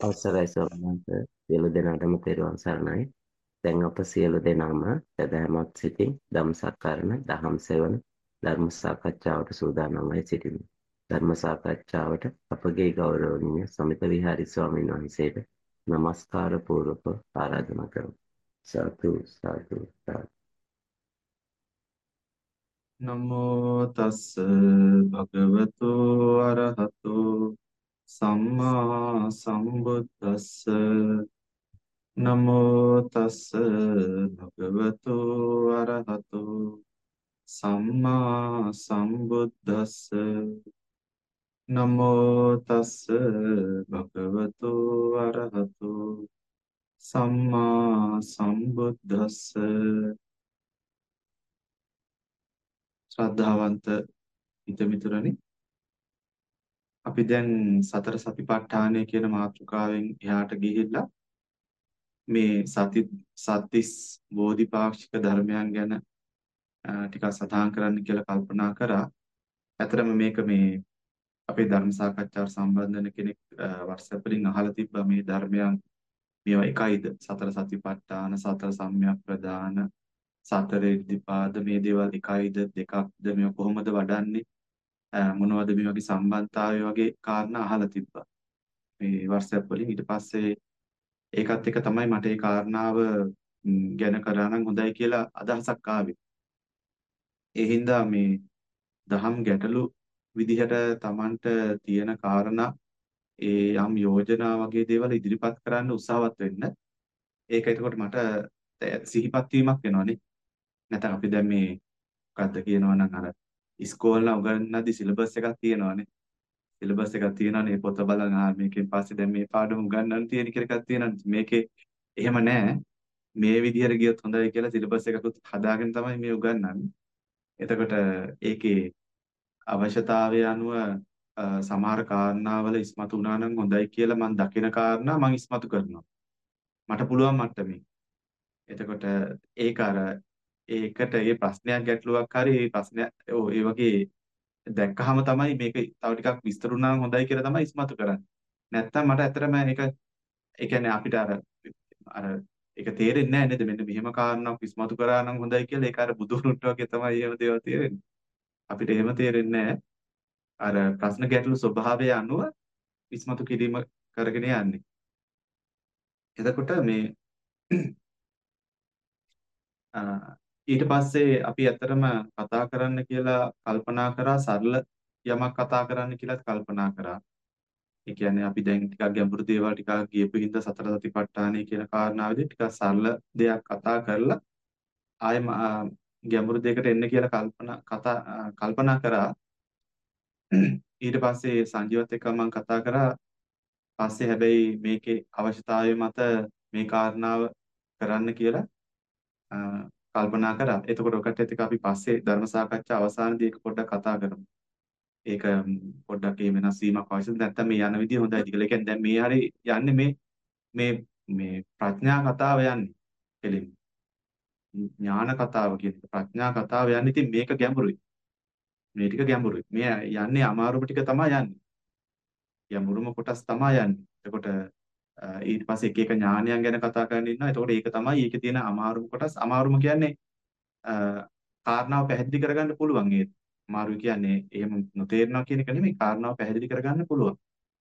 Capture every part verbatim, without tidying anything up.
අවසරයි ස්වාමීන් වහන්සේ සියලු දෙනාටම තෙරුවන් සරණයි. දැන් අප සියලු දෙනාම සදහමත් සිතින් ධම්සක්කරණ දහම් සෙවන ධර්ම සාකච්ඡාවට සූදානම්වයි සිටිමු. ධර්ම සාකච්ඡාවට අපගේ ගෞරවනීය සමිත විහාරි ස්වාමීන් වහන්සේට নমස්කාර පූර්වක ආරාධනා කරමු. සාදු සාදු සාදු. නමෝ තස්ස භගවතු අරහතෝ සම්මා සම්බුද්දස්ස නමෝ තස්ස භගවතු අරහතෝ සම්මා සම්බුද්දස්ස නමෝ තස්ස භගවතු අරහතෝ සම්මා සම්බුද්දස්ස ශ්‍රද්ධාවන්ත හිතමිතුරනි අපි දැන් සතර සතිපට්ඨානය කියන මාතෘකාවෙන් එහාට ගිහිල්ලා මේ සති සත්‍තිස් බෝධිපාක්ෂික ධර්මයන් ගැන අ, ටිකක් සටහන් කරන්න කියලා කල්පනා කරා. ඇතරම මේක මේ අපේ ධර්ම සාකච්ඡාවට සම්බන්ධ වෙන කෙනෙක් WhatsApp වලින් අහලා තිබ්බා මේ ධර්මයන් මේවා එකයිද සතර සතිපට්ඨාන සතර සම්‍යක් ප්‍රදාන සතර ඉද්ධිපාද මේ දේවල් එකයිද දෙකක්ද මේවා කොහොමද වඩන්නේ මොනවද මේ වගේ සම්බන්ධතාවය වගේ කාරණා අහලා තිබ්බා මේ WhatsApp වලින්. ඊට පස්සේ ඒකත් එක තමයි මට ඒ කාරණාව ගැන කරා නම් හොඳයි කියලා අදහසක් ආවේ. ඒ හින්දා මේ දහම් ගැටලු විදිහට Tamanට තියෙන කාරණා ඒ යම් යෝජනා වගේ දේවල් ඉදිරිපත් කරන්න උත්සාහවත් වෙන්න. ඒක එතකොට මට සිහිපත් වීමක් වෙනවනේ. නැත්නම් අපි දැන් මේ මොකද්ද කියනවා නම් අර ඉස්කෝලේ උගන්වන්නදී සිලබස් එකක් තියෙනවානේ. සිලබස් එකක් තියෙනවානේ පොත බලන ආ මේකෙන් පස්සේ දැන් මේ පාඩම උගන්වන්න තියෙන කියලා එකක් තියෙනවා. මේකේ එහෙම නැහැ. මේ විදිහට ගියොත් හොඳයි කියලා සිලබස් එකකුත් හදාගෙන තමයි මේ උගන්වන්නේ. එතකොට ඒකේ අවශ්‍යතාවය අනුව සමහර කාරණාවල ඉස්මතු වුණා නම් හොඳයි කියලා මම දකින කාරණා මම ඉස්මතු කරනවා. මට පුළුවන් මට්ටමේ. එතකොට ඒක අර ඒකට ඒ ප්‍රශ්නයක් ගැටලුවක් හරි ඒ ප්‍රශ්නයක් ඔව් ඒ වගේ දැක්කහම තමයි මේක තව ටිකක් විස්තර වුණා නම් හොඳයි කියලා තමයි ඉස්මතු කරන්නේ. නැත්තම් මට ඇත්තටම ඒක ඒ කියන්නේ අපිට අර අර ඒක තේරෙන්නේ නැහැ නේද? මෙන්න මෙහෙම කාරණාවක් ඉස්මතු කරා නම් හොඳයි කියලා ඒක අර බුදුරුන්ට වගේ තමයි එහෙම දේවල් තේරෙන්නේ. අපිට එහෙම තේරෙන්නේ නැහැ. අර ප්‍රශ්න ගැටළු ස්වභාවය අනුව ඉස්මතු කිරීම කරගෙන යන්නේ. එතකොට මේ ඊට පස්සේ අපි ඇත්තටම කතා කරන්න කියලා කල්පනා කරා සරල යමක් කතා කරන්න කියලාත් කල්පනා කරා. ඒ කියන්නේ අපි දැන් ටිකක් ගැඹුරු දේවල් ටිකක් ගියපු හින්දා සතර සතිපට්ඨානය කියන කාරණාවේදී ටිකක් සරල දෙයක් කතා කරලා ආයෙම ගැඹුරු දෙයකට එන්න කියලා කල්පනා කතා කල්පනා කරා. ඊට පස්සේ සංජීවත් එක්ක මම කතා කරා. පස්සේ හැබැයි මේකේ අවශ්‍යතාවය මත මේ කාරණාව කරන්න කියලා කල්පනා කරා. එතකොට ඔකට ටික අපි පස්සේ ධර්ම සාකච්ඡා අවසානයේදී ඒක පොඩ්ඩක් කතා කරමු. ඒක පොඩ්ඩක් ඒ වෙනස් වීමක් අවශ්‍යද නැත්නම් මේ යන විදිය හොඳයිද කියලා. ඒ කියන්නේ දැන් මේ හරි යන්නේ මේ මේ මේ ප්‍රඥා කතාව යන්නේ. එළින් ඥාන කතාව කියන ප්‍රඥා කතාව යන්නේ. ඉතින් මේක ගැඹුරුයි. මේ ටික ගැඹුරුයි. මේ යන්නේ අමාරුම ටික තමයි යන්නේ. ගැඹුරුම කොටස් තමයි යන්නේ. එතකොට ඊට පස්සේ එක එක ඥානයන් ගැන කතා කරන්න ඉන්නවා. එතකොට ඒක තමයි ඒකේ තියෙන අමාරුම කොටස්. අමාරුම කියන්නේ කාරණාව පැහැදිලි කරගන්න පුළුවන්. ඒ අමාරු කියන්නේ එහෙම නොතේරෙනවා කියන එක නෙමෙයි. කාරණාව පැහැදිලි කරගන්න පුළුවන්.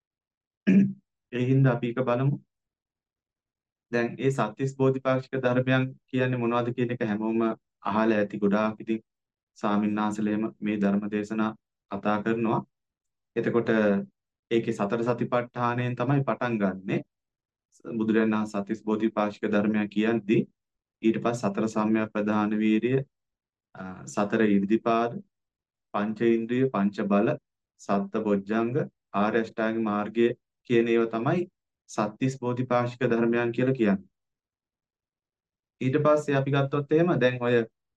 ඒ හින්දා අපි එක බලමු. දැන් ඒ සත්‍තිස් බෝධිපාක්ෂික ධර්මයන් කියන්නේ මොනවද කියන එක හැමෝම අහලා ඇති. ගොඩාක් ඉතින් සාමින්නාසලේම මේ ධර්ම දේශනා කතා කරනවා. එතකොට ඒකේ සතර සතිපට්ඨානයෙන් තමයි පටන් ගන්නෙ. බුදුරජාණන් වහන්සේ සත්‍තිස් බෝධිපාක්ෂික ධර්මයන් කියද්දී ඊට පස්සේ සතර සම්‍යක් ප්‍රධාන වීර්ය සතර ඉර්ධිපාද පංච ඉන්ද්‍රිය පංච බල සත්ත බොජ්ජංග ආර්ය අෂ්ටාංග මාර්ගය කියන ඒවා තමයි සත්‍තිස් බෝධිපාක්ෂික ධර්මයන් කියලා කියන්නේ. ඊට පස්සේ අපි ගත්තොත් එහෙම දැන් ඔය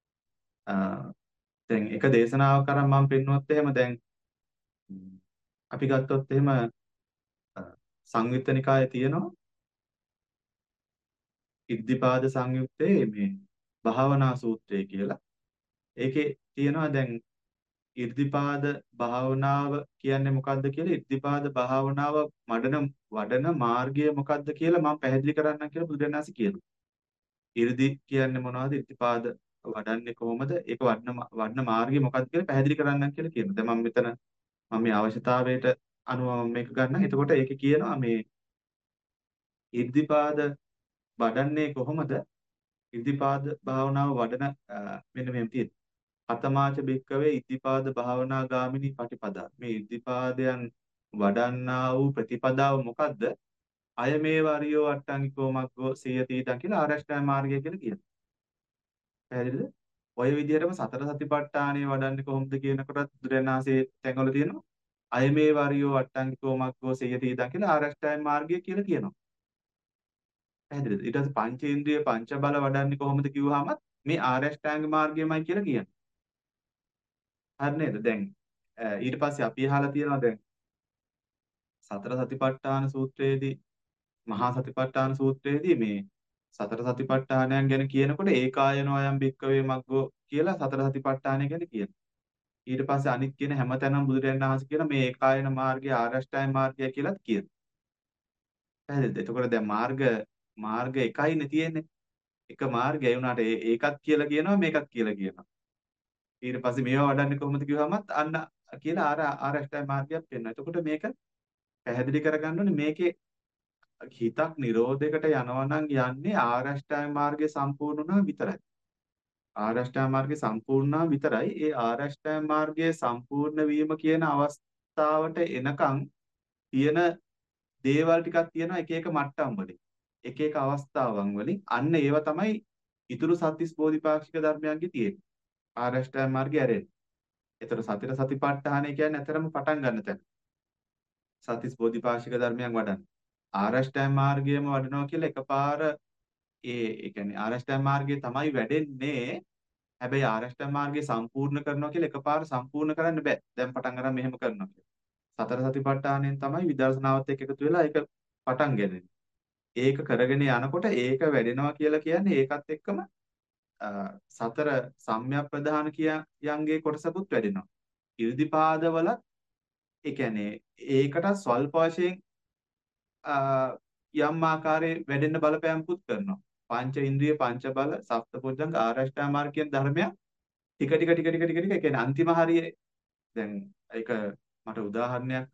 දැන් එක දේශනාවක් අරන් මම පෙන්නුවොත් එහෙම දැන් අපි ගත්තොත් එහෙම සංයුත්ත නිකායේ තියෙනවා ඉද්ධිපාද සංයුත්තේ මේ භාවනා සූත්‍රය කියලා. ඒකේ තියෙනවා දැන් ඉර්ධිපාද භාවනාව කියන්නේ මොකක්ද කියලා ඉර්ධිපාද භාවනාව මඩන වඩන මාර්ගය මොකක්ද කියලා මම පැහැදිලි කරන්නම් කියලා බුදුරජාණන් වහන්සේ කියනවා. ඉර්ධි කියන්නේ මොනවද? ඉර්ධිපාද වඩන්නේ කොහොමද? ඒක වඩන වඩන මාර්ගය මොකක්ද කියලා පැහැදිලි කරන්නම් කියලා කියනවා. දැන් මම මෙතන මම මේ අවශ්‍යතාවයට අනුව මම මේක ගන්න. එතකොට ඒකේ කියනවා මේ ඉර්ධිපාද වඩන්නේ කොහොමද? ඉර්ධිපාද භාවනාව වඩන අ, මෙන්න මෙහෙම තියෙනවා. අතමාච බික්කවේ ඉද්ධිපාද භාවනා ගාමිනී පටිපදා. මේ ඉද්ධිපාදයන් වඩන්නා වූ ප්‍රතිපදාව මොකද්ද? අය මේ වරියෝ අට්ටංගිකෝ මග්ගෝ සියතිදන් කියලා ආරෂ්ඨාය මාර්ගය කියලා කියනවා. පැහැදිලිද? ඔය විදිහටම සතර සතිපට්ඨානය වඩන්නේ කොහොමද කියනකොටත් බුදුරණාහි තැන්වල තියෙනවා. අය මේ වරියෝ අට්ටංගිකෝ මග්ගෝ සියතිදන් කියලා ආරෂ්ඨාය මාර්ගය කියලා කියනවා. පැහැදිලිද? ඊට පස්සේ පංචේන්ද්‍රිය පංච බල වඩන්නේ කොහොමද කිව්වහම මේ ආරෂ්ඨාංග මාර්ගයමයි කියලා කියනවා. හරි නේද? දැන් අ, ඊට පස්සේ අපි අහලා තියෙනවා දැන් සතර සතිපට්ඨාන සූත්‍රයේදී මහා සතිපට්ඨාන සූත්‍රයේදී මේ සතර සතිපට්ඨානයන් ගැන කියනකොට ඒකායනෝ අයම් භික්කවේ මග්ගෝ කියලා සතර සතිපට්ඨානය ගැන කියනවා. ඊට පස්සේ අනිත් කියන හැමතැනම බුදුරජාණන් වහන්සේ කියන මේ ඒකායන මාර්ගය ආරෂ්ඨාය මාර්ගය කියලාත් කියනවා. පැහැදිලිද? එතකොට දැන් මාර්ග මාර්ග එකයිනේ තියෙන්නේ. එක මාර්ගයයි වුණාට ඒ- ඒකත් කියලා කියනවා මේකත් කියලා කියනවා. ඊට පස්සේ මේවා වඩන්නේ කොහොමද කිව්වමත් අන්න කියලා ආර ආරෂ්ඨාය මාර්ගයක් වෙනවා. එතකොට මේක පැහැදිලි කරගන්න ඕනේ මේකේ හිතක් නිරෝධයකට යනවා නම් යන්නේ ආරෂ්ඨාය මාර්ගය සම්පූර්ණ වුණා විතරයි. ආරෂ්ඨාය මාර්ගය සම්පූර්ණ වුණා විතරයි. ඒ ආරෂ්ඨාය මාර්ගයේ සම්පූර්ණ වීම කියන අවස්ථාවට එනකන් තියෙන දේවල් ටිකක් තියෙනවා එක එක මට්ටම් වලින්. එක එක අවස්ථාවන් වලින් අන්න ඒව තමයි ඊතුරු සත්‍තිස් බෝධිපාක්ෂික ධර්මයන්ගේ තියෙන්නේ. ආරෂ්ඨාය මාර්ගය ඇරෙන්නේ. ඒතර සතර සතිපට්ඨානය කියන්නේ අතරම පටන් ගන්න තැන. සත්‍තිස් බෝධිපාක්ෂික ධර්මයන් වඩන්න. ආරෂ්ඨාය මාර්ගයම වඩනවා කියලා එකපාර ඒ ඒ කියන්නේ ආරෂ්ඨාය මාර්ගය තමයි වැඩෙන්නේ. හැබැයි ආරෂ්ඨාය මාර්ගය සම්පූර්ණ කරනවා කියලා එකපාර සම්පූර්ණ කරන්න බෑ. දැන් පටන් අරන් මෙහෙම කරනවා කියලා. සතර සතිපට්ඨානයෙන් තමයි විදර්ශනාවත් එක්ක එකතු වෙලා ඒක පටන් ගන්නේ. ඒක කරගෙන යනකොට ඒක වැඩෙනවා කියලා කියන්නේ ඒකත් එක්කම අ, සතර සම්‍යක් ප්‍රධාන කියයන්ගේ කොටසකුත් වැඩෙනවා. ඉර්ධිපාදවල ඒ කියන්නේ ඒකට ස්වල්ප වශයෙන් අ, යම් ආකාරයේ වැඩෙන්න බලපෑම්කුත් කරනවා. පංච ඉන්ද්‍රිය පංච බල සප්තපොඥංග ආරෂ්ඨා මාර්ග කියන ධර්මයන් ටික ටික ටික ටික ටික ටික ඒ කියන්නේ අන්තිම හරියේ දැන් ඒක මට උදාහරණයක්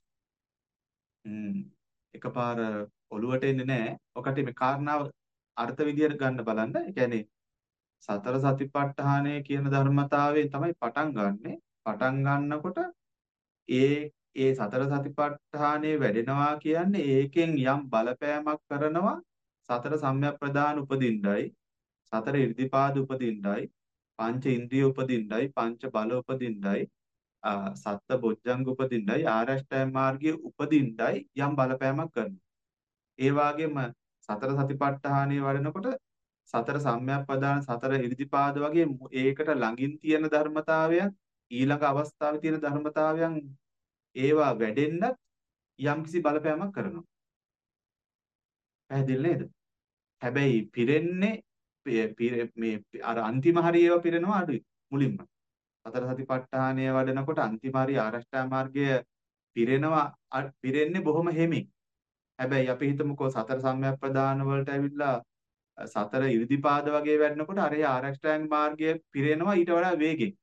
ම්, එකපාර ඔළුවට එන්නේ නැහැ. ඔකට මේ කාරණාව අර්ථ විදියට ගන්න බලන්න. ඒ කියන්නේ සතර සතිපට්ඨානය කියන ධර්මතාවයෙන් තමයි පටන් ගන්නෙ. පටන් ගන්නකොට ඒ ඒ සතර සතිපට්ඨානය වැඩෙනවා කියන්නේ ඒකෙන් යම් බලපෑමක් කරනවා සතර සම්‍යක් ප්‍රදාන උපදින්නයි සතර ඉර්ධිපාද උපදින්නයි පංච ඉන්ද්‍රිය උපදින්නයි පංච බල උපදින්නයි ආ, සත්ත බොජ්ජංග උපදින්නයි ආරෂ්ඨාය මාර්ගයේ උපදින්නයි යම් බලපෑමක් කරනවා. ඒ වගේම සතර සතිපට්ඨානය වඩනකොට සතර සම්‍යක් ප්‍රදාන සතර ඉර්ධිපාද වගේ මු- ඒකට ළඟින් තියෙන ධර්මතාවයන් ඊළඟ අවස්ථාවේ තියෙන ධර්මතාවයන් ඒවා වැඩෙන්නත් යම්කිසි බලපෑමක් කරනවා. පැහැදිලි නේද? හැබැයි පිරෙන්නේ පි- පි- මේ අර අන්තිම හරිය ඒවා පිරෙනවා අඩුයි මුලින්ම. සතර සතිපට්ඨානය වඩනකොට අන්තිම හරිය ආරෂ්ඨා මාර්ගය පිරෙනවා අ- පිරෙන්නේ බොහොම හිමින්. හැබැයි අපි හිතමුකෝ සතර සම්‍යක් ප්‍රදාන වලට ඇවිල්ලා අ, සතර ඉර්ධිපාද වගේ වැඩනකොට අර ඒ ආරෂ්ඨාංග මාර්ගය පිරෙනවා ඊට වඩා වේගෙන්.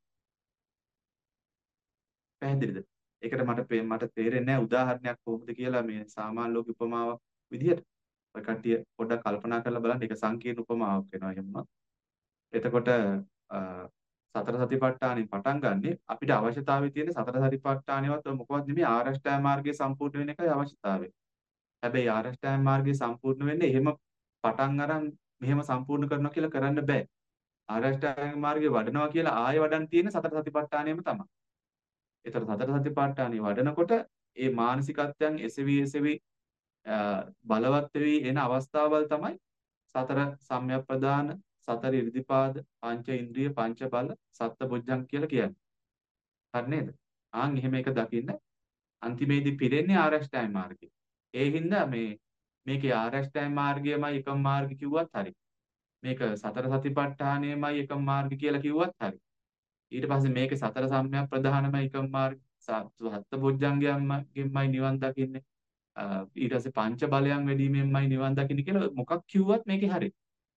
පැහැදිලිද? ඒකට මට පේ- මට තේරෙන්නේ නැහැ උදාහරණයක් කොහොමද කියලා මේ සාමාන්‍ය ලෝක උපමාවක් විදිහට. ඔය කට්ටිය පොඩ්ඩක් කල්පනා කරලා බලන්න ඒක සංකීර්ණ උපමාවක් වෙනවා එහෙම වුණොත්. එතකොට අ, සතර සතිපට්ඨානෙ පටන් ගන්නෙ අපිට අවශ්‍යතාවය තියෙන සතර සතිපට්ඨානෙවත් ඔය මොකවත් නෙමෙයි ආරෂ්ඨාය මාර්ගය සම්පූර්ණ වෙන එකයි අවශ්‍යතාවය. හැබැයි ආරෂ්ඨාය මාර්ගය සම්පූර්ණ වෙන්නේ එහෙම පටන් අරන් මෙහෙම සම්පූර්ණ කරනවා කියලා කරන්න බෑ. ආරෂ්ඨාය මාර්ගය වඩනවා කියලා ආයෙ වඩන් තියෙන සතර සතිපට්ඨානෙම තමයි. ඒතර සතර සතිපට්ඨානෙ වඩනකොට ඒ මානසිකත්වයන් එසවි එසවි අ, බලවත් වෙවි එන අවස්ථාවල් තමයි සතර සම්‍යක් ප්‍රදාන සතර ඉර්ධිපාද පංච ඉන්ද්‍රිය පංච බල සත්බොජ්ජංග කියලා කියන්නේ. හරි නේද? ආන් එහෙම එක දකින්න අන්තිමේදී පිරෙන්නේ ආරෂ්ඨාය මාර්ගය. ඒ හින්දා මේ මේකේ ආරෂ්ඨාය මාර්ගයමයි එකම මාර්ගය කිව්වත් හරි. මේක සතර සතිපට්ඨානයමයි එකම මාර්ගය කියලා කිව්වත් හරි. ඊට පස්සේ මේකේ සතර සම්‍යක් ප්‍රධානම එකම මාර්ගය සත්‍ය බොජ්ජංගයන්ගෙන්මයි නිවන් දකින්නේ. අ, ඊට පස්සේ පංච බලයන් වැඩිමෙන්මයි නිවන් දකින්නේ කියලා මොකක් කිව්වත් මේකේ හරි.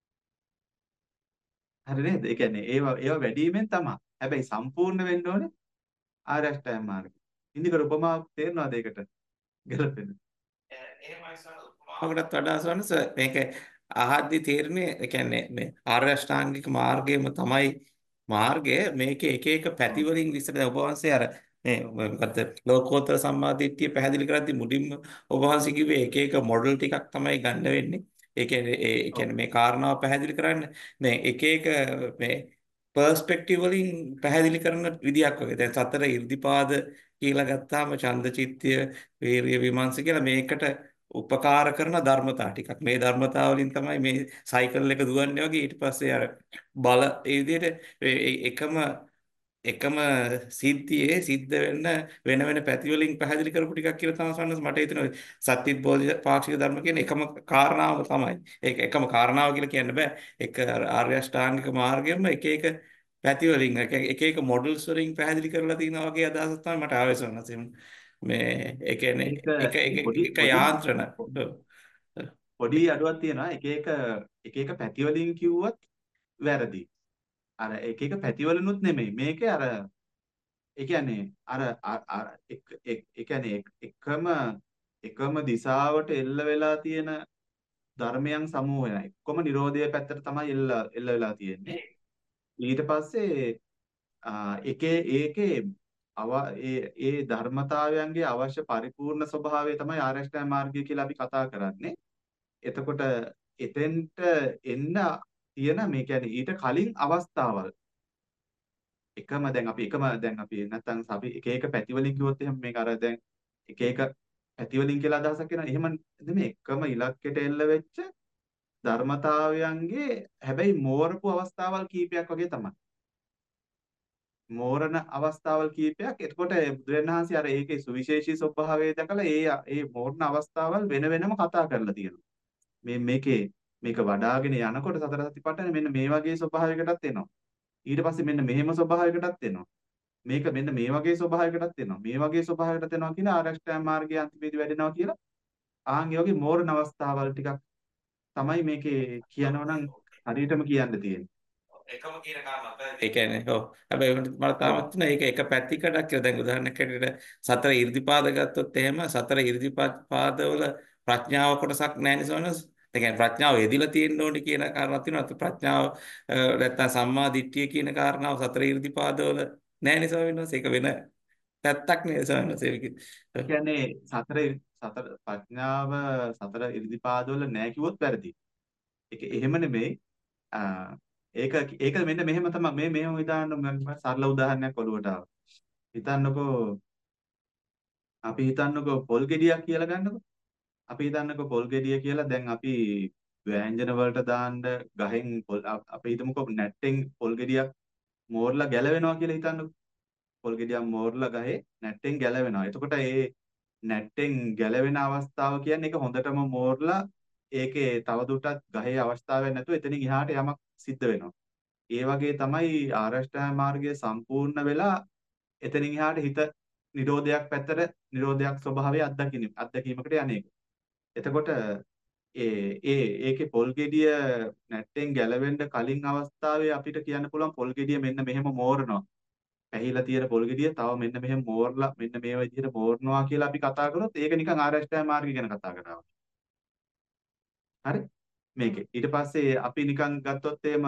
හරි නේද? ඒ කියන්නේ ඒවා ඒවා වැඩිමෙන් තමයි. හැබැයි සම්පූර්ණ වෙන්න ඕනේ ආර්ය අෂ්ටාංග මාර්ගය. ඉන්දිකර උපමාවක් තේරෙනවද ඒකට? ගැලපෙන. එහෙමයි සර් උපමාවකටත් වඩා සරණස මේක ආහද්දි තේරෙන්නේ ඒ කියන්නේ මේ ආර්ය අෂ්ටාංගික මාර්ගයම තමයි මාර්ගය මේකේ එක එක පැති වලින් විස්තර දැන් ඔබ වහන්සේ අර මේ මොකද්ද ලෝකෝත්තර සම්මාදිට්ඨිය පැහැදිලි කරද්දී මුලින්ම ඔබ වහන්සේ කිව්වේ එක එක මොඩල් ටිකක් තමයි ගන්න වෙන්නේ. ඒ කියන්නේ ඒ ඔව්. කියන්නේ මේ කාරණාව පැහැදිලි කරන්න මේ එක එක මේ පර්ස්පෙක්ටිව් වලින් පැහැදිලි කරන විදියක් වගේ. දැන් සතර ඉර්ධිපාද කියලා ගත්තාම ඡන්දචිත්තය වීරිය විමර්ශ කියලා මේකට උපකාර කරන ධර්මතා ටිකක්. මේ ධර්මතා වලින් තමයි මේ සයිකල් එක දුවන්නේ වගේ ඊට පස්සේ අර බල ඒ විදිහට ඒ- ඒ- එකම එකම සිද්ධියේ සිද්ධ වෙන්න වෙන වෙන පැති වලින් පැහැදිලි කරපු ටිකක් කියලා තමයි සන්නස් මට හිතෙනවා සත්‍විත් බෝධි පාක්ෂික ධර්ම කියන එකම කාරණාව තමයි. ඒක එකම කාරණාව කියලා කියන්න බෑ. එක ආර්ය අෂ්ටාංගික මාර්ගෙම එක එක පැති වලින් එක එක එක මොඩල්ස් වලින් පැහැදිලි කරලා තියෙනවා වගේ අදහසක් තමයි මට ආවේ සන්නස්. මේ ඒ කියන්නේ ඒක එක එක පොඩි එක පොඩි යාන්ත්‍රණ. ඔව්. පොඩි අඩුවක් තියෙනවා. එක එක එක එක පැති වලින් කිව්වොත් වැරදි. අර එක එක පැති වලිනුත් නෙමෙයි. මේකේ අර ඒ කියන්නේ අර අ- අර එක එක- ඒ කියන්නේ එක- එකම එකම දිශාවට එල්ල වෙලා තියෙන ධර්මයන් සමූහය. එක්කම Nirodha පැත්තට තමයි එල්ල එල්ල වෙලා තියෙන්නේ. ඊට පස්සේ ආ, එකේ ඒකේ අව ඒ ඒ ධර්මතාවයන්ගේ අවශ්‍ය පරිපූර්ණ ස්වභාවය තමයි ආර්ය අෂ්ටාංග මාර්ගය කියලා අපි කතා කරන්නේ. එතකොට එතෙන්ට එන්න තියෙන මේ කියන්නේ ඊට කලින් අවස්ථාවල් එකම දැන් අපි එකම දැන් අපි නැත්තම් අපි එක එක පැති වලින් කිව්වොත් එහෙනම් මේක අර දැන් එක එක පැති වලින් කියලා අදහසක් එනවා. එහෙම නෙමෙයි එකම ඉලක්කයට එල්ල වෙච්ච ධර්මතාවයන්ගේ හැබැයි මෝරපු අවස්ථාවල් කීපයක් වගේ තමයි. මෝරණ අවස්ථාවල් කීපයක්. එතකොට බුදුරජාණන් වහන්සේ අර ඒකේ සුවිශේෂී ස්වභාවය දැකලා ඒ ඒ මෝරණ අවස්ථාවල් වෙන වෙනම කතා කරලා තියෙනවා. මේ මේකේ මේක වඩාගෙන යනකොට සතර සතිපට්ඨාන මෙන්න මේ වගේ ස්වභාවයකටත් එනවා. ඊට පස්සේ මෙන්න මෙහෙම ස්වභාවයකටත් එනවා. මේක මෙන්න මේ වගේ ස්වභාවයකටත් එනවා. මේ වගේ ස්වභාවයකටත් එනවා කියලා ආරෂ්ඨායන මාර්ගයේ අන්තිමේදී වැඩෙනවා කියලා. ආන් ඒ වගේ මෝරණ අවස්ථාවල් ටිකක් තමයි මේකේ කියනවා නම් හරියටම කියන්න තියෙන්නේ. එකම කියන කාරණා පැහැදිලි. ඒ කියන්නේ ඔව්. හැබැයි මට මට තාමත් තියෙන ඒක එක පැතිකඩක් කියලා දැන් උදාහරණයක් හැටියට සතර ඉර්ධිපාද ගත්තොත් එහෙම සතර ඉර්ධිපාද පාදවල ප්‍රඥාව කොටසක් නැහැ නේ සෝනස්. ඒ කියන්නේ ප්‍රඥාව යෙදිලා තියෙන්න ඕනේ කියන කාරණාවක් තියෙනවා. ප්‍රඥාව අ, නැත්තම් සම්මා දිට්ඨිය කියන කාරණාව සතර ඉර්ධිපාදවල නැහැ නේ සෝනස්. ඒක වෙන පැත්තක් නේ සෝනස්. ඒක ඒ කියන්නේ සතර සතර ප්‍රඥාව සතර ඉර්ධිපාදවල නැහැ කිව්වොත් වැරදි. ඒක එහෙම නෙමෙයි. ආ ඒක ඒක මෙන්න මෙහෙම තමයි මේ මෙහෙම හිතන්න මම සරල උදාහරණයක් ඔළුවට ආවා. හිතන්නකෝ අපි හිතන්නකෝ පොල් ගෙඩියක් කියලා ගන්නකෝ. අපි හිතන්නකෝ පොල් ගෙඩිය කියලා දැන් අපි ව්‍යංජන වලට දාන්න ගහෙන් පොල් අ- අපි හිතමුකෝ නැට්ටෙන් පොල් ගෙඩියක් මෝරලා ගැලවෙනවා කියලා හිතන්නකෝ. පොල් ගෙඩියක් මෝරලා ගහේ නැට්ටෙන් ගැලවෙනවා. එතකොට ඒ නැට්ටෙන් ගැලවෙන අවස්ථාව කියන්නේ ඒක හොඳටම මෝරලා ඒකේ තවදුරටත් ගහේ අවස්ථාවක් නැතුව එතනින් එහාට යමක් සිද්ධ වෙනවා. ඒ වගේ තමයි ආරෂ්ඨාය මාර්ගය සම්පූර්ණ වෙලා එතනින් එහාට හිත නිරෝධයක් පැත්තට නිරෝධයක් ස්වභාවය අත්දකින්න අත්දැකීමකට යන්නේ. එතකොට ඒ ඒ ඒකේ පොල් ගෙඩිය නැට්ටෙන් ගැලවෙන්න කලින් අවස්ථාවේ අපිට කියන්න පුළුවන් පොල් ගෙඩිය මෙන්න මෙහෙම මෝරනවා. පැහිලා තියෙන පොල් ගෙඩිය තව මෙන්න මෙහෙම මෝරලා මෙන්න මේ විදිහට මෝරනවා කියලා අපි කතා කරොත් ඒක නිකන් ආරෂ්ඨාය මාර්ගය ගැන කතා කරනවා. හරි? මේකේ. ඊට පස්සේ අපි නිකන් ගත්තොත් එහෙම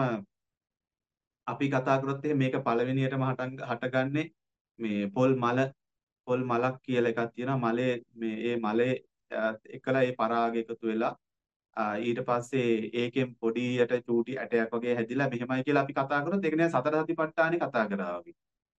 අපි කතා කරොත් එහෙම මේක පළවෙනියටම හටන් හටගන්නේ මේ පොල් මල පොල් මලක් කියලා එකක් තියෙනවා. මලේ මේ ඒ මලේ අ, එකලා ඒ පරාග එකතු වෙලා ආ, ඊට පස්සේ ඒකෙන් පොඩි යට චූටි ඇටයක් වගේ හැදිලා මෙහෙමයි කියලා අපි කතා කරොත් ඒක නෑ සතර සතිපට්ඨානෙ කතා කරා වගේ.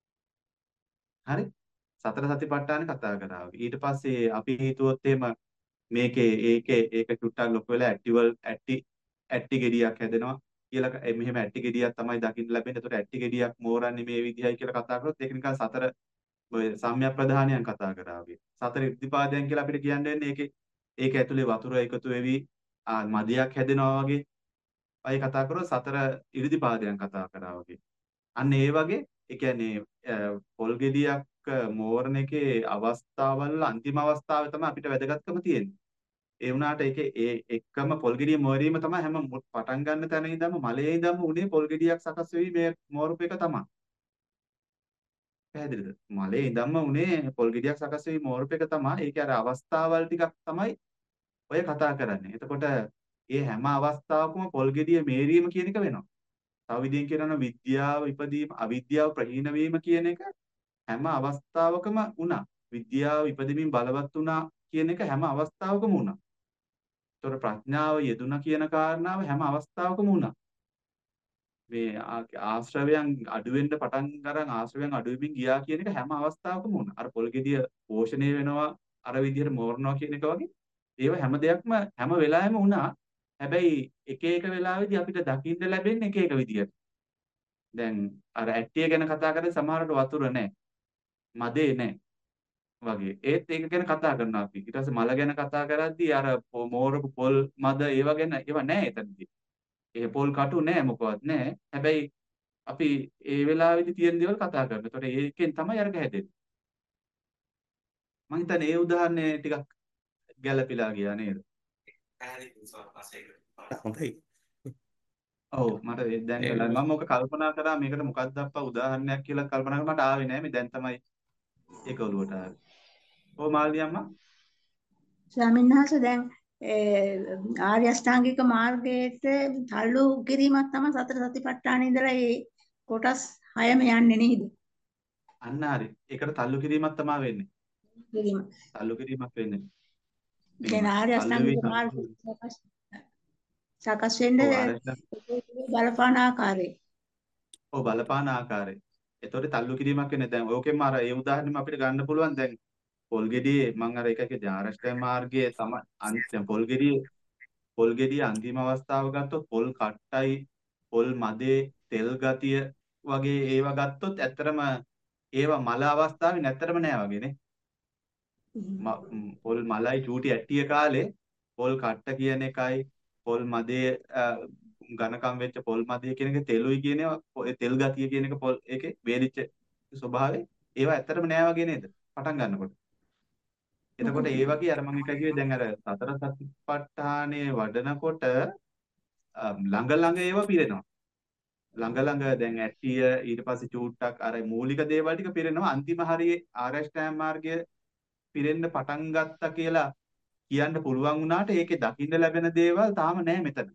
හරි? සතර සතිපට්ඨානෙ කතා කරා වගේ. ඊට පස්සේ අපි හිතුවොත් එහෙම මේකේ ඒකේ ඒක චුට්ටක් ලොකු වෙලා ඇක්ටිවල් ඇක්ටි ඇක්ටි ගෙඩියක් හැදෙනවා කියලා ක- මෙහෙම ඇක්ටි ගෙඩියක් තමයි දකින්න ලැබෙන්නේ. ඒතකොට ඇක්ටි ගෙඩියක් මෝරන්නේ මේ විදිහයි කියලා කතා කරොත් ඒක නිකන් සතර ඔය සම්‍යක් ප්‍රධානයන් කතා කරා වගේ. සතර ඉර්ධිපාදයන් කියලා අපිට කියන්න වෙන්නේ ඒකේ ඒක ඇතුලේ වතුර එකතු වෙවි ආ, මදියක් හැදෙනවා වගේ. අය කතා කරොත් සතර ඉර්ධිපාදයන් කතා කරා වගේ. අන්න ඒ වගේ ඒ කියන්නේ අ, පොල් ගෙඩියක් අ, මෝරණ එකේ අවස්ථාවල් අන්තිම අවස්ථාවේ තමයි අපිට වැදගත්කම තියෙන්නේ. ඒ වුණාට ඒකේ ඒ එක්කම පොල් ගෙඩිය මෝරීම තමයි හැම මු- පටන් ගන්න තැන ඉඳන්ම මලේ ඉඳන්ම උනේ පොල් ගෙඩියක් සකස් වෙවි මේ මෝරපු එක තමයි. පැහැදිලිද? මලේ ඉඳන්ම උනේ පොල් ගෙඩියක් සකස් වෙවි මෝරපු එක තමයි. ඒකේ අර අවස්ථාවල් ටිකක් තමයි ඔය කතා කරන්නේ. එතකොට මේ හැම අවස්ථාවකම පොල් ගෙඩිය මේරීම කියන එක වෙනවා. තව විදිහෙන් කියනවා නම් විද්‍යාව ඉපදීම අවිද්‍යාව ප්‍රහීන වීම කියන එක හැම අවස්ථාවකම වුණා. විද්‍යාව ඉපදෙමින් බලවත් වුණා කියන එක හැම අවස්ථාවකම වුණා. ඒතකොට ප්‍රඥාව යෙදුණා කියන කාරණාව හැම අවස්ථාවකම වුණා. මේ ආ- ආශ්‍රවයන් අඩු වෙන්න පටන් ගන්න ආශ්‍රවයන් අඩු වෙමින් ගියා කියන එක හැම අවස්ථාවකම වුණා. අර පොල් ගෙඩිය පෝෂණය වෙනවා අර විදිහට මෝරනවා කියන එක වගේ ඒව හැම දෙයක්ම හැම වෙලාවෙම වුණා. හැබැයි එක එක වෙලාවෙදී අපිට දකින්න ලැබෙන්නේ එක එක විදිහට. දැන් අර ඇට්ටිය ගැන කතා කරද්දී සමහරවිට වතුර නැහැ, මදේ නැහැ වගේ. ඒත් ඒක ගැන කතා කරනවා අපි. ඊට පස්සේ මල ගැන කතා කරද්දී අර පො- මෝරපු පොල් මද ඒව ගැන ඒව නැහැ එතනදී. ඒ පොල් කටු නැහැ මොකවත් නැහැ. හැබැයි අපි ඒ වෙලාවේදී තියෙන දේවල් කතා කරනවා. ඒතකොට ඒකෙන් තමයි අරක හැදෙන්නේ. මම හිතන්නේ ඒ උදාහරණය ටිකක් ගැළපීලා ගියා නේද? පැහැදිලි ස්වරූපයෙන් හොඳයි. ඔව් මට ඒ දැන් ඒ වෙලාවේ මම ඔක කල්පනා කරා මේකට මොකක්ද අප්පා උදාහරණයක් කියලා කල්පනා කරා මට ආවේ නෑ මේ දැන් තමයි ඒක ඔලුවට ආවේ. ඔව් මාල්නි අම්මා. ස්වාමීන් වහන්සේ දැන් ඒ ආර්ය අෂ්ටාංගික මාර්ගයට තල්ලු කිරීමක් තමයි සතර සතිපට්ඨාන ඉඳලා ඒ කොටස් හයම යන්නේ නේද? අන්න හරි. ඒකට තල්ලු කිරීමක් තමයි වෙන්නේ. කිරීම. තල්ලු කිරීමක් වෙන්නේ. දැන් එහෙමයි. ආර්ය තල්ලු අෂ්ටාංගික වීම. මාර්ගය සකස් සකස් වෙන්න ඔව් ආරෂ්ඨ බලපාන ආකාරය. ඔව් බලපාන ආකාරය. ඒතකොට තල්ලු කිරීමක් වෙන්නේ දැන් ඕකෙන්ම අර ඒ උදාහරණෙම අපිට ගන්න පුළුවන් දැන් පොල් ගෙඩියේ මම අර එකකේ ආරෂ්ඨ මාර්ගයේ තමයි අන්තිම පොල් ගෙඩියේ පොල් ගෙඩිය අන්තිම අවස්ථාව ගත්තොත් පොල් කට්ටයි පොල් මදේ තෙල් ගතිය වගේ ඒවා ගත්තොත් ඇත්තටම ඒවා මල අවස්ථාවේ නැත්තරම නෑ වගේනේ ම- ම්, පොල් මලයි චූටි ඇට්ටිය කාලේ පොල් කට්ට කියන එකයි පොල් මදේ අ, ඝනකම් වෙච්ච පොල් මදේ කියන එක තෙලුයි කියන ඒවා පො- ඒ තෙල් ගතිය කියන එක පොල් ඒකේ වේලිච්ච ස්වභාවය ඒවා ඇත්තටම නෑ වගේ නේද පටන් ගන්නකොට එතකොට ඒ වගේ අර මම එක කිව්වේ දැන් අර සතර සතිපට්ඨානේ වඩනකොට අ, ළඟ ළඟ ඒවා පිරෙනවා. ළඟ ළඟ දැන් ඇට්ටිය ඊට පස්සේ චූට්ටක් අර මූලික දේවල් ටික පිරෙනවා. අන්තිම හරියේ ආරෂ්ඨායම මාර්ගය පිරෙන්න පටන් ගත්තා කියලා කියන්න පුළුවන් වුණාට ඒකේ දකින්න ලැබෙන දේවල් තාම නැහැ මෙතන.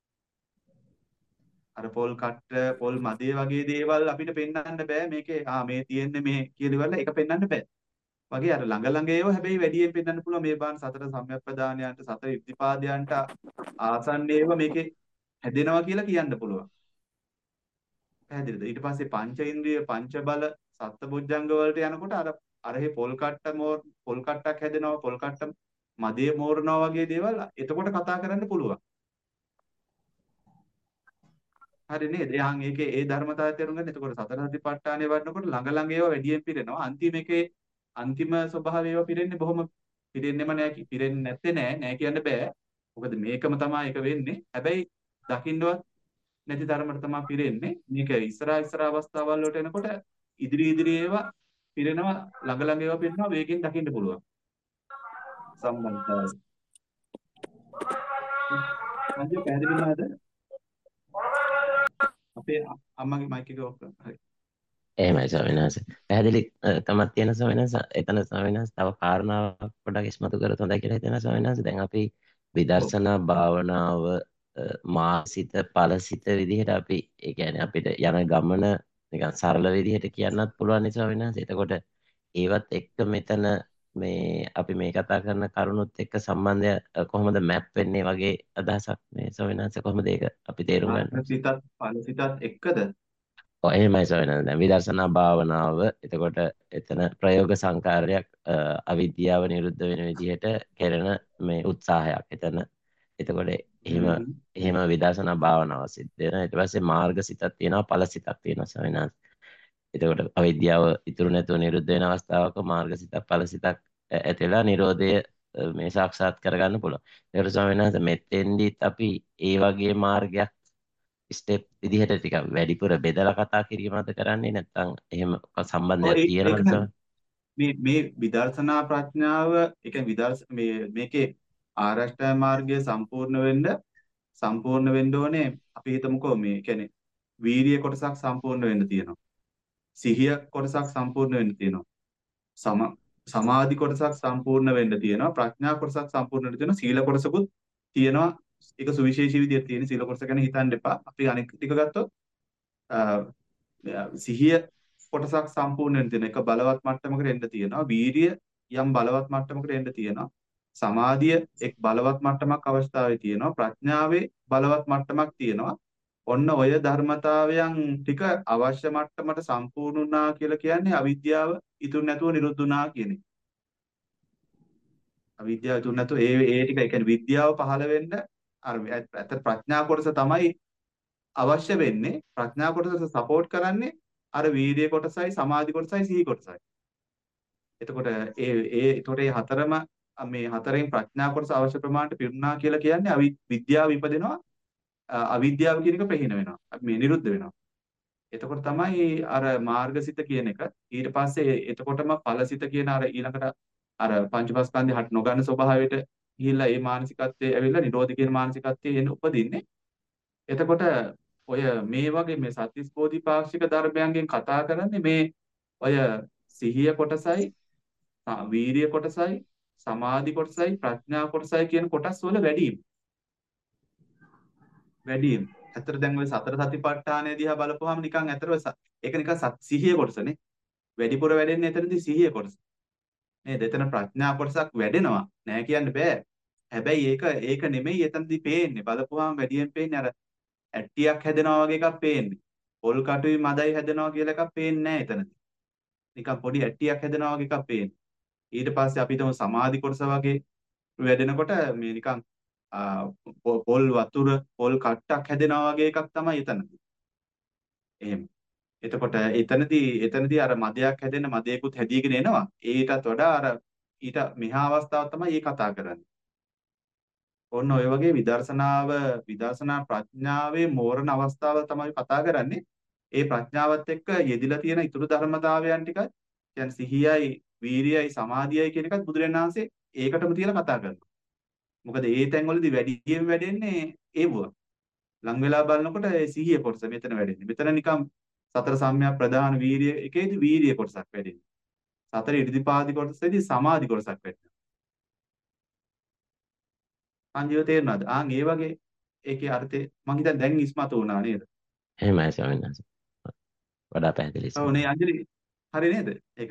අර පොල් කට්ට පොල් මදේ වගේ දේවල් අපිට පෙන්වන්න බෑ මේකේ ආ මේ තියෙන්නේ මේ කියලා ඒක පෙන්වන්න බෑ. වගේ අර ළඟ ළඟ ඒවා හැබැයි වැඩියෙන් පෙන්වන්න පුළුවන් මේ බාන සතර සම්‍යක්ප්‍රදානයන්ට සතර ඉද්ධිපාදයන්ට ආසන්න ඒවා මේකේ හැදෙනවා කියලා කියන්න පුළුවන්. පැහැදිලිද? ඊට පස්සේ පංච ඉන්ද්‍රිය පංච බල සත්බුද්ධංග වලට යනකොට අර අරහේ පොල් කට්ට මෝර් පොල් කට්ටක් හැදෙනවා පොල් කට්ට මදේ මෝරනවා වගේ දේවල් එතකොට කතා කරන්න පුළුවන්. හරි නේද? එහන් ඒකේ ඒ ධර්මතාවය තේරුම් ගන්න. එතකොට සතර සතිපට්ඨානේ වඩනකොට ළඟ ළඟ ඒවා වැඩියෙන් පිරෙනවා. අන්තිම එකේ අන්තිම ස්වභාවය ඒවා පිරෙන්නේ බොහොම පිරෙන්නෙම නෑ කි- පිරෙන්නේ නැත්තේ නෑ නෑ කියන්න බෑ. මොකද මේකම තමයි ඒක වෙන්නේ. හැබැයි දකින්නවත් නැති තරමට තමයි පිරෙන්නේ. මේක ඉස්සරහා ඉස්සරහා අවස්ථාවල් වලට එනකොට ඉදිරි ඉදිරි ඒවා පිරෙනවා ළඟ ළඟ ඒවා පිරෙනවා වේගෙන් දකින්න පුළුවන්. සම්බන්ධතාවය. මන්ද පැහැදිලි වුණාද? අපේ අම්මගේ මයික් එක ඔෆ් කරන්න. හරි. එහෙමයි ස්වාමීන් වහන්සේ. පැහැදිලි අ, කමක් තියෙන ස්වාමීන් වහන්සේ. එතන ස්වාමීන් වහන්සේ තව කාරණාවක් පොඩ්ඩක් ඉස්මතු කරත් හොඳයි කියලා හිතෙනවා ස්වාමීන් වහන්සේ. දැන් අපි ඔව්. විදර්ශනා භාවනාව අ, මාසිත ඵලසිත විදිහට අපි ඒ කියන්නේ අපිට යන ගමන නිකන් සරල විදිහට කියන්නත් පුළුවන් නේ ස්වාමීන් වහන්සේ. එතකොට ඒවත් එක්ක මෙතන මේ අපි මේ කතා කරන කරුණුත් එක්ක සම්බන්ධය අ, කොහොමද මැප් වෙන්නේ වගේ අදහසක් මේ ස්වාමීන් වහන්සේ කොහොමද ඒක අපි තේරුම් ගන්න මාර්ග ඕනේ? සිතත් ඵල සිතත් එක්කද? ඔව් එහෙමයි ස්වාමීන් වහන්සේ. දැන් විදර්ශනා භාවනාව එතකොට එතන ප්‍රයෝග සංකාරයක් අ, අවිද්‍යාව නිරුද්ධ වෙන විදිහට කෙරෙන මේ උත්සාහයක්. එතන එතකොට එහෙම හ්ම්. එහෙම විදර්ශනා භාවනාව සිද්ධ වෙනවා. ඊට පස්සේ මාර්ග සිතක් තියෙනවා, ඵල සිතක් තියෙනවා ස්වාමීන් වහන්සේ. එතකොට අවිද්‍යාව ඉතුරු නැතුව නිරුද්ධ වෙන අවස්ථාවක මාර්ග සිතක්, ඵල සිතක් අ, ඇතිලා Nirodhaය අ, මේ සාක්ෂාත් කරගන්න පුළුවන්. ඒකට ස්වාමීන් වහන්සේ මෙතෙන්දිත් අපි ඒ වගේ මාර්ගයක් ස්ටෙප් විදිහට ටිකක් වැඩිපුර බෙදලා කතා කිරීමද කරන්නේ නැත්නම් එහෙම ඔව් සම්බන්ධයක් ඒ ඒක තියෙනවද? තමයි මේ මේ විදර්ශනා ප්‍රඥාව ඒ කියන්නේ විදර්ශ මේ මේකේ ආරෂ්ඨා මාර්ගය සම්පූර්ණ වෙන්න සම්පූර්ණ වෙන්න ඕනේ අපි හිතමුකෝ මේ කියන්නේ වීරිය කොටසක් සම්පූර්ණ වෙන්න තියෙනවා. සිහිය කොටසක් සම්පූර්ණ වෙන්න තියෙනවා. සම සමාධි කොටසක් සම්පූර්ණ වෙන්න තියෙනවා. ප්‍රඥා කොටසක් සම්පූර්ණ වෙන්න තියෙනවා. සීල කොටසකුත් තියෙනවා. ඒක සුවිශේෂී විදිහට තියෙන සීල කොටස ගැන හිතන්න එපා. අපි අනෙක් ටික ගත්තොත් අ, සිහිය කොටසක් සම්පූර්ණ වෙන්න තියෙනවා. ඒක බලවත් මට්ටමකට එන්න තියෙනවා. වීරිය යම් බලවත් මට්ටමකට එන්න තියෙනවා. සමාධිය එක් බලවත් මට්ටමක් අවස්ථාවේ තියෙනවා. ප්‍රඥාවේ බලවත් මට්ටමක් තියෙනවා. ඔන්න ඔය ධර්මතාවයන් ටික අවශ්‍ය මට්ටමට සම්පූර්ණ වුණා කියලා කියන්නේ අවිද්‍යාව ඉතුරු නැතුව නිරුද්ධ වුණා කියන එක. අවිද්‍යාව ඉතුරු නැතුව ඒ ඒ ටික ඒ කියන්නේ විද්‍යාව පහළ වෙන්න අර ඇත්ත ප්‍රඥා කොටස තමයි අවශ්‍ය වෙන්නේ. ප්‍රඥා කොටස සපෝට් කරන්නේ අර වීර්ය කොටසයි සමාධි කොටසයි සිහි කොටසයි. එතකොට ඒ ඒ එතකොට මේ හතරම මේ හතරෙන් ප්‍රඥා කොටස අවශ්‍ය ප්‍රමාණයට පිරුණා කියලා කියන්නේ අවිද්‍යාව ඉපදෙනවා. අවිද්‍යාව කියන එක ප්‍රහීන වෙනවා. මේ නිරුද්ධ වෙනවා. එතකොට තමයි අර මාර්ගසිත කියන එක ඊට පස්සේ එතකොටම ඵලසිත කියන අර ඊළඟට අර පංචපස්කන්ධය හට නොගන්න ස්වභාවයට ගිහිල්ලා ඒ මානසිකත්වයේ ඇවිල්ලා නිරෝධ කියන මානසිකත්වයේ එන්න උපදින්නේ. එතකොට ඔය මේ වගේ මේ සත්‍තිස් බෝධිපාක්ෂික ධර්මයන්ගෙන් කතා කරන්නේ මේ ඔය සිහිය කොටසයි වීරිය කොටසයි සමාධි කොටසයි ප්‍රඥා කොටසයි කියන කොටස් වල වැඩිම වැඩිම. ඇත්තට දැන් ඔය සතර සතිපට්ඨානය දිහා බලපුවාම නිකන් ඇත්තට ඔය ස- ඒක නිකන් සත් සිහිය කොටසනේ. වැඩිපුර වැඩෙන්නේ එතනදී සිහිය කොටස. නේද? එතන ප්‍රඥා කොටසක් වැඩෙනවා. නෑ කියන්න බෑ. හැබැයි ඒක ඒක නෙමෙයි එතනදී පේන්නේ. බලපුවාම වැඩියෙන් පේන්නේ අර ඇට්ටියක් හැදෙනවා වගේ එකක් පේන්නේ. පොල් කටුයි මදයි හැදෙනවා කියලා එකක් පේන්නේ නෑ එතනදී. නිකන් පොඩි ඇට්ටියක් හැදෙනවා වගේ එකක් පේන්නේ. ඊට පස්සේ අපි හිතමු සමාධි කොටස වගේ වැඩෙනකොට මේ නිකන් ආ, පො- පොල් වතුර පොල් කට්ටක් හැදෙනවා වගේ එකක් තමයි එතනදී. එහෙම. එතකොට එතනදී එතනදී අර මදයක් හැදෙන්න මදයකුත් හැදීගෙන එනවා. ඊටත් වඩා අර ඊට මෙහා අවස්ථාව තමයි මේ කතා කරන්නේ. ඔන්න ඔය වගේ විදර්ශනාව විදර්ශනා ප්‍රඥාවේ මෝරණ අවස්ථාව තමයි කතා කරන්නේ. ඒ ප්‍රඥාවත් එක්ක යෙදිලා තියෙන ඊතුරු ධර්මතාවයන් ටික කියන්නේ සිහියයි, වීරියයි, සමාධියයි කියන එකත් බුදුරජාණන් වහන්සේ ඒකටම තියලා කතා කරනවා. මොකද ඒ තැන්වලදී වැඩියෙන් වැඩෙන්නේ ඒව. ලං වෙලා බලනකොට ඒ සිහිය කොටස මෙතන වැඩෙන්නේ. මෙතන නිකම් සතර සම්‍යක් ප්‍රධාන වීරිය එකේදී වීරිය කොටසක් වැඩෙන්නේ. සතර ඉරිදිපාදි කොටසේදී සමාධි කොටසක් වැඩෙනවා. අන්තිම තේරෙනවද? ආන් ඒ වගේ ඒකේ අර්ථය මං හිතන්නේ දැන් ඉස්මතු වුණා නේද? එහෙමයි ස්වාමීන් වහන්සේ. වඩා පැහැදිලි ඔව් ස්වාමීන් නේ අංජලි හරි නේද? ඒක.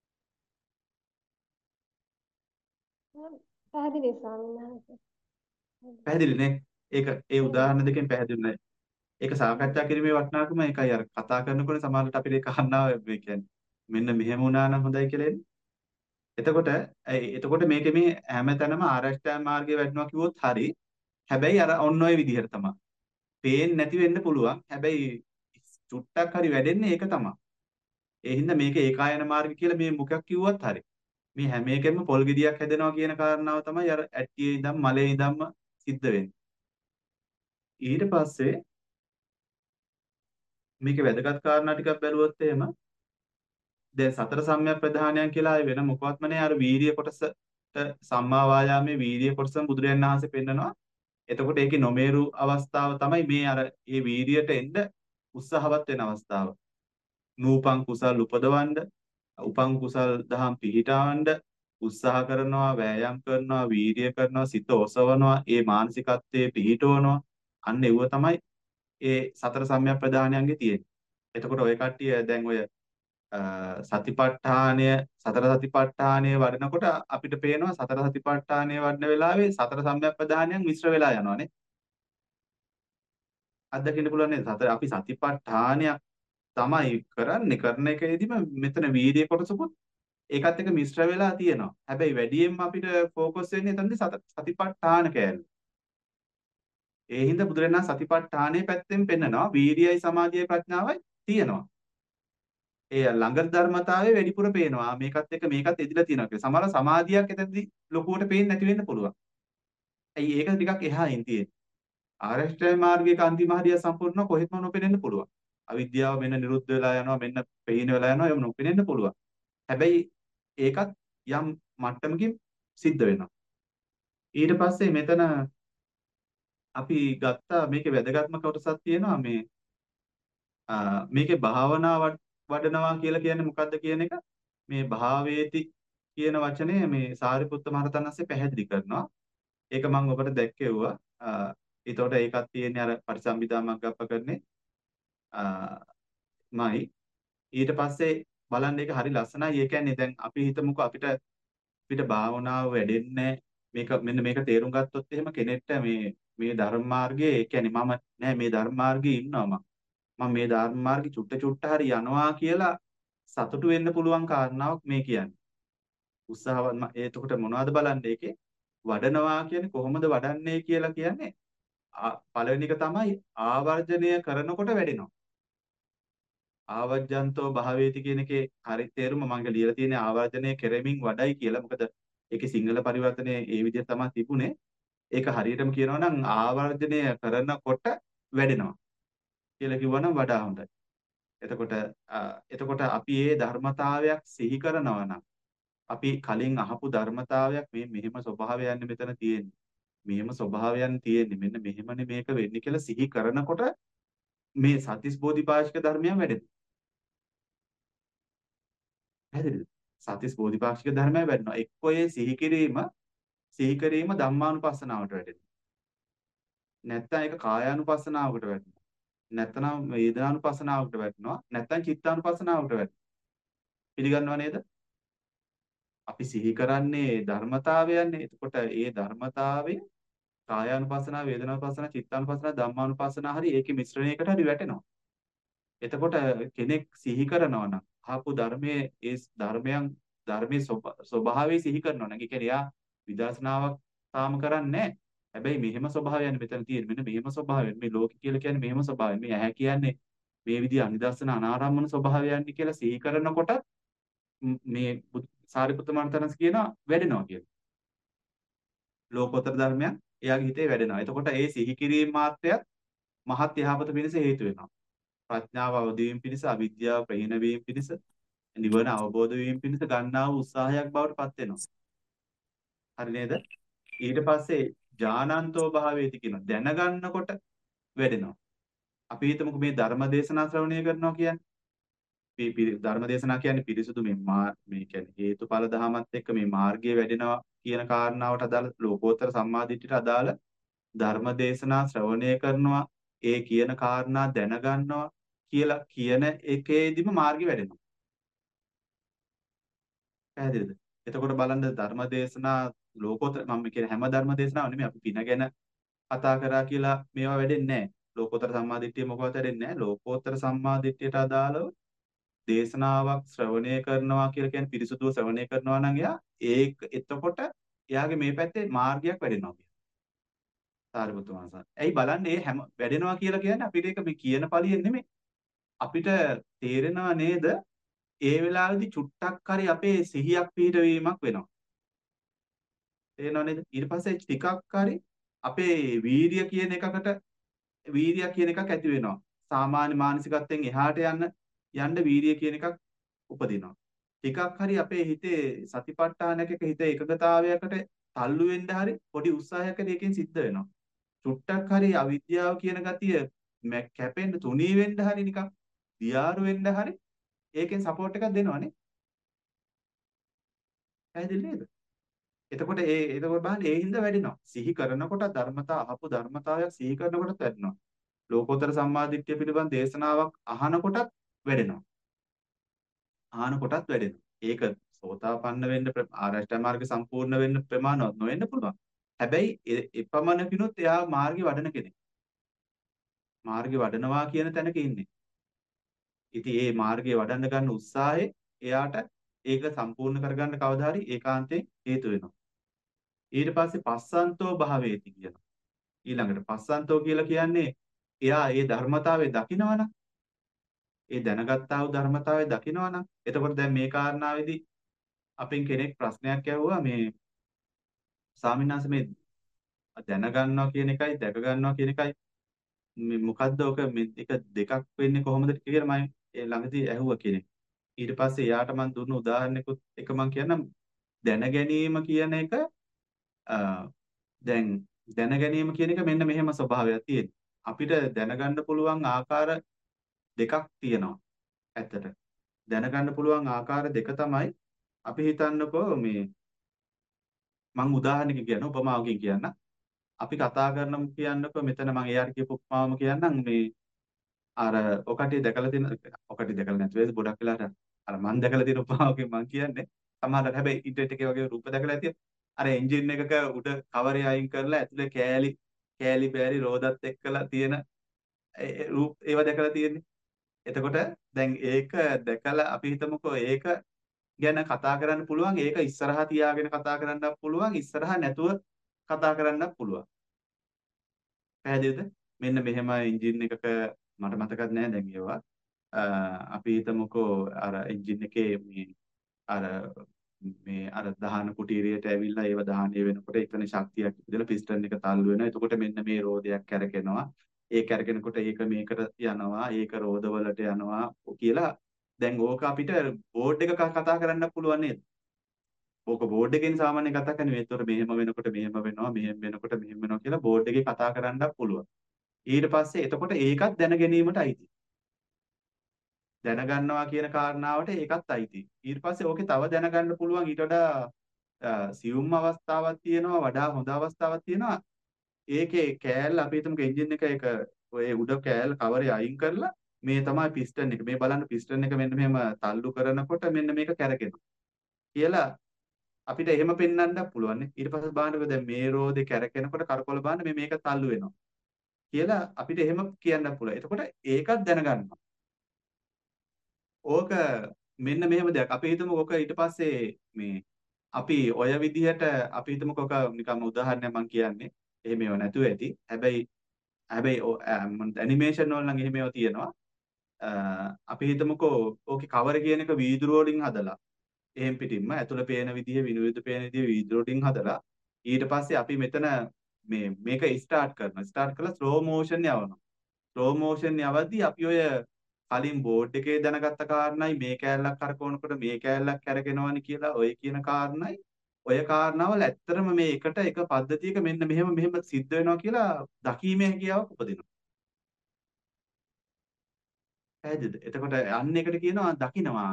පැහැදිලි ස්වාමීන් වහන්සේ. පැහැදිලි නේ? ඒක ඒ උදාහරණ දෙකෙන් පැහැදිලි නේ. ඒක සාකච්ඡා කිරීමේ වටිනාකම ඒකයි අර කතා කරනකොට සමහරවිට අපිට ඒක අහන්නා මේ කියන්නේ මෙන්න මෙහෙම වුණා නම් හොඳයි කියලා එන්නේ. එතකොට ඒ- එතකොට මේකේ මේ හැමතැනම ආරෂ්ඨා මාර්ගයේ වැඩනවා කිව්වොත් හරි. හැබැයි අර ඔන්න ඔය විදිහට තමයි. පේන්නේ නැති වෙන්න පුළුවන්. හැබැයි චුට්ටක් හරි වැඩෙන්නේ ඒක තමයි. ඒ හින්දා මේක ඒකායන මාර්ගය කියලා මේ මොකක් කිව්වත් හරි. මේ හැම එකෙම පොල් ගෙඩියක් හැදෙනවා කියන කාරණාව තමයි අර ඇට්ටියේ ඉඳන් මලේ ඉඳන්ම සිද්ධ වෙන්නේ. ඊට පස්සේ මේකේ වැදගත් කාරණා ටිකක් බැලුවොත් එහෙම දැන් සතර සම්‍යක් ප්‍රධානයන් කියලා ආයේ වෙන මොකවත්ම නෑ අර වීරිය කොටසට සම්මා වායාමයේ වීරිය කොටසම බුදුරජාණන් වහන්සේ පෙන්නනවා. එතකොට ඒකේ නොමේරු අවස්ථාව තමයි මේ අර ඒ වීරියට එන්න උත්සාහවත් වෙන අවස්ථාව. නූපං කුසල් උපදවන්න, උපං කුසල් දහම් පිහිටවන්න උත්සාහ කරනවා, වෑයම් කරනවා, වීරිය කරනවා, සිත ඔසවනවා, ඒ මානසිකත්වයේ පිහිටවනවා. අන්න ඒව තමයි ඒ සතර සම්‍යක් ප්‍රධානයන්ගේ තියෙන්නේ. එතකොට ඔය කට්ටිය දැන් ඔය අ, සතිපට්ඨානය සතර සතිපට්ඨානය වඩනකොට අපිට පේනවා සතර සතිපට්ඨානය වඩන වෙලාවේ සතර සම්‍යක් ප්‍රධානයන් මිශ්‍ර වෙලා යනවානේ. අත්දකින්න පුළුවන් නේද? සතර අපි සතිපට්ඨානයක් තමයි කරන්නේ කරන එකේදීම මෙතන වීර්ය කොටසකුත් ඒකත් එක්ක මිශ්‍ර වෙලා තියෙනවා. හැබැයි වැඩියෙන්ම අපිට ફોකස් වෙන්නේ එතනදී සත- සතිපට්ඨාන කෑල්ල. ඒ හින්දා බුදුරණන් සතිපට්ඨානයේ පැත්තෙන් පෙන්නනවා වීර්යයි සමාධියයි ප්‍රඥාවයි තියෙනවා. ඒ ළඟ ධර්මතාවයේ වැඩිපුර පේනවා. මේකත් එක්ක මේකත් එදිලා තියෙනවා කියලා. සමහර සමාධියක් එතනදී ලොකුවට පේන්නේ නැති වෙන්න පුළුවන්. ඇයි ඒක ටිකක් එහායින් තියෙන්නේ. ආරෂ්ඨ මාර්ගයක අන්තිම හරිය සම්පූර්ණ කොහෙත්ම නොපෙනෙන්න පුළුවන්. අවිද්‍යාව මෙන්න නිරුද්ධ වෙලා යනවා මෙන්න පේන වෙලා යනවා එහෙම නොපෙනෙන්න පුළුවන්. හැබැයි ඒකත් යම් මට්ටමකින් සිද්ධ වෙනවා. ඊට පස්සේ මෙතන අපි ගත්තා මේකේ වැදගත්ම කොටසක් තියෙනවා මේ මේකේ භාවනා වඩනවා කියලා කියන්නේ මොකද්ද කියන එක මේ භාවේති කියන වචනේ මේ සාරිපුත්ත මහරහතන් වහන්සේ පැහැදිලි කරනවා. ඒක මම ඔබට දැක්කෙව්වා. ඒතකොට ඒකත් තියෙන්නේ අර පරිසම්බිදා මග්ගප්පකරණේ මයි. ඊට පස්සේ බලන්න ඒක හරි ලස්සනයි. ඒ කියන්නේ දැන් අපි හිතමුකෝ අපිට අපිට භාවනාව වැඩෙන්නේ මේක මෙන්න මේක තේරුම් ගත්තොත් එහෙම කෙනෙක්ට මේ මේ ධර්ම මාර්ගයේ ඒ කියන්නේ මම නෑ මේ ධර්ම මාර්ගයේ ඉන්නවා මම. මම මේ ධර්ම මාර්ගෙ චුට්ට චුට්ට හරි යනවා කියලා සතුටු වෙන්න පුළුවන් කාරණාවක් මේ කියන්නේ. උත්සාහවත් එතකොට මොනවද බලන්න ඒකේ වඩනවා කියන්නේ කොහොමද වඩන්නේ කියලා කියන්නේ පළවෙනි එක තමයි ආවර්ජනය කරනකොට වැඩෙනවා. ආවර්ජන්තෝ භාවේති කියන එකේ හරි තේරුම මම ලියලා තියෙන්නේ ආවර්ජනය කෙරෙමින් වඩයි කියලා. මොකද ඒකේ සිංහල පරිවර්තනයේ ඒ විදිහට තමයි තිබුණේ. ඒක හරියටම කියනවා නම් ආවර්ජනය කරනකොට වැඩෙනවා කියලා කිව්වනම් වඩා හොඳයි. එතකොට එතකොට අපි මේ ධර්මතාවයක් සිහි කරනවා නම් අපි කලින් අහපු ධර්මතාවයක් මේ මෙහෙම ස්වභාවයන් මෙතන තියෙන්නේ. මෙහෙම ස්වභාවයන් තියෙන්නේ. මෙන්න මෙහෙමනේ මේක වෙන්නේ කියලා සිහි කරනකොට මේ සතිස් බෝධිපාශික ධර්මයන් වැඩෙනවා. පැහැදිලිද? සතිස් බෝධිපාශික ධර්මයන් වැඩෙනවා. එක්කෝ ඒ සිහි කිරීම සිහි කිරීම ධම්මානුපස්සනාවට වැඩෙනවා. නැත්නම් ඒක කායානුපස්සනාවකට වැඩෙනවා. නැත්නම් වේදනානුපස්සනාවකට වැටෙනවා. නැත්නම් චිත්තානුපස්සනාවකට වැටෙනවා. පිළිගන්නව නේද? අපි සිහි කරන්නේ ධර්මතාවයන්නේ. එතකොට ඒ ධර්මතාවය කායානුපස්සනාව, වේදනානුපස්සනාව, චිත්තානුපස්සනාව, ධම්මානුපස්සනාව හරි ඒකේ මිශ්‍රණයකට හරි වැටෙනවා. එතකොට කෙනෙක් සිහි කරනවා නම් අහපු ධර්මයේ ඒ ධර්මයන් ධර්මයේ ස්වභාවය සිහි කරනවා නම් ඒ කියන්නේ යා විදර්ශනාවක් තාම කරන්නේ නැහැ. හැබැයි මෙහෙම ස්වභාවයන් මෙතන තියෙන. මෙන්න මෙහෙම ස්වභාවයන් මේ ලෝක කියලා කියන්නේ මෙහෙම ස්වභාවයන්. මේ ඇහැ කියන්නේ මේ විදිහ අනිදර්ශන අනාරම්මන ස්වභාවයන් කියලා සිහි කරනකොට මේ සාරිපුත්ත මහරහතන් කියනවා වැඩෙනවා කියලා. ලෝකෝත්තර ධර්මයන් එයාගේ හිතේ වැඩෙනවා. එතකොට ඒ සිහි කිරීම මාත්‍රයත් මහත් යහපත පිණිස හේතු වෙනවා. ප්‍රඥාව අවදි වීම පිණිස, අවිද්‍යාව ප්‍රහීන වීම පිණිස, නිවන අවබෝධ වීම පිණිස ගන්නා වූ උත්සාහයක් බවට පත් වෙනවා. හරි නේද? ඊට පස්සේ ඥානන්තෝ භාවේති කියන දැනගන්නකොට වැඩෙනවා. අපි හිතමුකෝ මේ ධර්ම දේශනා ශ්‍රවණය කරනවා කියන්නේ. මේ ධර්ම දේශනා කියන්නේ පිරිසුදු මේ මේ කියන්නේ හේතුඵල ධහමත් එක්ක මේ මාර්ගයේ වැඩෙනවා කියන කාරණාවට අදාළ ලෝකෝත්තර සම්මාදිට්ඨියට අදාළ ධර්ම දේශනා ශ්‍රවණය කරනවා ඒ කියන කාරණා දැනගන්නවා කියලා කියන එකේදීම මාර්ගය වැඩෙනවා. පැහැදිලිද? එතකොට බලන්න ධර්ම දේශනා ලෝකෝත්තර මම කියන හැම ධර්ම දේශනාවක් නෙමෙයි අපි පින ගැන කතා කරා කියලා මේවා වැඩෙන්නේ නැහැ. ලෝකෝත්තර සම්මාදිට්ඨිය මොකවත් වැඩෙන්නේ නැහැ. ලෝකෝත්තර සම්මාදිට්ඨියට අදාළව දේශනාවක් ශ්‍රවණය කරනවා කියලා කියන්නේ පිරිසුදුව ශ්‍රවණය කරනවා නම් එයා ඒක එතකොට එයාගේ මේ පැත්තේ මාර්ගයක් වැඩෙනවා කියලා. සාරිපුත්තු මහසත්. ඇයි බලන්නේ හැම වැඩෙනවා කියලා කියන්නේ අපිට ඒක මේ කියන පළියෙන් නෙමෙයි. අපිට තේරෙනවා නේද? ඒ වෙලාවේදී චුට්ටක් හරි අපේ සිහියක් පිහිටවීමක් වෙනවා. තේරෙනව නේද? ඊට පස්සේ ටිකක් හරි අපේ වීරිය කියන එකකට වීරිය කියන එකක් ඇති වෙනවා. සාමාන්‍ය මානසිකත්වයෙන් එහාට යන්න යන්න වීරිය කියන එකක් උපදිනවා. ටිකක් හරි අපේ හිතේ සතිපට්ඨානයක හිත එකගතාවයකට තල්ලු වෙන්න හරි පොඩි උත්සාහයක් හරි එකෙන් සිද්ධ වෙනවා. චුට්ටක් හරි අවිද්‍යාව කියන ගතිය කැපෙන්න තුනී වෙන්න හරි නිකන් දියාරු වෙන්න හරි ඒකෙන් සපෝට් එකක් දෙනවනේ. පැහැදිලි නේද? එතකොට ඒ එතකොට බලන්න ඒ හින්දා වැඩෙනවා. සිහි කරනකොට ධර්මතා අහපු ධර්මතාවයක් සිහි කරනකොටත් වැඩෙනවා. ලෝකෝත්තර සම්මාදිට්ඨිය පිළිබඳ දේශනාවක් අහනකොටත් වැඩෙනවා. අහනකොටත් වැඩෙනවා. ඒක සෝතාපන්න වෙන්න ආරෂ්ඨ මාර්ගය සම්පූර්ණ වෙන්න ප්‍රමාණවත් නොවෙන්න පුළුවන්. හැබැයි එපමණකිනුත් එයා මාර්ගය වඩන කෙනෙක්. මාර්ගය වඩනවා කියන තැනක ඉන්නේ. ඉතින් ඒ මාර්ගය වඩන්න ගන්න උත්සාහය එයාට ඒක සම්පූර්ණ කරගන්න කවදා හරි ඒකාන්තයෙන් හේතු වෙනවා. ඊට පස්සේ පස්සන්තෝ භාවේති කියනවා. ඊළඟට පස්සන්තෝ කියලා කියන්නේ එයා ඒ ධර්මතාවය දකිනවනම් ඒ දැනගත්තා වූ ධර්මතාවය දකිනවනම් එතකොට දැන් මේ කාරණාවේදී අපෙන් කෙනෙක් ප්‍රශ්නයක් ඇහුවා මේ ස්වාමීන් වහන්සේ මේ දැනගන්නවා කියන එකයි දැක ගන්නවා කියන එකයි මේ මොකද්ද ඔක මේ එක දෙකක් වෙන්නේ කොහොමද කියලා මම ඒ ළඟදී ඇහුවා කෙනෙක්. ඊට පස්සේ එයාට මම දුන්න උදාහරණයකුත් එක මම කියන්නම් දැන ගැනීම කියන එක අ, දැන් දැන ගැනීම කියන එක මෙන්න මෙහෙම ස්වභාවයක් තියෙනවා. අපිට දැනගන්න පුළුවන් ආකාර දෙකක් තියෙනවා. ඇත්තට දැනගන්න පුළුවන් ආකාර දෙක තමයි අපි හිතන්නකෝ මේ මම උදාහරණයක් කියන්න උපමාවකින් කියන්න. අපි කතා කරනමු කියන්නකෝ මෙතන මම එයාට කියපු උපමාවම කියන්නම් මේ අර ඔකටි දැකලා තියෙන ඔකටි දැකලා නැති වෙයිද ගොඩක් වෙලාට අර මම දැකලා තියෙන උපමාවකින් මම කියන්නේ සමහරවිට හැබැයි ඉන්ටර්නෙට් එකේ වගේ රූප දැකලා ඇති අර එන්ජින් එකක උඩ කවරේ අයින් කරලා ඇතුලේ කෑලි කෑලි බෑරි රෝදත් එක්කලා තියෙන ඒ- ඒ රූප ඒවා දැකලා තියෙන්නේ. එතකොට දැන් ඒක දැකලා අපි හිතමුකෝ ඒක ගැන කතා කරන්න පුළුවන් ඒක ඉස්සරහා තියාගෙන කතා කරන්නත් පුළුවන් ඉස්සරහා නැතුව කතා කරන්නත් පුළුවන්. පැහැදිලිද? මෙන්න මෙහෙම එන්ජින් එකක මට මතකත් නෑ දැන් ඒවා. අ, අපි හිතමුකෝ අර එන්ජින් එකේ මේ අර මේ අර දහන කුටීරයට ඇවිල්ලා ඒව දහනය වෙනකොට එතන ශක්තියක් ඉදලා පිස්ටන් එක තල්ලු වෙනවා. එතකොට මෙන්න මේ රෝදයක් කැරකෙනවා. ඒ කැරකෙනකොට ඒක මේකට යනවා. ඒක රෝදවලට යනවා කියලා දැන් ඕක අපිට බෝඩ් එක කතා කරන්න පුළුවන් නේද? ඕක බෝඩ් එකෙන් සාමාන්‍ය කතා කරන්නේ. ඒතකොට මෙහෙම වෙනකොට මෙහෙම වෙනවා, මෙහෙම වෙනකොට මෙහෙම වෙනවා කියලා බෝඩ් එකේ කතා කරන්නත් පුළුවන්. ඊට පස්සේ එතකොට ඒකත් දැන ගැනීමට අයිති. දැනගන්නවා කියන කාරණාවට ඒකත් අයිති. ඊට පස්සේ ඕකේ තව දැනගන්න පුළුවන් ඊට වඩා අ, සියුම් අවස්ථාවක් තියෙනවා, වඩා හොඳ අවස්ථාවක් තියෙනවා. ඒකේ කෑල්ල අපි හිතමුකෝ එන්ජින් එක එක ඔය උඩ කෑල්ල කවරේ අයින් කරලා මේ තමයි පිස්ටන් එක. මේ බලන්න පිස්ටන් එක මෙන්න මෙහෙම තල්ලු කරනකොට මෙන්න මේක කැරකෙනවා. කියලා අපිට එහෙම පෙන්වන්නත් පුළුවන් නේ. ඊට පස්සේ බලන්නකෝ දැන් මේ රෝදේ කැරකෙනකොට කරකොල බලන්න මේ මේක තල්ලු වෙනවා. කියලා අපිට එහෙම කියන්න පුළුවන්. එතකොට ඒකත් දැනගන්නවා. ඕක මෙන්න මෙහෙම දෙයක්. අපි හිතමු ඕක ඊට පස්සේ මේ අපි ඔය විදිහට අපි හිතමුකෝ ඕක නිකම්ම උදාහරණයක් මම කියන්නේ. එහෙම ඒවා නැතුව ඇති. හැබැයි හැබැයි ඇනිමේෂන් වල නම් එහෙම ඒවා තියෙනවා. අ, අපි හිතමුකෝ ඕකේ කවර කියන එක වීදුරු වලින් හදලා එහෙම් පිටින්ම ඇතුළ පේන විදිහ විනිවිද පේන විදිහ වීදුරු වලින් හදලා ඊට පස්සේ අපි මෙතන මේ මේක ස්ටාර්ට් කරනවා. ස්ටාර්ට් කරලා ස්ලෝ මෝෂන් යවනවා. ස්ලෝ මෝෂන් යවද්දී අපි ඔය කලින් බෝඩ් එකේ දැනගත්ත කාරණයි මේ කෑල්ලක් කරකවනකොට මේ කෑල්ලක් කැරගෙනවනි කියලා ඔය කියන කාරණයි ඔය කාරණාවල ඇත්තටම මේ එකට එක පද්ධතියක මෙන්න මෙහෙම මෙහෙම සිද්ධ වෙනවා කියලා දකීමේ හැකියාවක් උපදිනවා. පැහැදිලිද? එතකොට අන්න එකට කියනවා දකින්නවා.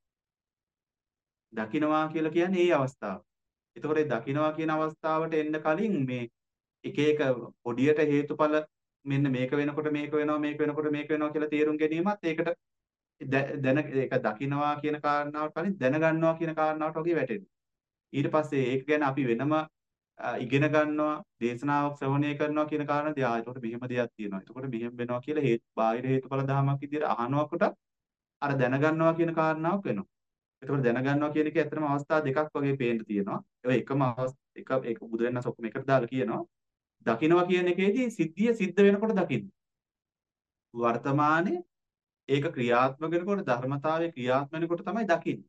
දකින්නවා කියලා කියන්නේ ඒ අවස්ථාව. එතකොට ඒ දකින්නවා කියන අවස්ථාවට එන්න කලින් මේ එක එක පොඩියට හේතුඵල මෙන්න මේක වෙනකොට මේක වෙනවා මේක වෙනකොට මේක වෙනවා කියලා තේරුම් ගැනීමත් ඒකට දැ- දැන ඒක දකින්නවා කියන කාරණාවට කලින් දැනගන්නවා කියන කාරණාවට වගේ වැටෙනවා. ඊට පස්සේ ඒක ගැන අපි වෙනම අ, ඉගෙන ගන්නවා දේශනාවක් ශ්‍රවණය කරනවා කියන කාරණාදී ආ ඒකට මෙහෙම දෙයක් තියෙනවා. එතකොට මෙහෙම වෙනවා කියලා හේතු බාහිර හේතුඵල ධමයක් විදිහට අහනකොට අර දැනගන්නවා කියන කාරණාවක් වෙනවා. එතකොට දැනගන්නවා කියන එක ඇත්තටම අවස්ථා දෙකක් වගේ පේන්න තියෙනවා. ඒ එකම අවස් එක ඒක බුදුරජාණන් ඔක්කොම එකට දාලා කියනවා. දකින්නවා කියන එකේදී සිද්ධිය සිද්ධ වෙනකොට දකින්න. වර්තමානයේ ඒක ක්‍රියාත්මක වෙනකොට ධර්මතාවයේ ක්‍රියාත්මක වෙනකොට තමයි දකින්නේ.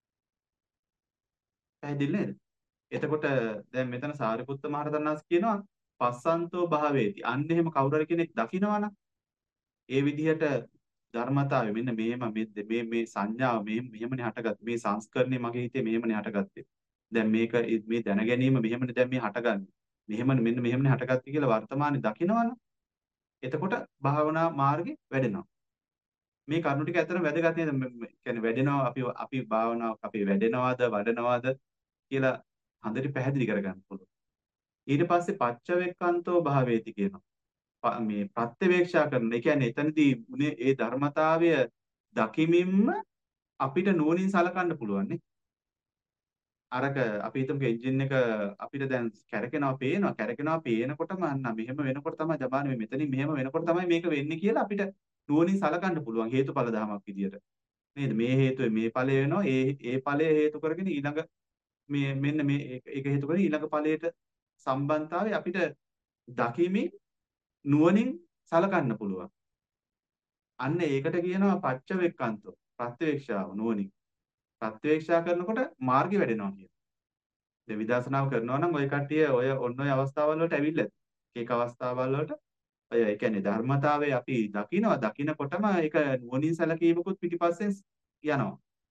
පැහැදිලි නේද? එතකොට දැන් මෙතන සාරිපුත්ත මහරහතන් වහන්සේ කියනවා පස්සන්තෝ භාවේති. අන්න එහෙම කවුරු හරි කෙනෙක් දකිනවනම් ඒ විදිහට ධර්මතාවය මෙන්න මෙහෙම මේ මේ මේ සංඥාව මෙහෙම මෙහෙමනේ හටගත්තේ. මේ සංස්කරණය මගේ හිතේ මෙහෙමනේ හටගත්තේ. දැන් මේක මේ දැන ගැනීම මෙහෙමනේ දැන් මේ හටගන්නේ. මෙහෙමනේ මෙන්න මෙහෙමනේ හටගත්තේ කියලා වර්තමානයේ දකිනවනම් එතකොට භාවනා මාර්ගේ වැඩෙනවා. මේ කරුණු ටික ඇත්තටම වැදගත් නේද? මේ- මේ කියන්නේ වැඩෙනවා අපි අපි භාවනාවක් අපි වැඩෙනවද වඩනවද කියලා හොඳට පැහැදිලි කරගන්න පුළුවන්. ඊට පස්සේ පච්චවෙක්කන්තෝ භාවේති කියනවා. ප- මේ ප්‍රත්‍යවේක්ෂා කරන. ඒ කියන්නේ එතනදී උනේ ඒ ධර්මතාවය දකිමින්ම අපිට නුවණින් සලකන්න පුළුවන් නේ. අරක අපි හිතමු එන්ජින් එක අපිට දැන් කැරකෙනවා පේනවා කැරකෙනවා පේනකොටම අන්න මෙහෙම වෙනකොට තමයි ජපාන මේ මෙතනින් මෙහෙම වෙනකොට තමයි මේක වෙන්නේ කියලා අපිට නුවණින් සලකන්න පුළුවන් හේතුඵල ධමයක් විදියට නේද මේ හේතුවේ මේ ඵලය වෙනවා ඒ ඒ ඵලය හේතු කරගෙන ඊළඟ මේ මෙන්න මේ ඒක ඒක හේතු කරගෙන ඊළඟ ඵලයට සම්බන්ධතාවය අපිට දකිමින් නුවණින් සලකන්න පුළුවන් අන්න ඒකට කියනවා පච්චවෙක්කන්තෝ ප්‍රත්‍යවේක්ෂාව නුවණින් ප්‍රත්‍යවේක්ෂා කරනකොට මාර්ගය වැඩෙනවා කියන දැන් විදර්ශනාව කරනවා නම් ඔය කට්ටිය ඔය ඔන්න ඔය අවස්ථාවල් වලට ඇවිල්ලා ඒක අවස්ථාවල් වලට ඔය ඒ කියන්නේ ධර්මතාවය අපි දකිනවා දකිනකොටම ඒක නුවණින් සැලකීමකුත් පිටිපස්සෙන් යනවා.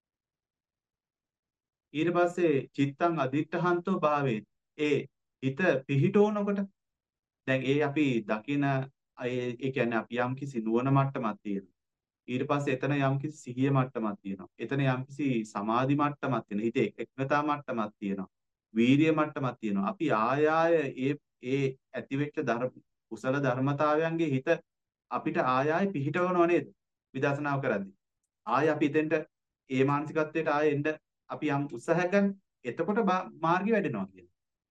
ඊට පස්සේ චිත්තං අදිත්තහන්තෝ භාවේ ඒ හිත පිහිටවනකොට දැන් ඒ අපි දකින ඒ ඒ කියන්නේ අපි යම් කිසි නුවණ මට්ටමක් තියෙනවා. ඊට පස්සේ එතන යම්කිසි සිහිය මට්ටමක් තියෙනවා. එතන යම්කිසි සමාධි මට්ටමක් තියෙනවා. හිතේ එකඟතා මට්ටමක් තියෙනවා. වීරිය මට්ටමක් තියෙනවා. අපි ආය ආය ඒ ඒ ඇතිවෙච්ච ධර්ම කුසල ධර්මතාවයන්ගේ හිත අපිට ආය ආය පිහිටවනව නේද? විදර්ශනාව කරද්දී. ආය අපි එතෙන්ට ඒ මානසිකත්වයට ආය එන්න අපි යම් උත්සාහයක් ගන්න. එතකොට මාර්ගය වැඩෙනවා කියන්නේ.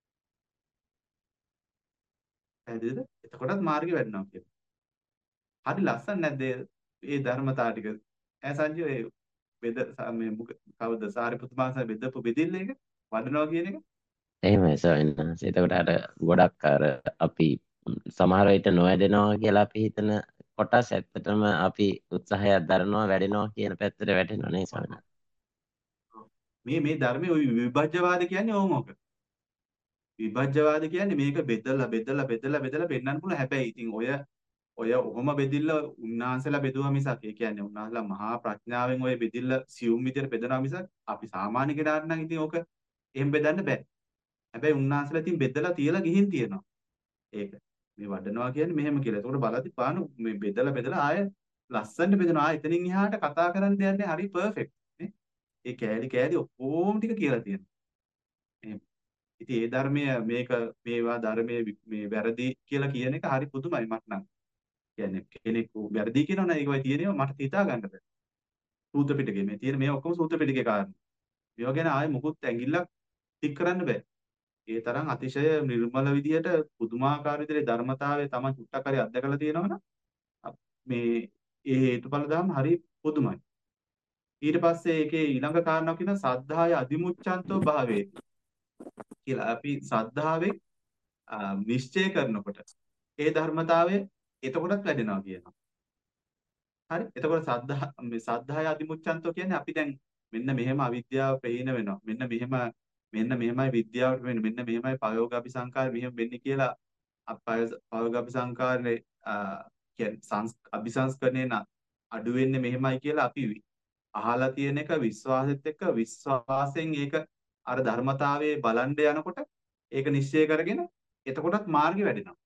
පැහැදිලිද? එතකොටත් මාර්ගය වැඩෙනවා කියන්නේ. හරි ලස්සන නැද්ද ඒ ධර්මතාව ටික? ඈ සංජය ඒ බෙද මේ කවුද සාරිපුත්තු මාසය බෙදපු බෙදිල්ල එක වඩනවා කියන එක? එහෙමයි ස්වාමීන් වහන්සේ. එතකොට අර ගොඩක් අර අපි සමහර විට නොවැදෙනවා කියලා අපි හිතන කොටස් ඇත්තටම අපි උත්සාහයක් දරනවා වැඩෙනවා කියන පැත්තට වැටෙනවා නේ ස්වාමීන් වහන්සේ. මේ මේ ධර්මයේ ওই විභජ්‍යවාද කියන්නේ ඕම ඔක. විභජ්‍යවාද කියන්නේ මේක බෙදලා බෙදලා බෙදලා බෙදලා පෙන්වන්න පුළුවන්. හැබැයි ඉතින් ඔය ඔය ඔහොම බෙදිල්ල උන්වහන්සේලා බෙදුවා මිසක් ඒ කියන්නේ උන්වහන්සේලා මහා ප්‍රඥාවෙන් ඔය බෙදිල්ල සියුම් විදියට බෙදනවා මිසක් අපි සාමාන්‍ය කෙනාට නම් ඉතින් ඕක එහෙම බෙදන්න බෑ. හැබැයි උන්වහන්සේලා ඉතින් බෙදලා තියලා ගිහින් තියෙනවා. ඒක මේ වඩනවා කියන්නේ මෙහෙම කියලා. ඒකට බලද්දි පාන මේ බෙදලා බෙදලා ආය ලස්සනට බෙදනවා. ආය එතනින් එහාට කතා කරන්න දෙයක් නෑ. හරි පර්ෆෙක්ට් නේ. ඒ කෑලි කෑලි ඔක්කොම ටික කියලා තියෙනවා. එහෙම. ඉතින් ඒ ධර්මය මේක මේවා ධර්මයේ මේ වැරදි කියලා කියන එක හරි පුදුමයි මට නම්. කියන්නේ කෙනෙක් වැරදි කියනවා නම් ඒක වයි තියෙනවා මට හිතා ගන්න බෑ. සූත්‍ර පිටකේ මේ තියෙන මේ ඔක්කොම සූත්‍ර පිටකේ කාරණා. මේවා ගැන ආයේ මොකුත් ඇඟිල්ලක් ටික් කරන්න බෑ. ඒ තරම් අතිශය නිර්මල විදියට පුදුමාකාර විදිහේ ධර්මතාවය තමයි චුට්ටක් හරි අත්දකලා තියෙනවනම් මේ ඒ හේතුඵල ධර්ම හරි පුදුමයි. ඊට පස්සේ ඒකේ ඊළඟ කාරණාව කියන සද්ධාය අදිමුච්ඡන්තෝ භාවේති කියලා. අපි සද්ධාවෙන් නිශ්චය කරනකොට ඒ ධර්මතාවය එතකොටත් වැඩෙනවා කියනවා. හරි. එතකොට සද්ධා මේ සද්ධාය අදිමුච්ඡන්තෝ කියන්නේ අපි දැන් මෙන්න මෙහෙම අවිද්‍යාව ප්‍රහීන වෙනවා. මෙන්න මෙහෙම මෙන්න මෙහෙමයි විද්‍යාවට වෙන්නේ. මෙන්න මෙහෙමයි පයෝගාපිසංකාර මෙහෙම වෙන්නේ කියලා පයෝගාපිසංකාරේ කියන්නේ අபிසංස්කරණේ අඩු වෙන්නේ මෙහෙමයි කියලා අපි අහලා තියෙන එක විශ්වාසෙත් එක්ක විශ්වාසයෙන් ඒක අර ධර්මතාවයේ බලන්න යනකොට ඒක නිශ්චය කරගෙන එතකොටත් මාර්ගය වැඩෙනවා.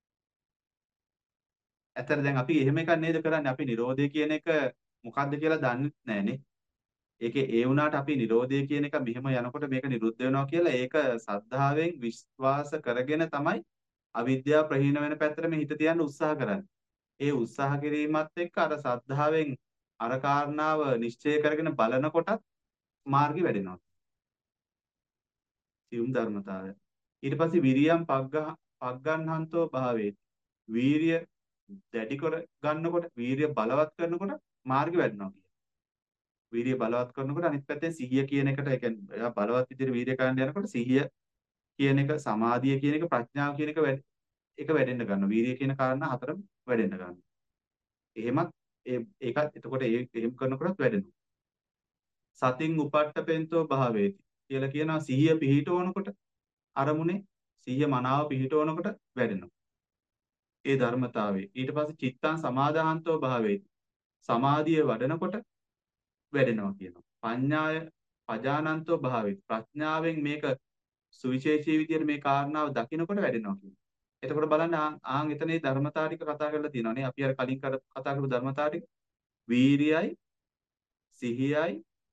ඇත්තට දැන් අපි එහෙම එකක් නේද කරන්නේ? අපි Nirodha කියන එක මොකද්ද කියලා දන්නේ නැහනේ. ඒකේ ඒ වුණාට අපි Nirodha කියන එක මෙහෙම යනකොට මේක නිරුද්ධ වෙනවා කියලා ඒක සද්ධාවෙන් විශ්වාස කරගෙන තමයි අවිද්‍යාව ප්‍රහීන වෙන පැත්තට මේ හිත තියන්න උත්සාහ කරන්නේ. ඒ උත්සාහ කිරීමත් එක්ක අර සද්ධාවෙන් අර කාරණාව නිශ්චය කරගෙන බලනකොටත් මාර්ගය වැඩෙනවා. සියුම් ධර්මතාවය. ඊට පස්සේ විරියම් පග්ගහ පග්ගන්හන්තෝ භාවේති. වීරිය දැඩි කර ගන්නකොට වීරිය බලවත් කරනකොට මාර්ගය වැඩෙනවා කියන්නේ. වීරිය බලවත් කරනකොට අනිත් පැත්තේ සිහිය කියන එකට ඒ කියන්නේ එයා බලවත් විදිහට වීරිය කරන්න යනකොට සිහිය කියන එක සමාධිය කියන එක ප්‍රඥාව කියන එක වැඩ ඒක වැඩෙන්න ගන්නවා. වීරිය කියන කාරණා හතරම වැඩෙන්න ගන්නවා. එහෙමත් ඒ ඒකත් එතකොට ඒ එහෙම කරනකොටත් වැඩෙනවා. සතින් උපට්ඨපෙන්තෝ භාවේති කියලා කියනවා සිහිය පිහිටවනකොට අරමුණේ සිහිය මනාව පිහිටවනකොට වැඩෙනවා. ඒ ධර්මතාවයේ ඊට පස්සේ චිත්තං සමාදාහන්තෝ භාවේති සමාධිය වඩනකොට වැඩෙනවා කියනවා. පඤ්ඤාය පජානන්තෝ භාවේති ප්‍රඥාවෙන් මේක සුවිශේෂී විදියට මේ කාරණාව දකිනකොට වැඩෙනවා කියනවා. එතකොට බලන්න ආන් එතනේ ධර්මතාව ටික කතා කරලා තියෙනවා නේ. අපි අර කලින් කතා කරපු ධර්මතාව ටික වීරියයි සිහියයි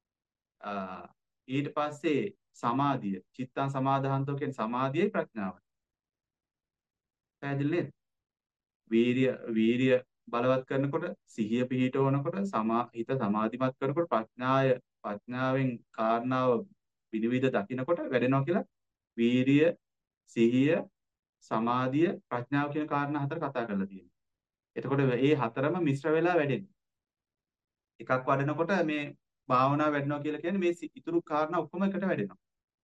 ඊට පස්සේ සමාධිය චිත්තං සමාදාහන්තෝ කියන සමාධියයි ප්‍රඥාවයි. පැහැදිලි නේද? වීරිය වීරිය බලවත් කරනකොට සිහිය පිහිටවනකොට සමා හිත සමාධිමත් කරනකොට ප්‍රඥාය ප්‍රඥාවෙන් කාරණාව විනිවිද දකිනකොට වැඩෙනවා කියලා වීරිය සිහිය සමාධිය ප්‍රඥාව කියන කාරණා හතර කතා කරලා තියෙනවා. එතකොට මේ හතරම මිශ්‍ර වෙලා වැඩෙන්නේ. එකක් වඩනකොට මේ භාවනාව වැඩෙනවා කියලා කියන්නේ මේ ඉතුරු කාරණා ඔක්කොම එකට වැඩෙනවා.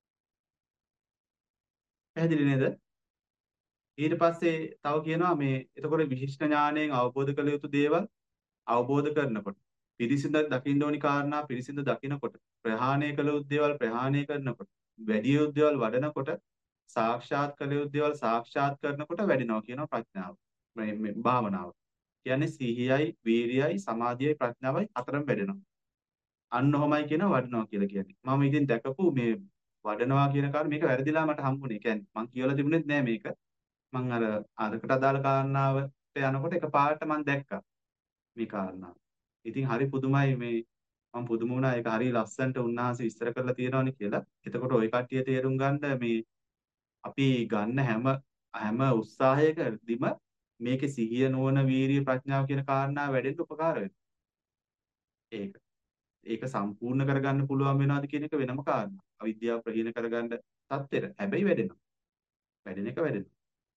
පැහැදිලි නේද? ඊට පස්සේ තව කියනවා මේ එතකොට විශිෂ්ට ඥාණයෙන් අවබෝධ කළ යුතු දේවල් අවබෝධ කරනකොට පිරිසිඳ දකින්න ඕනි කාරණා පිරිසිඳ දකිනකොට ප්‍රහාණය කළ යුතු දේවල් ප්‍රහාණය කරනකොට වැඩි යුද්ධවල වඩනකොට සාක්ෂාත් කළ යුද්ධවල සාක්ෂාත් කරනකොට වැඩිනවා කියනවා ප්‍රඥාව. මේ මේ භාවනාව. කියන්නේ සිහියයි, වීරියයි, සමාධියයි, ප්‍රඥාවයි හතරම වැඩෙනවා. අන්න ඔහොමයි කියනවා වඩනවා කියලා කියන්නේ. මම ඉතින් දැකපු මේ වඩනවා කියන කාරණා මේක වැරදිලා මට හම්බුනේ. කියන්නේ මං කියවලා තිබුණෙත් නෑ මේක. මං අර අරකට අදාළ කාරණාවට යනකොට එකපාරට මං දැක්කා මේ කාරණාව. ඉතින් හරි පුදුමයි මේ මම පුදුම වුණා ඒක හරි ලස්සනට උන්වහන්සේ විස්තර කරලා තියෙනවානේ කියලා. එතකොට ওই කට්ටිය තේරුම් ගන්න මේ අපි ගන්න හැම හැම උත්සාහයකදීම මේකේ සිහිය නුවණ වීරිය ප්‍රඥාව කියන කාරණා වැඩෙන්න උපකාර වෙනවා. ඒක. ඒක සම්පූර්ණ කරගන්න පුළුවන් වෙනවද කියන එක වෙනම කාරණා. අවිද්‍යාව ප්‍රහීන කරගන්න තත්ත්වෙට. හැබැයි වැඩෙනවා. වැඩෙන එක වැඩෙනවා.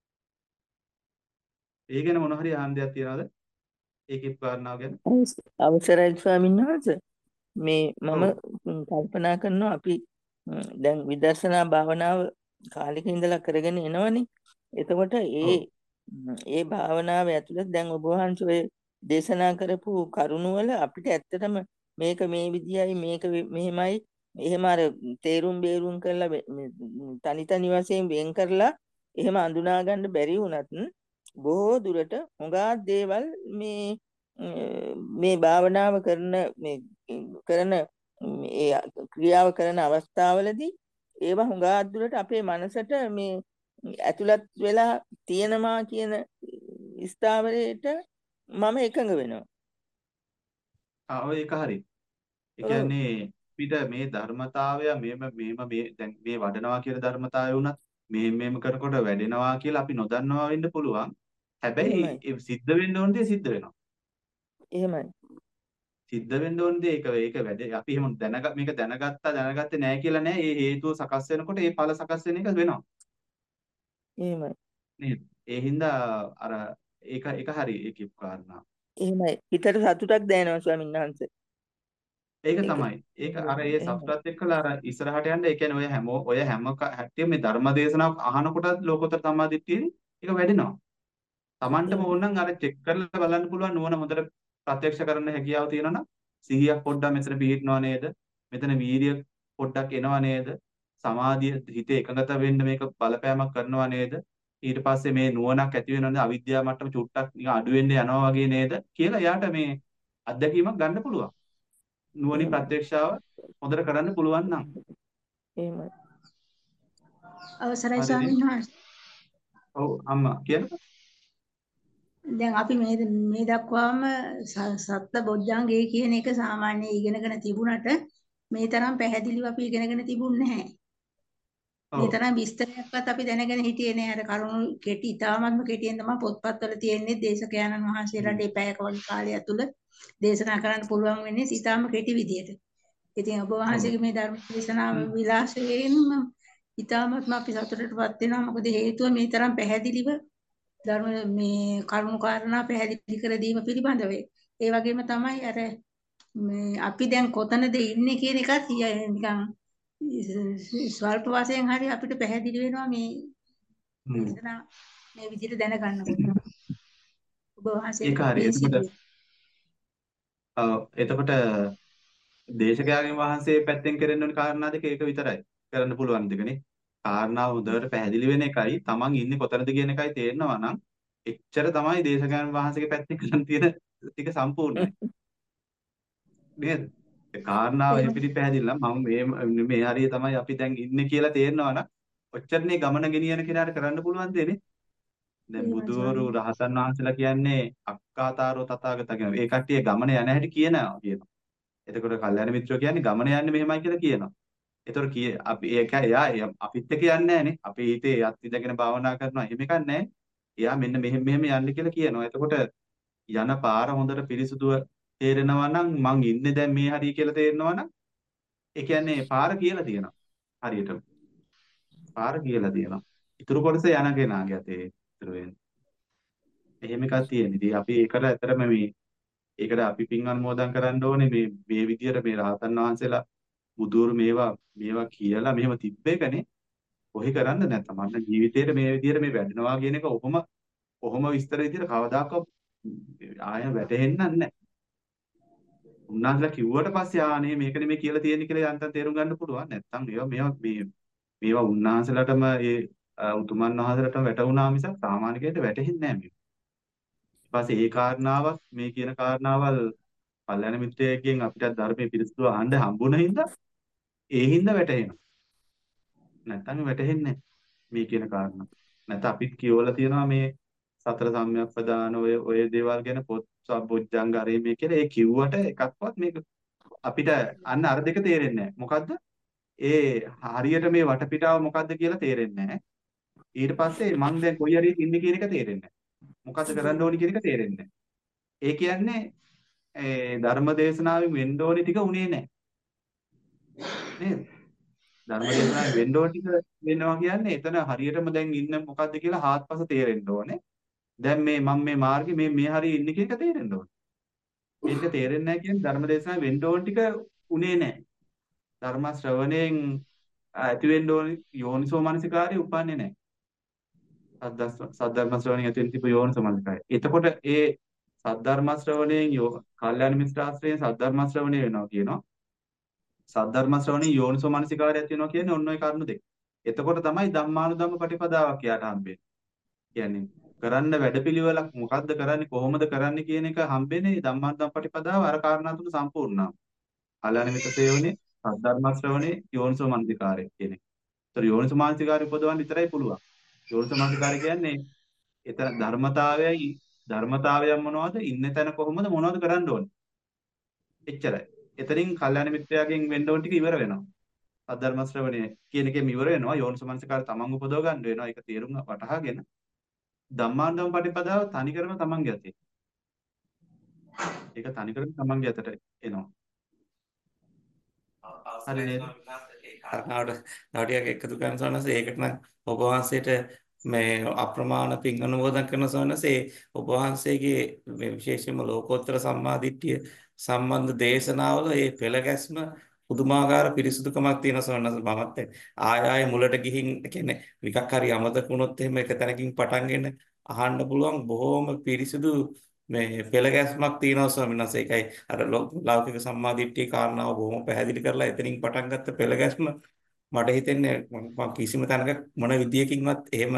ඒ ගැන මොන හරි ආන්දයක් තියනවද? ඒකේ කාරණාව ගැන? අවසරයි ස්වාමීන් වහන්සේ. මේ මම ඔව්. කල්පනා කරනවා අපි ම්, දැන් විදර්ශනා භාවනාව කාලෙක ඉඳලා කරගෙන එනවනේ. එතකොට ඒ ඔව්. ම්, ඒ භාවනාව ඇතුළත දැන් ඔබ වහන්සේ ඔය දේශනා කරපු කරුණ වල අපිට ඇත්තටම මේක මේ විදියයි මේක වෙ- මෙහෙමයි එහෙම අර තේරුම් බේරුම් කරලා වෙ- මේ, ම්, තනි තනි වශයෙන් වෙන් කරලා එහෙම අඳුනා ගන්න බැරි වුණත් බොහෝ දුරට හුඟා දේවල් මේ අ, මේ භාවනාව කරන මේ කරන ඒ ක්‍රියාව කරන අවස්ථාවලදී ඒවා හුඟා දුරට අපේ මනසට මේ ඇතුළත් වෙලා තියෙනවා කියන ස්ථාවරයට මම එකඟ වෙනවා. ආ ඔය ඒක හරි. ඒ ඔව්. කියන්නේ අපිට මේ ධර්මතාවය මේම මේම මේ දැන් මේ වඩනවා කියන ධර්මතාවය වුණත් මේ මේම කරනකොට වැඩෙනවා කියලා අපි නොදන්නවා වෙන්න පුළුවන්. හැබැයි එහෙමයි. ඒ සිද්ධ වෙන්න ඕන දේ සිද්ධ වෙනවා. එහෙමයි. සිද්ධ වෙන්න ඕන දේ ඒක ඒක වැඩ අපි එහෙම දැනග මේක දැනගත්තා දැනගත්තේ නැහැ කියලා නෑ. ඒ හේතුව සකස් වෙනකොට ඒ ඵල සකස් වෙන එක වෙනවා. එහෙමයි. නේද? ඒ හින්දා අර ඒක ඒක හරි ඒකේ කාරණා. එහෙමයි. හිතට සතුටක් දැනෙනවා ස්වාමීන් වහන්සේ. ඒක ඒක තමයි. ඒක අර ඒ එහෙමයි. සතුටත් එක්කලා අර ඉස්සරහට යන්න ඒ කියන්නේ ඔය හැමෝ ඔය හැම හැට්ටිය මේ ධර්ම දේශනාවක් අහනකොටත් ලෝකෝත්තර සම්මාදිට්ඨියනේ ඒක වැඩෙනවා. Tamanටම එහෙමයි. ඕනනම් අර චෙක් කරලා බලන්න පුළුවන් නුවණ හොඳට ප්‍රත්‍යක්ෂ කරන්න හැකියාව තියෙනවා නම් සිහියක් පොඩ්ඩක් මෙතන පිහිටනවා නේද? මෙතන වීරිය පොඩ්ඩක් එනවා නේද? සමාධිය හිතේ එකඟත වෙන්න මේක බලපෑමක් කරනවා නේද? ඊට පස්සේ මේ නුවණක් ඇති වෙනවද අවිද්‍යාව මට්ටම චුට්ටක් නිකන් අඩු වෙන්න යනවා වගේ නේද? කියලා එයාට මේ අත්දැකීමක් ගන්න පුළුවන්. නුවණින් එහෙමයි. ප්‍රත්‍යක්ෂාව හොඳට කරන්න පුළුවන් නම්. එහෙමයි. අවසරයි හරිනේ? ස්වාමීන් වහන්සේ. ඔව් අම්මා කියන්නකෝ. දැන් අපි මේ මේ දක්වාම ස- සත්ත බොජ්ජංගේ කියන එක සාමාන්‍ය ඉගෙනගෙන තිබුණට මේ තරම් පැහැදිලිව අපි ඉගෙනගෙන තිබුණේ නැහැ. මේ ඔව්. තරම් විස්තරයක්වත් අපි දැනගෙන හිටියේ නෑ. අර කරුණු කෙටි ඉතාමත්ම කෙටියෙන් තමයි පොත්පත්වල තියෙන්නේ. දේශකයන්න් වහන්සේලාට හ්ම්. මේ පැයක වගේ කාලය තුල දේශනා කරන්න පුළුවන් වෙන්නේ ඉතාම කෙටි විදියට. ඉතින් ඔබ ඔව්. වහන්සේගේ මේ ධර්ම දේශනාව හ්ම්. විලාසයෙන්ම ඉතාමත්ම අපි සතුටටපත් වෙනවා. මොකද හේතුව මේ තරම් පැහැදිලිව ධර්ම මේ කරුණු කාරණා පැහැදිලි කර දීම පිළිබඳව. ඒ වගේම තමයි අර මේ අපි දැන් කොතනද ඉන්නේ කියන එකත් ය- නිකන් ස්වල්ප වශයෙන් හරි අපිට පැහැදිලි වෙනවා මේ හ්ම්. දේශනා මේ විදිහට දැනගන්නකොට. ඔබ වහන්සේට ඒක හරි. පින් සිදු එතකොට ඔව් එතකොට දේශකයාගෙන් වහන්සේ පැත්තෙන් කරන්න ඕන කාරණා දෙක ඒක විතරයි. කරන්න පුළුවන් දෙකනේ. කාරණාව හොඳට පැහැදිලි වෙන එකයි Taman ඉන්නේ කොතනද කියන එකයි තේරෙනවා නම් එච්චර තමයි දේශකයන් වහන්සේගේ පැත්තෙන් කරන්න තියෙන ටික සම්පූර්ණයි. නේද? ඒ කාරණාව එහෙම එපිටි පැහැදිලි නම් මම මේ මේ හරිය තමයි අපි දැන් ඉන්නේ කියලා තේරෙනවා නම් ඔච්චරනේ ගමන ගෙනියන කෙනාට කරන්න පුළුවන් දෙන්නේ. දැන් එහෙමයි බුදුවරු ස්වාමීනි. රහතන් වහන්සේලා කියන්නේ අක්කාතාරෝ තථාගත කියන. ඒ කට්ටිය ගමන යන හැටි කියනවා කියනවා. එතකොට කල්යාණ මිත්‍රෝ කියන්නේ ගමන යන්නේ මෙහෙමයි කියලා කියනවා. ඒතර කිය අපි ඒක එයා එයා අපිත් එක්ක යන්නේ නැහනේ. අපි හිතේ යත් ඉඳගෙන භාවනා කරනවා එහෙම එකක් නැහැ. එයා මෙන්න මෙහෙම මෙහෙම යන්න කියලා කියනවා. එතකොට යන පාර හොඳට පිරිසුදුව තේරෙනවා නම් මං ඉන්නේ දැන් මේ හරිය කියලා තේරෙනවා නම් ඒ කියන්නේ පාර කියලා තියෙනවා. හරියටම. පාර කියලා තියෙනවා. ඉතුරු කොටස යන කෙනාගේ අතේ ඉතුරු වෙන්නේ. එහෙම එකක් තියෙන. ඉතින් අපි ඒකට ඇත්තටම මේ ඒකට අපි පින් අනුමෝදන් කරන්න ඕනේ මේ මේ විදියට මේ රහතන් වහන්සේලා බුදුරු මේවා මේවා කියලා මෙහෙම තිබ්බ එකනේ. කොහේ කරන්න නැත්නම් මන්න ජීවිතේට මේ විදියට මේ වැඩෙනවා කියන එක ඔහොම ඔහොම විස්තර විදියට කවදාකවත් ආය වැටහෙන්නේ නැහැ. උන්වහන්සේලා කිව්වට පස්සේ ආනේ මේක නෙමෙයි කියලා තියෙන්නේ කියලා යන්තම් තේරුම් ගන්න පුළුවන්. නැත්නම් මේවා මේවා මේ මේවා උන්වහන්සේලාටම ඒ උතුමන් වහන්සේලාටම වැටුණා මිසක් සාමාන්‍ය කෙනෙක්ට වැටහෙන්නේ නැහැ මේවා. ඊට පස්සේ ඒ කාරණාවක් මේ කියන කාරණාවල් කල්‍යාණ මිත්‍රයෙක්ගෙන් අපිට ධර්මයේ පිරිසිදුව අහන්න හම්බුන හින්දා ඒ හින්දා වැටහෙනවා. නැත්තම් වැටහෙන්නේ නැහැ මේ කියන කාරණා. නැත්නම් අපිත් කියවලා තියෙනවා මේ සතර සම්‍යක් ප්‍රදාන ඔය ඔය දේවල් ගැන පොත් සම්බොජ්ජංග අරේ මේ කියලා ඒ කිව්වට එකක්වත් මේක අපිට අන්න අර දෙක තේරෙන්නේ නැහැ. මොකද්ද? ඒ හරියට මේ වටපිටාව මොකද්ද කියලා තේරෙන්නේ නැහැ. ඊට පස්සේ මං දැන් කොයි හරි ඉන්නේ කියන එක තේරෙන්නේ නැහැ. මොකද්ද කරන්න ඕනි කියන එක තේරෙන්නේ නැහැ. ඒ කියන්නේ ඒ ධර්ම දේශනාවෙන් වෙන්න ඕනි ටික උනේ නැහැ. නේද? ධර්ම දේශනාවෙන් වෙන්න ඕනි ටික වෙනවා කියන්නේ එතන හරියටම දැන් ඉන්න මොකද්ද කියලා හාත්පස තේරෙන්න ඕනේ. දැන් මේ මම මේ මාර්ගේ මේ මේ හරිය ඉන්නේ කියන එක තේරෙන්න ඕනේ. ඒ ටික තේරෙන්නේ නැහැ කියන්නේ ධර්ම දේශනාවෙන් වෙන්න ඕනි ටික උනේ නැහැ. ධර්ම ශ්‍රවණයෙන් ඇති වෙන්න ඕනි යෝනිසෝ මනසිකාරය උපන්නේ නැහැ. සද්ධර්ම ශ්‍රවණයෙන් ඇති වෙන තිබු යෝනිසෝ මනසිකාරය. එතකොට ඒ සද්ධර්ම ශ්‍රවණයෙන් යෝ කල්යාණ මිත්‍ර ආශ්‍රයෙන් සද්ධර්ම ශ්‍රවණය වෙනවා කියනවා. සද්ධර්ම ශ්‍රවණයෙන් යෝනිසෝ මනසිකාරය ඇති වෙනවා කියන්නේ ඔන්න ඔය කරුණු දෙක. එතකොට තමයි ධම්මානුධම්ම පටිපදාවක් යාට හම්බෙන්නේ. කියන්නේ කරන්න වැඩපිළිවෙලක් මොකද්ද කරන්නේ කොහොමද කරන්නේ කියන එක හම්බෙන්නේ ධම්මානුධම්ම පටිපදාව අර කාරණා තුන සම්පූර්ණව. කල්‍යාණ මිත්‍ර සේවනයේ සද්ධර්ම ශ්‍රවණේ යෝනිසෝ මනසිකාරය කියන එක. ඒතර යෝනිසෝ මනසිකාරය උපදවන්න විතරයි පුළුවන්. යෝනිසෝ මනසිකාරය කියන්නේ එතන ධර්මතාවයයි ධර්මතාවයන් මොනවද ඉන්න තැන කොහොමද මොනවද කරන්න ඕනේ. එච්චරයි. එතනින් කල්‍යාණ මිත්‍රයාගෙන් වෙන්න ඕන ටික ඉවර වෙනවා. සද්ධර්ම ශ්‍රවණය කියන එකෙම ඉවර වෙනවා. යෝනිසෝ මනසිකාරය තමන් උපදව ගන්න වෙනවා. ඒක තේරුම් වටහාගෙන ධම්මානුධම්ම පටිපදාව තනිකරම තමන්ගේ අතේ. ඒක තනිකරම තමන්ගේ අතට එනවා. හරි නේද? කාරණාවට තව ටිකක් එකතු කරන සවනස ඒකට නම් ඔබ වහන්සේට මේ අප්‍රමාණ පින් අනුමෝදන් කරන සවනස ඒ ඔබ වහන්සේගේ මේ විශේෂයෙන්ම ලෝකෝත්තර සම්මාදිට්ඨිය සම්බන්ධ දේශනාවල ඒ පෙළ ගැස්ම පුදුමාකාර පිරිසුදුකමක් තියෙන සවනස මමත් ආය ආය මුලට ගිහින් කියන්නේ විකක් හරි අමතක වුණොත් එහෙම එක තැනකින් පටන්ගෙන අහන්න පුළුවන් බොහොම පිරිසුදු මේ පෙළ ගැස්මක් තියෙනවා ස්වාමීන් වහන්සේ. ඒකයි අර ලෞකික සම්මාදිට්ඨිය කාරණාව බොහොම පැහැදිලි කරලා එතනින් පටන් ගත්ත පෙළ ගැස්ම මට හිතෙන්නේ මම කිසිම තැනක මොන විදියකින්වත් එහෙම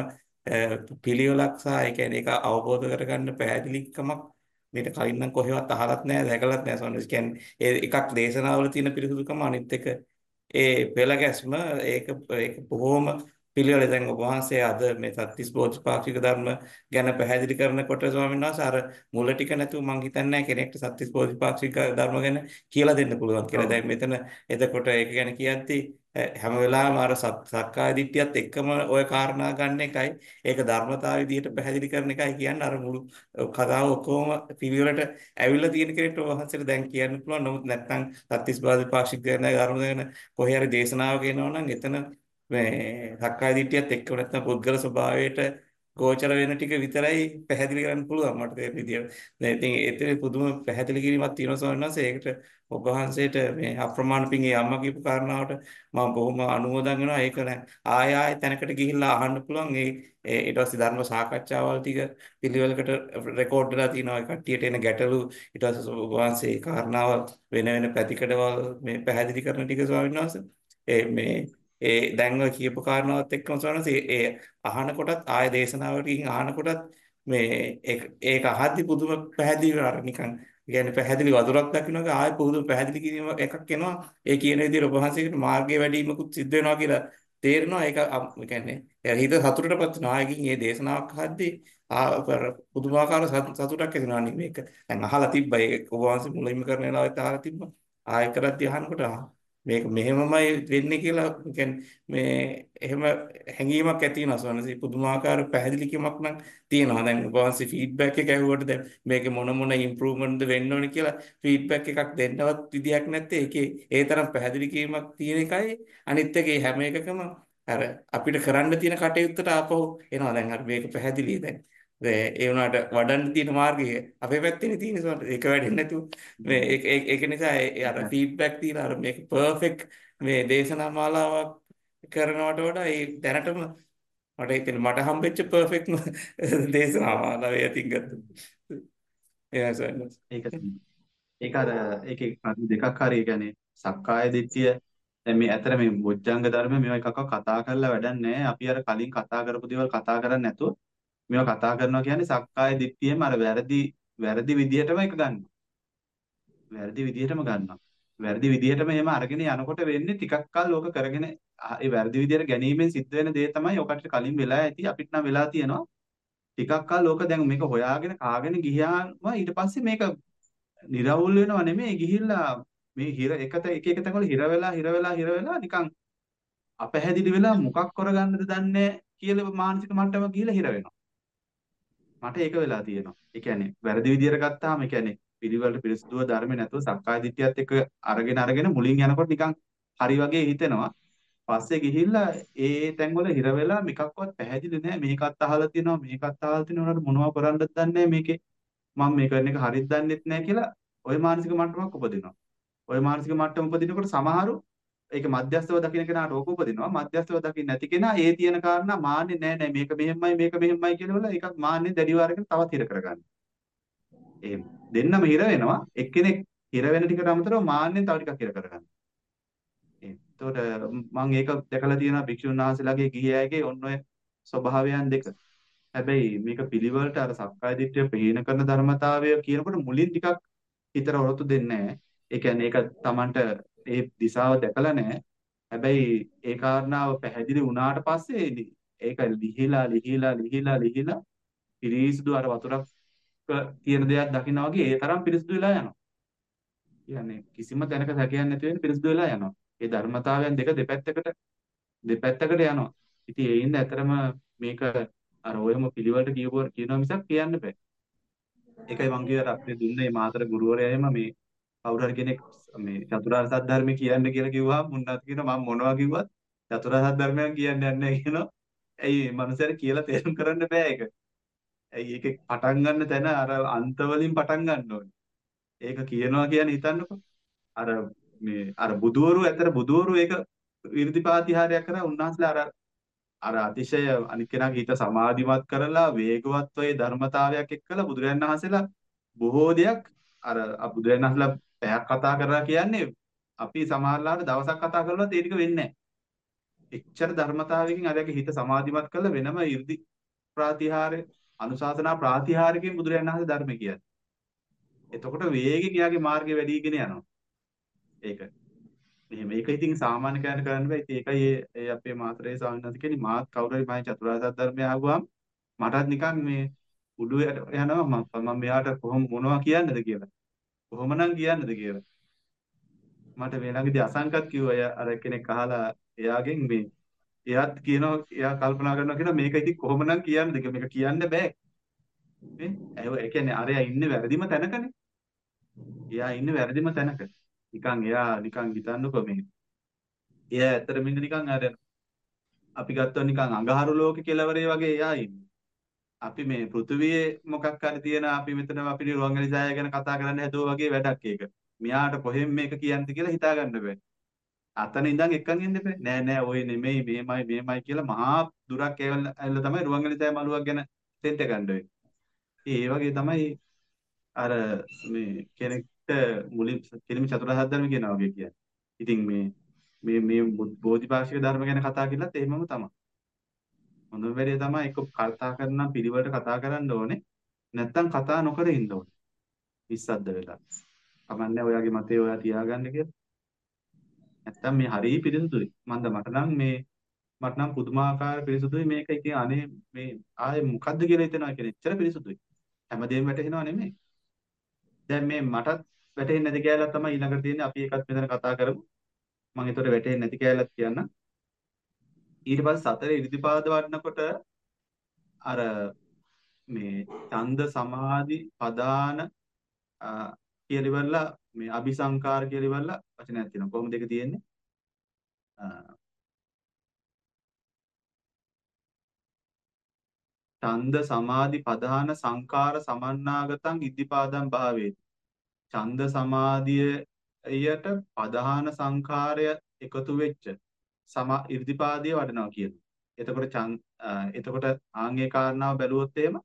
පිළිවෙලක් සහ ඒ කියන්නේ ඒක අවබෝධ කරගන්න පැහැදිලිකමක් මේක කලින් නම් කොහෙවත් අහලත් නැහැ දැකලත් නැහැ ස්වාමීන් වහන්සේ. කියන්නේ ඒ එකක් දේශනාවල තියෙන පිරිසුදුකම අනිත් එක ඒ පෙළ ගැස්ම ඒක ඒක බොහොම පිළිවෙල දැන් ඔබ වහන්සේ අද මේ සත්‍තිස් බෝධිපාක්ෂික ධර්ම ගැන පැහැදිලි කරනකොට ස්වාමීන් වහන්සේ අර මුල ටික නැතුව මම හිතන්නේ නැහැ කෙනෙක්ට සත්‍තිස් බෝධිපාක්ෂික ධර්ම ගැන කියලා දෙන්න පුළුවන් කියලා. දැන් මෙතන එතකොට ඒක ගැන කියද්දි හැම වෙලාවෙම අර සක්කාය දිට්ඨියත් එක්කම ওই කාරණා ගන්න එකයි ඒක ධර්මතාව විදිහට පැහැදිලි කරන එකයි කියන්නේ අර මුළු කතාව ඔක්කොම පිළිවෙලට ඇවිල්ලා තියෙන කෙනෙක්ට ඔබ වහන්සේට දැන් කියන්න පුළුවන්. නමුත් නැත්නම් සත්‍තිස් බෝධිපාක්ෂික ධර්ම ගැන කොහේ හරි දේශනාවක එනවා නම් එතන මේ සක්කාය දිට්ඨියත් එක්ක නැත්නම් පුද්ගල ස්වභාවයට ගෝචර වෙන ටික විතරයි පැහැදිලි කරන්න පුළුවන් මට තේරෙන විදියට. දැන් ඉතින් ඒතරේ පුදුම පැහැදිලි කිරීමක් තියෙනවා ස්වාමීන් වහන්සේ. ඒකට ඔබ වහන්සේට මේ අප්‍රමාණ පිංගේ අම්මා කියපු කාරණාවට මම බොහොම අනුමෝදන් වෙනවා. ඒක නෑ ආය ආය තැනකට ගිහිල්ලා අහන්න පුළුවන්. ඒ ඊට පස්සේ ධර්ම සාකච්ඡාවල් ටික පිළිවෙලකට රෙකෝඩ් වෙලා තියෙනවා. ඒ කට්ටියට එන ගැටලු ඊට පස්සේ ඔබ වහන්සේ කාරණාවල් වෙන වෙන පැතිකඩවල් මේ පැහැදිලි කරන ටික ස්වාමීන් වහන්සේ. ඒ මේ ඒ දැන් ඔය කියපු කාරණාවත් එක්කම සවනස ඒ අහන කොටත් ආය දේශනාවකින් අහන කොටත් මේ ඒක අහද්දි පුදුම පැහැදිලි අර නිකන් කියන්නේ පැහැදිලි වදුරක් දකින්නක ආය පුදුම පැහැදිලි කිරීම එකක් එනවා. ඒ කියන විදිහට ඔබ වහන්සේකට මාර්ගයේ වැඩිමකුත් සිද්ධ වෙනවා කියලා තේරෙනවා. ඒක ඒ කියන්නේ හිත සතුටටපත් වෙනවා. ආයකින් මේ දේශනාවක් අහද්දි ආ පුදුමාකාර සතුටක් ඇතිවෙනවා නේ මේක. දැන් අහලා තිබ්බා ඒක ඔබ වහන්සේ මුලින්ම කරන වෙලාවෙත් අහලා තිබ්බා. ආය කරද්දි අහනකොට මේක මෙහෙමමයි වෙන්නේ කියලා කියන්නේ මේ එහෙම හැඟීමක් ඇති වෙනවා සවනසි පුදුමාකාර පැහැදිලි කීමක් නම් තියෙනවා. දැන් ඔබ වහන්සේ ෆීඩ්බැක් එක ඇහුවට දැන් මේකේ මොන මොන ඉම්ප්‍රූව්මන්ට්ද වෙන්න ඕනේ කියලා ෆීඩ්බැක් එකක් දෙන්නවත් විදියක් නැත්තේ. ඒකේ ඒ තරම් පැහැදිලි කීමක් තියෙන එකයි අනිත් එකේ හැම එකකම අර අපිට කරන්න තියෙන කටයුත්තට ආපහු එනවා. දැන් අර මේක පැහැදිලි දැන් ඒ වුණාට වඩන්න තියෙන මාර්ගය අපේ පැත්තේ තියෙන සෝට ඒක වැඩෙන්නේ නැතුව මේ ඒක ඒක නිසා අර ෆීඩ්බැක් තියෙන අර මේක පර්ෆෙක්ට් මේ දේශනා මාලාවක් කරනවට වඩා ඒ දැනටම මට හිතෙන මට හම්බෙච්ච පර්ෆෙක්ට් දේශනා මාලාව යටින් ගත්තා. ඒක ඒක අර ඒකේ දෙකක් හරි කියන්නේ සක්කාය දිට්ඨිය දැන් මේ ඇතර මේ බොජ්ජංග ධර්ම මේවා එකක්ව කතා කරලා වැඩක් නැහැ. අපි අර කලින් කතා කරපු දේවල් කතා කරන්නේ නැතුව මේවා කතා කරනවා කියන්නේ සක්කාය දිට්ඨියෙම අර වැරදි වැරදි විදිහටම එක ගන්නවා. වැරදි විදිහටම ගන්නවා. වැරදි විදිහටම එහෙම අරගෙන යනකොට වෙන්නේ ටිකක් කල් ඕක කරගෙන ආ, ඒ වැරදි විදිහට ගැනීමෙන් සිද්ධ වෙන දේ තමයි ඔකට කලින් වෙලා ඇති අපිට නම් වෙලා තියෙනවා. ටිකක් කල් ඕක දැන් මේක හොයාගෙන කාගෙන ගියාම ඊට පස්සේ මේක නිරවුල් වෙනව නෙමෙයි ගිහිල්ලා මේ හිර එකට එක එක තැන්වල හිර වෙලා හිර වෙලා හිර වෙලා නිකන් අපැහැදිලි වෙලා මොකක් කරගන්නද දන්නේ කියලා මානසික මට්ටම ගිහිල්ලා හිර වෙනවා. මට ඒක වෙලා තියෙනවා. ඒ කියන්නේ වැරදි විදියට ගත්තාම ඒ කියන්නේ පිළිවෙලට පිරිසුදුව ධර්මේ නැතුව සක්කාය දිට්ඨියත් එක්ක අරගෙන අරගෙන මුලින් යනකොට නිකන් හරි වගේ හිතෙනවා. පස්සේ ගිහිල්ලා ඒ තැන්වල හිර වෙලා මේකක්වත් පැහැදිලි නෑ. මේකත් අහලා තියෙනවා මේකත් අහලා තියෙනවා උනාට මොනවද කරන්නද දන්නේ නෑ මේකේ. මම මේ කරන එක හරියට දන්නෙත් නෑ කියලා ওই මානසික මට්ටමක් උපදිනවා. ওই මානසික මට්ටම උපදිනකොට සමහරු ඒක මධ්‍යස්ථව දකින්න කෙනාට ඕක උපදිනවා. මධ්‍යස්ථව දකින්න නැති කෙනා ඒ තියෙන කාරණා මාන්නේ නෑ නෑ මේක මෙහෙමයි මේක මෙහෙමයි කියලා වල ඒකක් මාන්නේ දැඩිව අරගෙන තවත් හිර කරගන්න. එහෙම දෙන්නම හිර වෙනවා. එක්කෙනෙක් හිර වෙන ටිකට අමතරව මාන්නේ තව ටිකක් හිර කරගන්න. එහෙම. එතකොට මම ඒක දැකලා තියෙනවා භික්ෂුන් වහන්සේලාගේ ගිහි අයගේ ඔන්න ඔය ස්වභාවයන් දෙක. හැබැයි මේක පිළිවෙලට අර සක්කාය දිට්ඨිය ප්‍රහීන කරන ධර්මතාවය කියනකොට මුලින් ටිකක් හිතට ඔරොත්තු දෙන්නේ නැහැ. ඒ කියන්නේ ඒක Tamanට ඒ දිශාව දැකලා නැහැ. හැබැයි ඒ කාරණාව පැහැදිලි වුණාට පස්සේ ඒක ලිහිලා ලිහිලා ලිහිලා ලිහිලා පිරිසිදු අර වතුරක් තියෙන දෙයක් දකිනා වගේ ඒ තරම් පිරිසිදු වෙලා යනවා. කියන්නේ කිසිම තැනක සැකයක් නැති වෙන පිරිසිදු වෙලා යනවා. ඒ ධර්මතාවයන් දෙක දෙපැත්තකට දෙපැත්තකට යනවා. ඉතින් ඒ ඉන්න ඇතරම මේක අර ඔයම පිළිවෙලට කියවුවා කියනවා මිසක් කියන්න බෑ. ඒකයි මං කියර අපේ දුන්නේ මාතර ගුරුවරයා එහෙම මේ කවුරු හරි කෙනෙක් මේ චතුරාර්ය සත්‍ය ධර්මය කියන්න කියලා කිව්වහම මුන්නත් කියනවා මම මොනවා කිව්වත් චතුරාර්ය සත්‍ය ධර්මයක් කියන්න යන්නේ නැහැ කියනවා. ඇයි මේ මනුස්සයර කියලා තේරුම් කරන්න බෑ ඒක. ඇයි ඒක පටන් ගන්න තැන අර අන්ත වලින් පටන් ගන්න ඕනේ. ඒක කියනවා කියන්නේ හිතන්නකෝ. අර මේ අර බුදවරු ඇතර බුදවරු ඒක විරුද්ධපාතිහාරයක් කරා උන්වහන්සේලා අර අර අතිශය අනික් කෙනාගේ හිත සමාධිමත් කරලා වේගවත් වේ ධර්මතාවයක් එක්කලා බුදුරජාණන් වහන්සේලා බොහෝ දෙයක් අර බුදුරජාණන් වහන්සේලා පැයක් කතා කරලා කියන්නේ අපි සමහරලාට දවසක් කතා කරලා ඒ ටික වෙන්නේ නැහැ. එච්චර ධර්මතාවයකින් අරගේ හිත සමාධිමත් කරලා වෙනම 이르දි ප්‍රාතිහාරය අනුශාසනා ප්‍රාතිහාරකෙන් බුදුරජාණන් වහන්සේ ධර්ම කියන්නේ. එතකොට වේගෙන් යාගේ මාර්ගය වැඩිගෙන යනවා. ඒක. එහෙම ඒක ඉතින් සාමාන්‍ය කෙනෙක් කරන්න බෑ. ඉතින් ඒකයි ඒ අපේ මාතරේ ස්වාමීන් වහන්සේ කියන්නේ මාත් කවුරු හරි මම චතුරාර්ය සත්‍ය ධර්මය අහුවාම මටත් නිකන් මේ උඩු යනවා මම මම මෙයාට කොහොම මොනවා කියන්නද කියලා. කොහොමනම් කියන්නද කියලා. මට මේ ළඟදී අසංකත් කිව්වා එයා අර කෙනෙක් අහලා එයාගෙන් මේ එයාත් කියනවා එයා කල්පනා කරනවා කියනවා මේක ඉතින් කොහොමනම් කියන්නද කියලා. මේක කියන්න බෑ. නේ? ඒ කියන්නේ අරයා ඉන්නේ වැරදිම තැනකනේ. එයා ඉන්නේ වැරදිම තැනක. නිකන් එයා නිකන් හිතන්නකෝ මේ එයා ඇත්තටම ඉන්නේ නිකන් අර අපි ගත්තා නිකන් අඟහරු ලෝකේ කෙලවරේ වගේ එයා ඉන්නේ. අපි මේ පෘථුවියේ මොකක් හරි තියෙන අපි මෙතන අපි රුවන්වැලි සෑය ගැන කතා කරන්න හැදුවා වගේ වැඩක් ඒක. මෙයාට කොහෙන් මේක කියන්නද කියලා හිතා ගන්න බෑ. අතන ඉඳන් එක්කන් ඉන්න බෑ. නෑ නෑ ඔය නෙමෙයි මේමයි මේමයි කියලා මහා දුරක් ඇවිල්ලා තමයි රුවන්වැලි සෑය මළුවක් ගැන තෙන්ට ගන්න වෙන්නේ. ඒ වගේ තමයි අර මේ කෙනෙක්ට මුලින් කෙලිම චතුරාර්ය ධර්ම කියනවා වගේ කියන්නේ. ඉතින් මේ මේ මේ බෝධිපාක්ෂික ධර්ම ගැන කතා කළත් එහෙමම තමයි. හොඳම වැඩේ තමයි එක්ක කතා කරනම් පිළිවෙලට කතා කරන්න ඕනේ. නැත්තම් කතා නොකර ඉන්න ඕනේ. ඉස්සද්ද වෙලා. කමන්නේ ඔයාගේ මතේ ඔයා තියාගන්න කියලා. නැත්තම් මේ හරිය පිරිසුදුයි. මන්ද මට නම් මේ මට නම් පුදුමාකාර පිරිසුදුයි මේක ඉතින් අනේ මේ ආයේ මොකද්ද කියලා හිතනවා කියන එච්චර පිරිසුදුයි. හැමදේම වැටහෙනව නෙමෙයි. දැන් මේ මටත් වැටහෙන්නේ නැති කෑල්ලක් තමයි ඊළඟට තියෙන්නේ. අපි ඒකත් මෙතන කතා කරමු. මම ඒතකොට වැටහෙන්නේ නැති කෑල්ලක් කියන්නම්. ඊට පස්සේ සතර ඉරිදිපාද වඩනකොට අර මේ ඡන්ද සමාධි පදාන කියලා ඉවරලා මේ අபிසංකාර කියලා ඉවරලා වචනයක් තියෙනවා. කොහොමද ඒක තියෙන්නේ? ඡන්ද සමාධි පදාන සංකාර සමන්නාගතං ඉද්ධිපාදං භාවේති. ඡන්ද සමාධියට පදාන සංකාරය එකතු වෙච්ච සම ඉර්ධිපාදිය වඩනවා කියනවා. එතකොට එතකොට ආන්ගේ කාරණාව බැලුවොත් එහෙම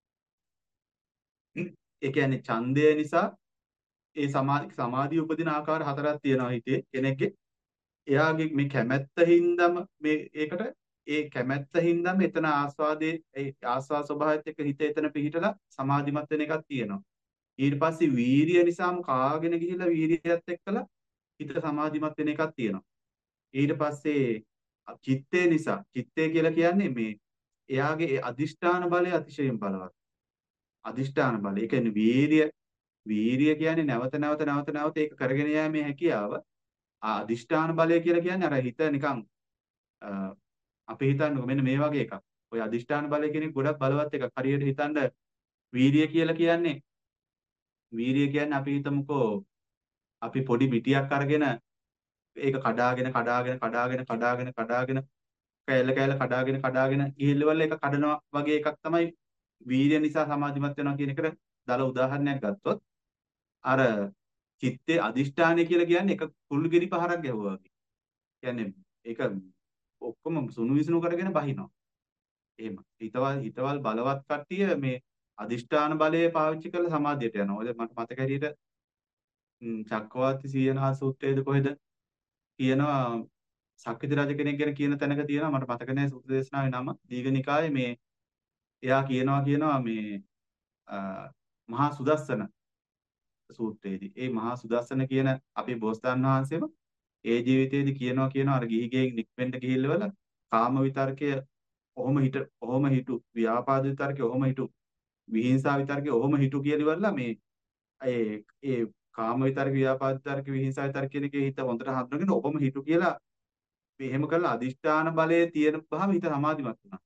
ඒ කියන්නේ ඡන්දය නිසා ඒ සමාධි සමාධිය උපදින ආකාර හතරක් තියෙනවා හිතේ කෙනෙක්ගේ. එයාගේ මේ කැමැත්තින්දම මේ ඒකට ඒ කැමැත්තින්දම එතන ආස්වාදයේ ඒ ආස්වාද ස්වභාවයත් එක්ක හිත එතන පිහිටලා සමාධිමත් වෙන එකක් තියෙනවා. ඊට පස්සේ වීරිය නිසාම කාගෙන ගිහිල්ලා වීරියත් එක්කලා හිතට සමාධිමත් වෙන එකක් තියෙනවා. ඊට පස්සේ චිත්තේ නිසා චිත්තේ කියලා කියන්නේ මේ එයාගේ ඒ අදිෂ්ඨාන බලය අතිශයින් බලවත්. අදිෂ්ඨාන බලය. ඒ කියන්නේ වීරිය වීරිය කියන්නේ නැවත නැවත නැවත නැවත ඒක කරගෙන යෑමේ හැකියාව. ආ අදිෂ්ඨාන බලය කියලා කියන්නේ අර හිත නිකන් අපි හිතන්නකො මෙන්න මේ වගේ එකක්. ඔය අදිෂ්ඨාන බලය කියන එක ගොඩක් බලවත් එකක්. හරියට හිතන්න වීරිය කියලා කියන්නේ වීරිය කියන්නේ අපි හිතමුකෝ අපි පොඩි මිටියක් අරගෙන ඒක කඩාගෙන කඩාගෙන කඩාගෙන කඩාගෙන කඩාගෙන කෑල්ල කෑල්ල කඩාගෙන කඩාගෙන ගිහිල්ලවල ඒක කඩනවා වගේ එකක් තමයි වීර්ය නිසා සමාධිමත් වෙනවා කියන එකට දල උදාහරණයක් ගත්තොත් අර චිත්තේ අදිෂ්ඨානය කියලා කියන්නේ එක කුල්ගිරි පහරක් ගැහුවා වගේ. කියන්නේ ඒක ඔක්කොම සුණු විසුණු කරගෙන බහිනවා. එහෙම. හිතවල් හිතවල් බලවත් කට්ටිය මේ අදිෂ්ඨාන බලය පාවිච්චි කරලා සමාධියට යනවා. ඔය මට මතක හැටියට චක්කවර්ති සීයනහා සූත්‍රයේද කොහෙද කියනවා සක්විති රජ කෙනෙක් ගැන කියන තැනක තියෙනවා මට මතක නැහැ සූත්‍ර දේශනාවේ නම දීඝනිකායේ මේ එයා කියනවා කියනවා මේ මහා සුදස්සන සූත්‍රයේදී ඒ මහා සුදස්සන කියන අපේ බෝසතාණන් වහන්සේම ඒ ජීවිතයේදී කියනවා කියනවා අර ගිහි ගෙයින් නික්වෙන්න ගිහිල්ලවල කාම විතර්කය ඔහොම හිට ඔහොම හිටු ව්‍යාපාද විතර්කය ඔහොම හිටු විහිංසා විතර්කය ඔහොම හිටු කියලා මේ ඒ ඒ කාම විතර්ක ව්‍යාපාද විතර්ක විහිංසා විතර්ක කියන එකේ හිත හොඳට හඳුනගෙන ඔබම හිටු කියලා මෙහෙම කරලා අදිෂ්ඨාන බලයේ තියෙන බව හිත සමාධිමත් වුණා.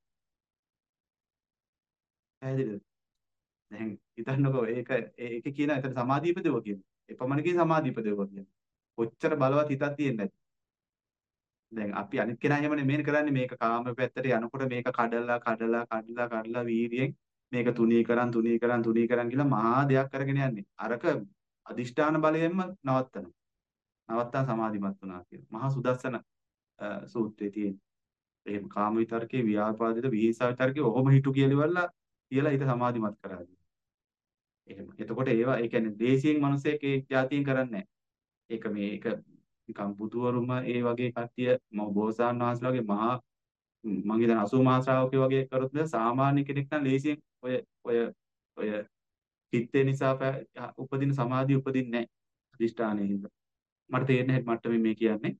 පැහැදිලිද? දැන් හිතන්නකෝ ඒක ඒකේ කියන එතන සමාධි ඉපදෙව කියන්නේ. එපමණකින් සමාධි ඉපදෙව කියන්නේ. කොච්චර බලවත් හිතක් තියෙන්නේ නැද්ද? දැන් අපි අනිත් කෙනා එහෙම නෙමෙයි කරන්නේ මේක කාම පැත්තට යනකොට මේක කඩලා කඩලා කඩලා කඩලා වීර්යයෙන් මේක තුනී කරන් තුනී කරන් තුනී කරන් කියලා මහා දෙයක් කරගෙන යන්නේ. අරක අදිෂ්ඨාන බලයෙන්ම නවත්තනවා. නවත්තා සමාධිමත් වුණා කියන. මහා සුදස්සන සූත්‍රයේ තියෙන. එහෙම කාම විතර්කේ ව්‍යාපාදිත විහිංසා විතර්කේ ඔහොම හිටු කියලාවල්ලා කියලා හිත සමාධිමත් කරා. එහෙම. එතකොට ඒවා ඒ කියන්නේ දේශීයෙන් මිනිස්සෙක් ඒ જાතියෙන් කරන්නේ නැහැ. ඒක මේක නිකන් බුදුවරුම ඒ වගේ කට්ටිය මම බෝසතාණන් වහන්සේලා වගේ මහා මම හිතන අසූ මහා ශ්‍රාවකයෝ වගේ කරොත් නේද සාමාන්‍ය කෙනෙක් නම් ලේසියෙන් ඔය ඔය ඔය චිත්තේ නිසා උපදින සමාධිය උපදින්නේ නැහැ. අදිෂ්ඨානයේ හින්දා. මට තේරෙන හැටි මට්ටමේ මේ කියන්නේ.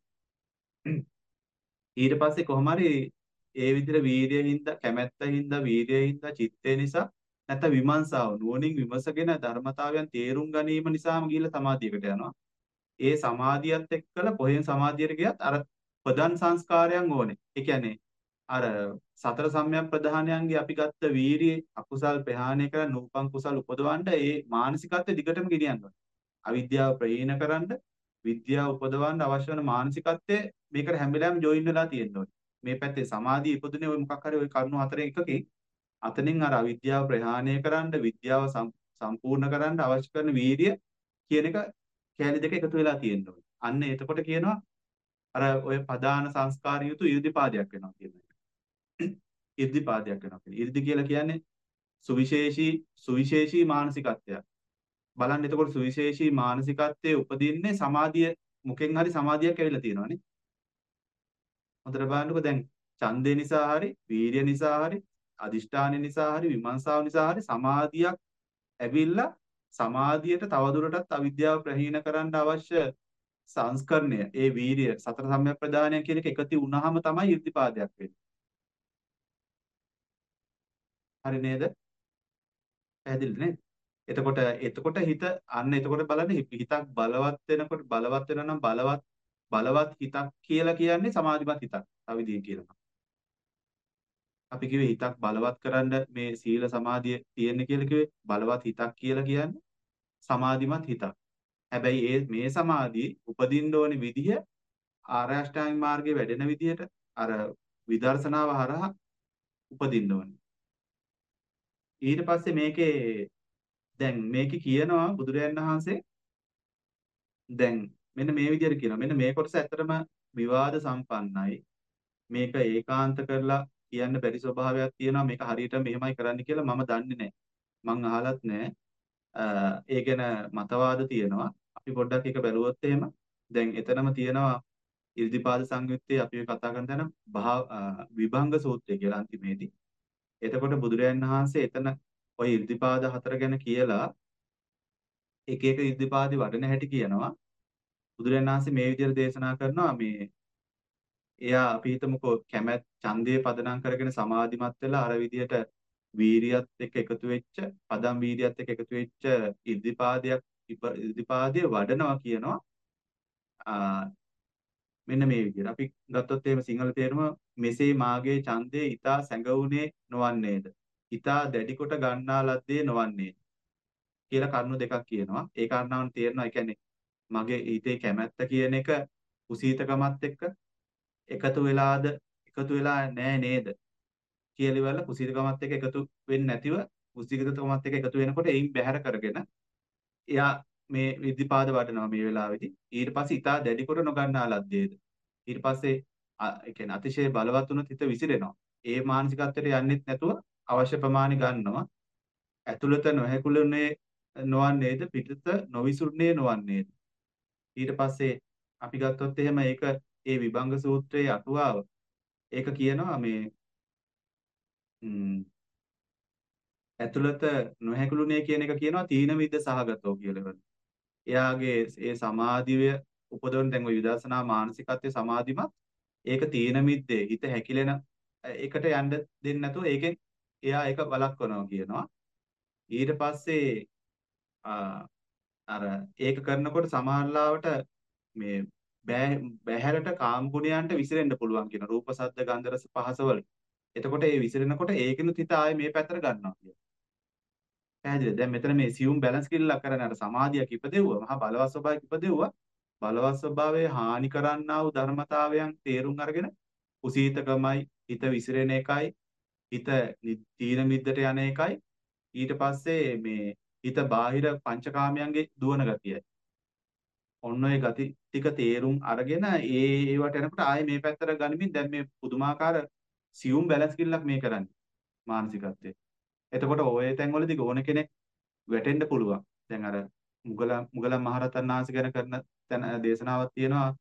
ඊට පස්සේ කොහොම හරි ඒ විදිහට වීර්යයෙන්ද කැමැත්තෙන්ද වීර්යයෙන්ද චිත්තේ නිසා නැත්නම් විමර්ශාව නුවණින් විමසගෙන ධර්මතාවයන් තේරුම් ගැනීම නිසාම ගිහිල්ලා සමාධියකට යනවා. ඒ සමාධියත් එක්කලා කොහෙන් සමාධියට ගියත් අර ප්‍රධාන සංස්කාරයන් ඕනේ. ඒ කියන්නේ අර සතර සම්‍යක් ප්‍රධානයන්ගේ අපි ගත්ත වීරිය අකුසල් ප්‍රහාණය කර නූපන් කුසල් උපදවන්න ඒ මානසිකත්වය දිගටම ගෙනියන්න ඕනේ. අවිද්‍යාව ප්‍රහීන කරන්න විද්‍යාව උපදවන්න අවශ්‍ය වෙන මානසිකත්වයේ මේකට හැම වෙලාවෙම ජොයින් වෙලා තියෙන්න ඕනේ. මේ පැත්තේ සමාධිය ඉපදුනේ ওই මොකක් හරි ওই කරුණු හතරෙන් එකකින් අතනින් අර අවිද්‍යාව ප්‍රහාණය කරන්න විද්‍යාව සම්පූර්ණ කරන්න අවශ්‍ය කරන වීරිය කියන එක කැලි දෙක එකතු වෙලා තියෙන්න ඕනේ. අන්න එතකොට කියනවා අර ඔය ප්‍රධාන සංස්කාර යුතු 이르දිපාදයක් වෙනවා කියන එක. 이르දිපාදයක් වෙනවා කියන්නේ. 이르දි කියලා කියන්නේ සුවිශේෂී සුවිශේෂී මානසිකත්වයක්. බලන්න එතකොට සුවිශේෂී මානසිකත්වයේ උපදින්නේ සමාධිය මුකෙන් හරි සමාධියක් ඇවිල්ලා තියෙනවානේ. හොඳට බලන්නකෝ දැන් ඡන්දේ නිසා හරි, වීර්ය නිසා හරි, අදිෂ්ඨාන නිසා හරි, විමර්ශාව නිසා හරි සමාධියක් ඇවිල්ලා සමාධියට තවදුරටත් අවිද්‍යාව ප්‍රහීන කරන්න අවශ්‍ය සංස්කරණය ඒ වීර්ය සතර සම්‍යක් ප්‍රදානය කියන එක එකතු වුණාම තමයි 이르දිපාදයක් වෙන්නේ. හරි නේද? පැහැදිලිද නේද? එතකොට එතකොට හිත අන්න එතකොට බලන්න හිතක් බලවත් වෙනකොට බලවත් වෙනවා නම් බලවත් බලවත් හිතක් කියලා කියන්නේ සමාධිමත් හිතක්. තව විදිහකින් කියනවා. අපි කිව්වේ හිතක් බලවත් කරන්න මේ සීල සමාධිය තියෙන්නේ කියලා කිව්වේ බලවත් හිතක් කියලා කියන්නේ සමාධිමත් හිතක්. හැබැයි ඒ මේ සමාධිය උපදින්න ඕනේ විදිහ ආර්ය අෂ්ටාංග මාර්ගයේ වැඩෙන විදිහට අර විදර්ශනාව හරහා උපදින්න ඕනේ. ඊට පස්සේ මේකේ දැන් මේකේ කියනවා බුදුරජාණන් වහන්සේ දැන් මෙන්න මේ විදිහට කියනවා. මෙන්න මේ කොටස ඇත්තටම විවාද සම්පන්නයි. මේක ඒකාන්ත කරලා කියන්න බැරි ස්වභාවයක් තියෙනවා. මේක හරියට මෙහෙමයි කරන්න කියලා මම දන්නේ නැහැ. මං අහලත් නැහැ. ඒ ගැන මතවාද තියෙනවා. අපි පොඩ්ඩක් ඒක බැලුවොත් එහෙම දැන් එතනම තියෙනවා ඉර්ධිපාද සංයුත්තේ අපි කතා කරන තැන භාව විභංග සූත්‍රය කියලා අන්තිමේදී. එතකොට බුදුරජාණන් වහන්සේ එතන ওই ඉර්ධිපාද හතර ගැන කියලා එක එක ඉර්ධිපාදි වඩන හැටි කියනවා. බුදුරජාණන් වහන්සේ මේ විදිහට දේශනා කරනවා මේ එයා අපි හිතමුකෝ කැමැත් ඡන්දයේ පදනම් කරගෙන සමාධිමත් වෙලා අර විදිහට වීරියත් එක්ක එකතු වෙච්ච පදම් වීරියත් එක්ක එකතු වෙච්ච ඉර්ධිපාදයක් ඉර්ධිපාදයේ වඩනවා කියනවා. මෙන්න මේ විදිහට අපි ගත්තොත් එහෙම සිංහල තේරුම මෙසේ මාගේ ඡන්දේ ඊතා සැඟවුනේ නොවන්නේද ඊතා දැඩි කොට ගන්නා ලද්දේ නොවන්නේ කියලා කරුණු දෙකක් කියනවා. ඒ කාරණාවන් තේරෙනවා. ඒ කියන්නේ මගේ හිතේ කැමැත්ත කියන එක කුසීතකමත් එක්ක එකතු වෙලාද එකතු වෙලා නෑ නේද කියලා ඉවරලා කුසීතකමත් එක්ක එකතු වෙන්නේ නැතිව කුසීතකමත් එක්ක එකතු වෙනකොට එයින් බැහැර කරගෙන එයා මේ විද්ධිපාද වඩනවා මේ වෙලාවේදී. ඊට පස්සේ ඊටා දැඩි කොට නොගන්නා ලද්දේද. ඊට පස්සේ ඒ කියන්නේ අතිශය බලවත් වුණොත් හිත විසිරෙනවා. ඒ මානසිකත්වයට යන්නෙත් නැතුව අවශ්‍ය ප්‍රමාණි ගන්නවා. ඇතුළත නොහැකුළුනේ නොවන්නේද පිටත නොවිසුරුනේ නොවන්නේද. ඊට පස්සේ අපි ගත්තොත් එහෙම ඒක ඒ විභංග සූත්‍රයේ අටුවාව ඒක කියනවා මේ ඇතුළත නොහැකුළුනේ කියන එක කියනවා තීන මිද්ද සහගතෝ කියලා. එයාගේ ඒ සමාධිය උපදවන දැන් ඔය විදර්ශනා මානසිකත්වයේ සමාධිමත් ඒක තීන මිද්දේ හිත හැකිලෙන එකට යන්න දෙන්නේ නැතුව ඒකෙන් එයා ඒක වළක්වනවා කියනවා. ඊට පස්සේ අර ඒක කරනකොට සමහරලාවට මේ බැහැරට කාම ගුණයන්ට විසිරෙන්න පුළුවන් කියන රූප සද්ද ගන්ධ රස පහස වල. එතකොට ඒ විසිරෙනකොට ඒකිනුත් හිත ආයේ මේ පැත්තට ගන්නවා කියන. පැහැදිලිද? දැන් මෙතන මේ සියුම් බැලන්ස් කිරීලා කරන අර සමාධියක් ඉපදෙව්වා. මහා බලවත් ස්වභාවයක් ඉපදෙව්වා. බලවත් ස්වභාවයේ හානි කරන්නා වූ ධර්මතාවයන් තේරුම් අරගෙන කුසීතකමයි හිත විසිරෙන එකයි හිත තීන මිද්දට යන එකයි ඊට පස්සේ මේ හිත බාහිර පංචකාමයන්ගේ දුවන ගතියයි. ඔන්න ඔය ගති ටික තේරුම් අරගෙන ඒ ඒවට යනකොට ආයේ මේ පැත්තට ගනිමින් දැන් මේ පුදුමාකාර සියුම් බැලන්ස් කිරීලක් මේ කරන්නේ මානසිකත්වයේ. එතකොට ඔය තැන්වලදී ඕන කෙනෙක් වැටෙන්න පුළුවන්. දැන් අර මුගල මුගලන් මහරහතන් වහන්සේ ගැන කරන තැන දේශනාවක් තියෙනවා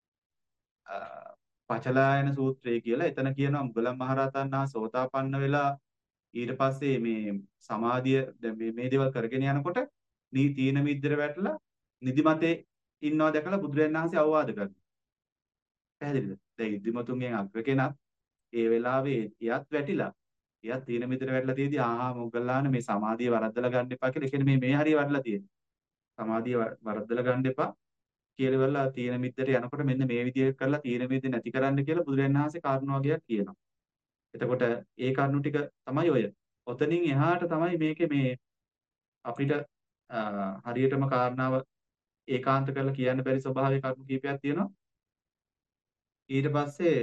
පචලායන සූත්‍රය කියලා. එතන කියනවා මුගලන් මහරහතන් වහන්සේ සෝතාපන්න වෙලා ඊට පස්සේ මේ සමාධිය දැන් මේ මේ දේවල් කරගෙන යනකොට නී තීන මිද්දට වැටලා නිදිමතේ ඉන්නවා දැකලා බුදුරජාණන් වහන්සේ අවවාද කරනවා. පැහැදිලිද? දැන් ඉදිමතුන්ගෙන් අග්‍ර කෙනත් ඒ වෙලාවේ එයත් වැටිලා එයත් තීන මිද්දට වැටලා තියෙදි ආහා මොග්ගල්ලාන මේ සමාධිය වරද්දලා ගන්න එපා කියලා. ඒ කියන්නේ මේ මේ හරිය වරදලා තියෙන්නේ. සමාධිය වරද්දලා ගන්න එපා කියලා ඉවරලා තීන මිද්දට යනකොට මෙන්න මේ විදිහට කරලා තීන මිද්ද නැති කරන්න කියලා බුදුරජාණන් වහන්සේ කාරණා වගේක් කියනවා. එතකොට ඒ කරුණු ටික තමයි ඔය. ඔතනින් එහාට තමයි මේකේ මේ අපිට හරියටම කාරණාව ඒකාන්ත කරලා කියන්න බැරි ස්වභාවයේ කරුණු කීපයක් තියෙනවා. ඊට පස්සේ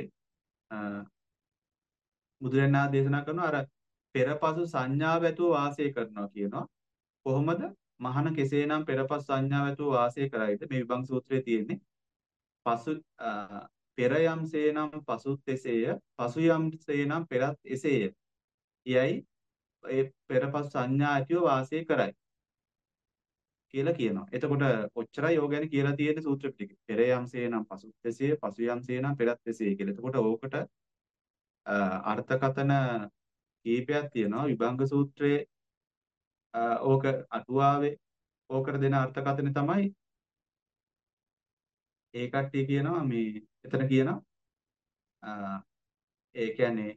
බුදුරජාණන් දේශනා කරනවා අර පෙරපසු සංඥාව ඇතුව වාසය කරනවා කියනවා. කොහොමද? මහන කෙසේනම් පෙරපසු සංඥාව ඇතුව වාසය කරයිද? මේ විභංග සූත්‍රයේ තියෙන්නේ. පසු පෙර යම්සේනම් පසුත් එසේය පසු යම්සේනම් පෙරත් එසේය යයි ඒ පෙරපසු සංඥා ඇතිව වාසය කරයි කියලා කියනවා. එතකොට ඔච්චරයි යෝ ගැන කියලා තියෙන සූත්‍ර පිටකේ. පෙර යම්සේනම් පසුත් එසේය පසු යම්සේනම් පෙරත් එසේය කියලා. එතකොට ඕකට අර්ථකතන කීපයක් තියෙනවා. විභංග සූත්‍රයේ ඕක අටුවාවේ ඕකට දෙන අර්ථකතන තමයි ඒ කට්ටිය කියනවා මේ එතන කියනවා ඒ කියන්නේ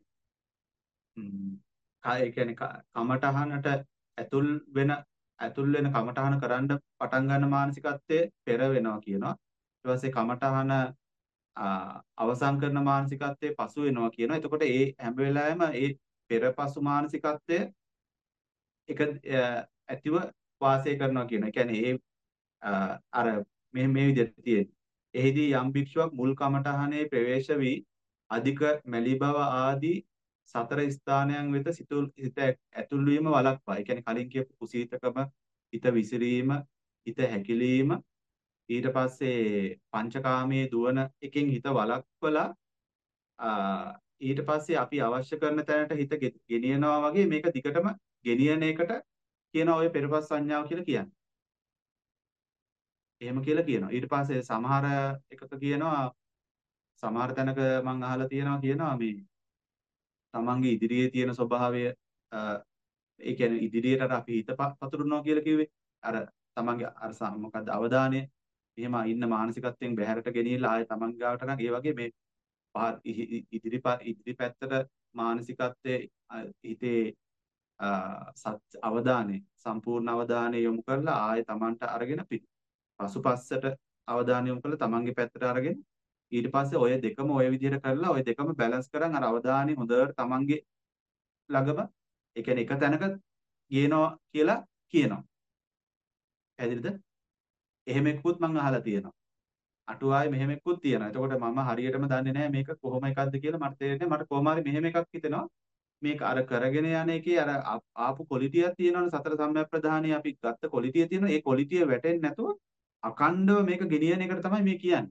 ඒ කියන්නේ කමඨහනට ඇතුල් වෙන ඇතුල් වෙන කමඨහන කරන්න පටන් ගන්න මානසිකත්වයේ පෙර වෙනවා කියනවා. ඊට පස්සේ කමඨහන අවසන් කරන මානසිකත්වයේ පසු වෙනවා කියනවා. එතකොට ඒ හැම වෙලාවෙම ඒ පෙරපසු මානසිකත්වය එක ඇතිව වාසය කරනවා කියනවා. ඒ කියන්නේ ඒ අර මේ මේ විදිහට තියෙන්නේ. එහිදී යම් භික්ෂුවක් මුල් කමඨහනේ ප්‍රවේශ වී අධික මැලි බව ආදී සතර ස්ථානයන් වෙත සිත ඇතුල් වීම වළක්වා. ඒ කියන්නේ කලින් කියපු කුසීතකම, හිත විසිරීම, හිත හැකිලීම, ඊට පස්සේ පංචකාමයේ දුවන එකෙන් හිත වළක්වලා ඊට පස්සේ අපි අවශ්‍ය කරන තැනට හිත ගෙනියනවා වගේ මේක දිගටම ගෙනියන එකට කියන ඔය පෙරපස් සංඥාව කියලා කියන්නේ. එහෙම කියලා කියනවා. ඊට පස්සේ සමහර එකක කියනවා සමහර තැනක මම අහලා තියෙනවා කියනවා මේ තමන්ගේ ඉදිරියේ තියෙන ස්වභාවය ඒ කියන්නේ ඉදිරියට අර අපි හිත පතුරනවා කියලා කිව්වේ අර තමන්ගේ අර මොකද්ද අවධානය එහෙම ඉන්න මානසිකත්වයෙන් බැහැරට ගෙනියලා ආයෙ තමන් ගාවට නම් ඒ වගේ මේ ඉදිරි ඉදිරි පැත්තට මානසිකත්වයේ හිතේ සත් අවධානය සම්පූර්ණ අවධානය යොමු කරලා ආයෙ තමන්ට අරගෙන පසුපස්සට අවධානය යොමු කරලා තමන්ගේ පැත්තට අරගෙන ඊට පස්සේ ඔය දෙකම ඔය විදිහට කරලා ඔය දෙකම බැලන්ස් කරන් අර අවධානය හොඳට තමන්ගේ ළඟම ඒ කියන්නේ එක තැනක ගේනවා කියලා කියනවා. පැහැදිලිද? එහෙම එක්කුත් මම අහලා තියෙනවා. අටුවාවේ මෙහෙම එක්කුත් තියෙනවා. එතකොට මම හරියටම දන්නේ නැහැ මේක කොහොම එකක්ද කියලා මට තේරෙන්නේ මට කොහොම හරි මෙහෙම එකක් හිතෙනවා. මේක අර කරගෙන යන එකේ අර ආපු ක්වොලිටියක් තියෙනවනේ සතර සම්‍යක් ප්‍රධානයේ අපි ගත්ත ක්වොලිටිය තියෙනවා. ඒ ක්වොලිටිය වැටෙන්නේ නැතුව අකණ්ඩව මේක ගෙනියන එකට තමයි මේ කියන්නේ.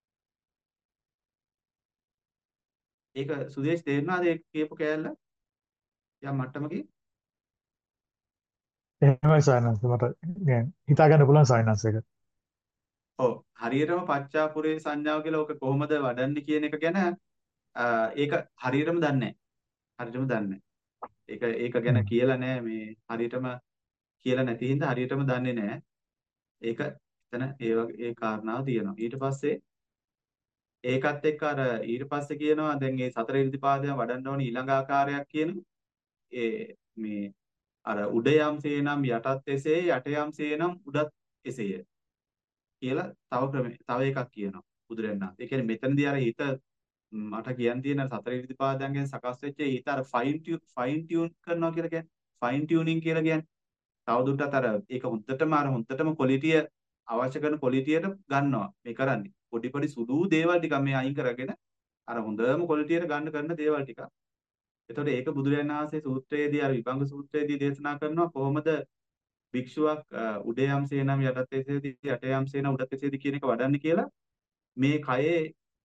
ඒක සුදේශ් තේරෙනවද ඒ කියපු කෑල්ල? යම් මට්ටමකින් එහෙමයි සයනස් මට හිතා ගන්න පුළුවන් සයනස් එක. ඔව් හරියටම පච්චාපුරේ සංඥාව කියලා ඔක කොහොමද වඩන්නේ කියන එක ගැන ඒක හරියටම දන්නේ නැහැ. හරියටම දන්නේ ඒක ඒක ගැන කියලා නැහැ මේ හරියටම කියලා නැති හින්දා හරියටම දන්නේ නැහැ. ඒක එතන ඒ වගේ ඒ කාරණාව තියෙනවා. ඊට පස්සේ ඒකත් එක්ක අර ඊට පස්සේ කියනවා දැන් මේ සතර ඉර්ධිපාදයන් වඩන්න ඕනේ ඊළඟ ආකාරයක් කියනවා. ඒ මේ අර උඩ යම්සේ නම් යටත් එසේ යට යම්සේ නම් උඩත් එසේය කියලා තව ක්‍රම තව එකක් කියනවා බුදුරජාණන් වහන්සේ. ඒ කියන්නේ මෙතනදී අර හිත මට කියන්න තියෙන සතර ඉර්ධිපාදයන්ගෙන් සකස් වෙච්ච හිත අර ෆයින් ටියුන් ෆයින් ටියුන් කරනවා කියලා කියන්නේ. ෆයින් ටියුනින් කියලා කියන්නේ. තවදුරටත් අර ඒක හොඳටම අර හොඳටම ක්වොලිටිය අවශ්‍ය කරන ක්වොලිටියට ගන්නවා මේ කරන්නේ. පොඩි පොඩි සුළු දේවල් ටික මේ අයින් කරගෙන අර හොඳම ක්වොලිටියට ගන්න කරන දේවල් ටික. එතකොට ඒක බුදුරජාණන් වහන්සේ සූත්‍රයේදී අර විභංග සූත්‍රයේදී දේශනා කරනවා කොහොමද භික්ෂුවක් උඩ යම්සේ නම් යටත් එසේදී යට යම්සේ නම් උඩත් එසේදී කියන එක වඩන්නේ කියලා මේ කයේ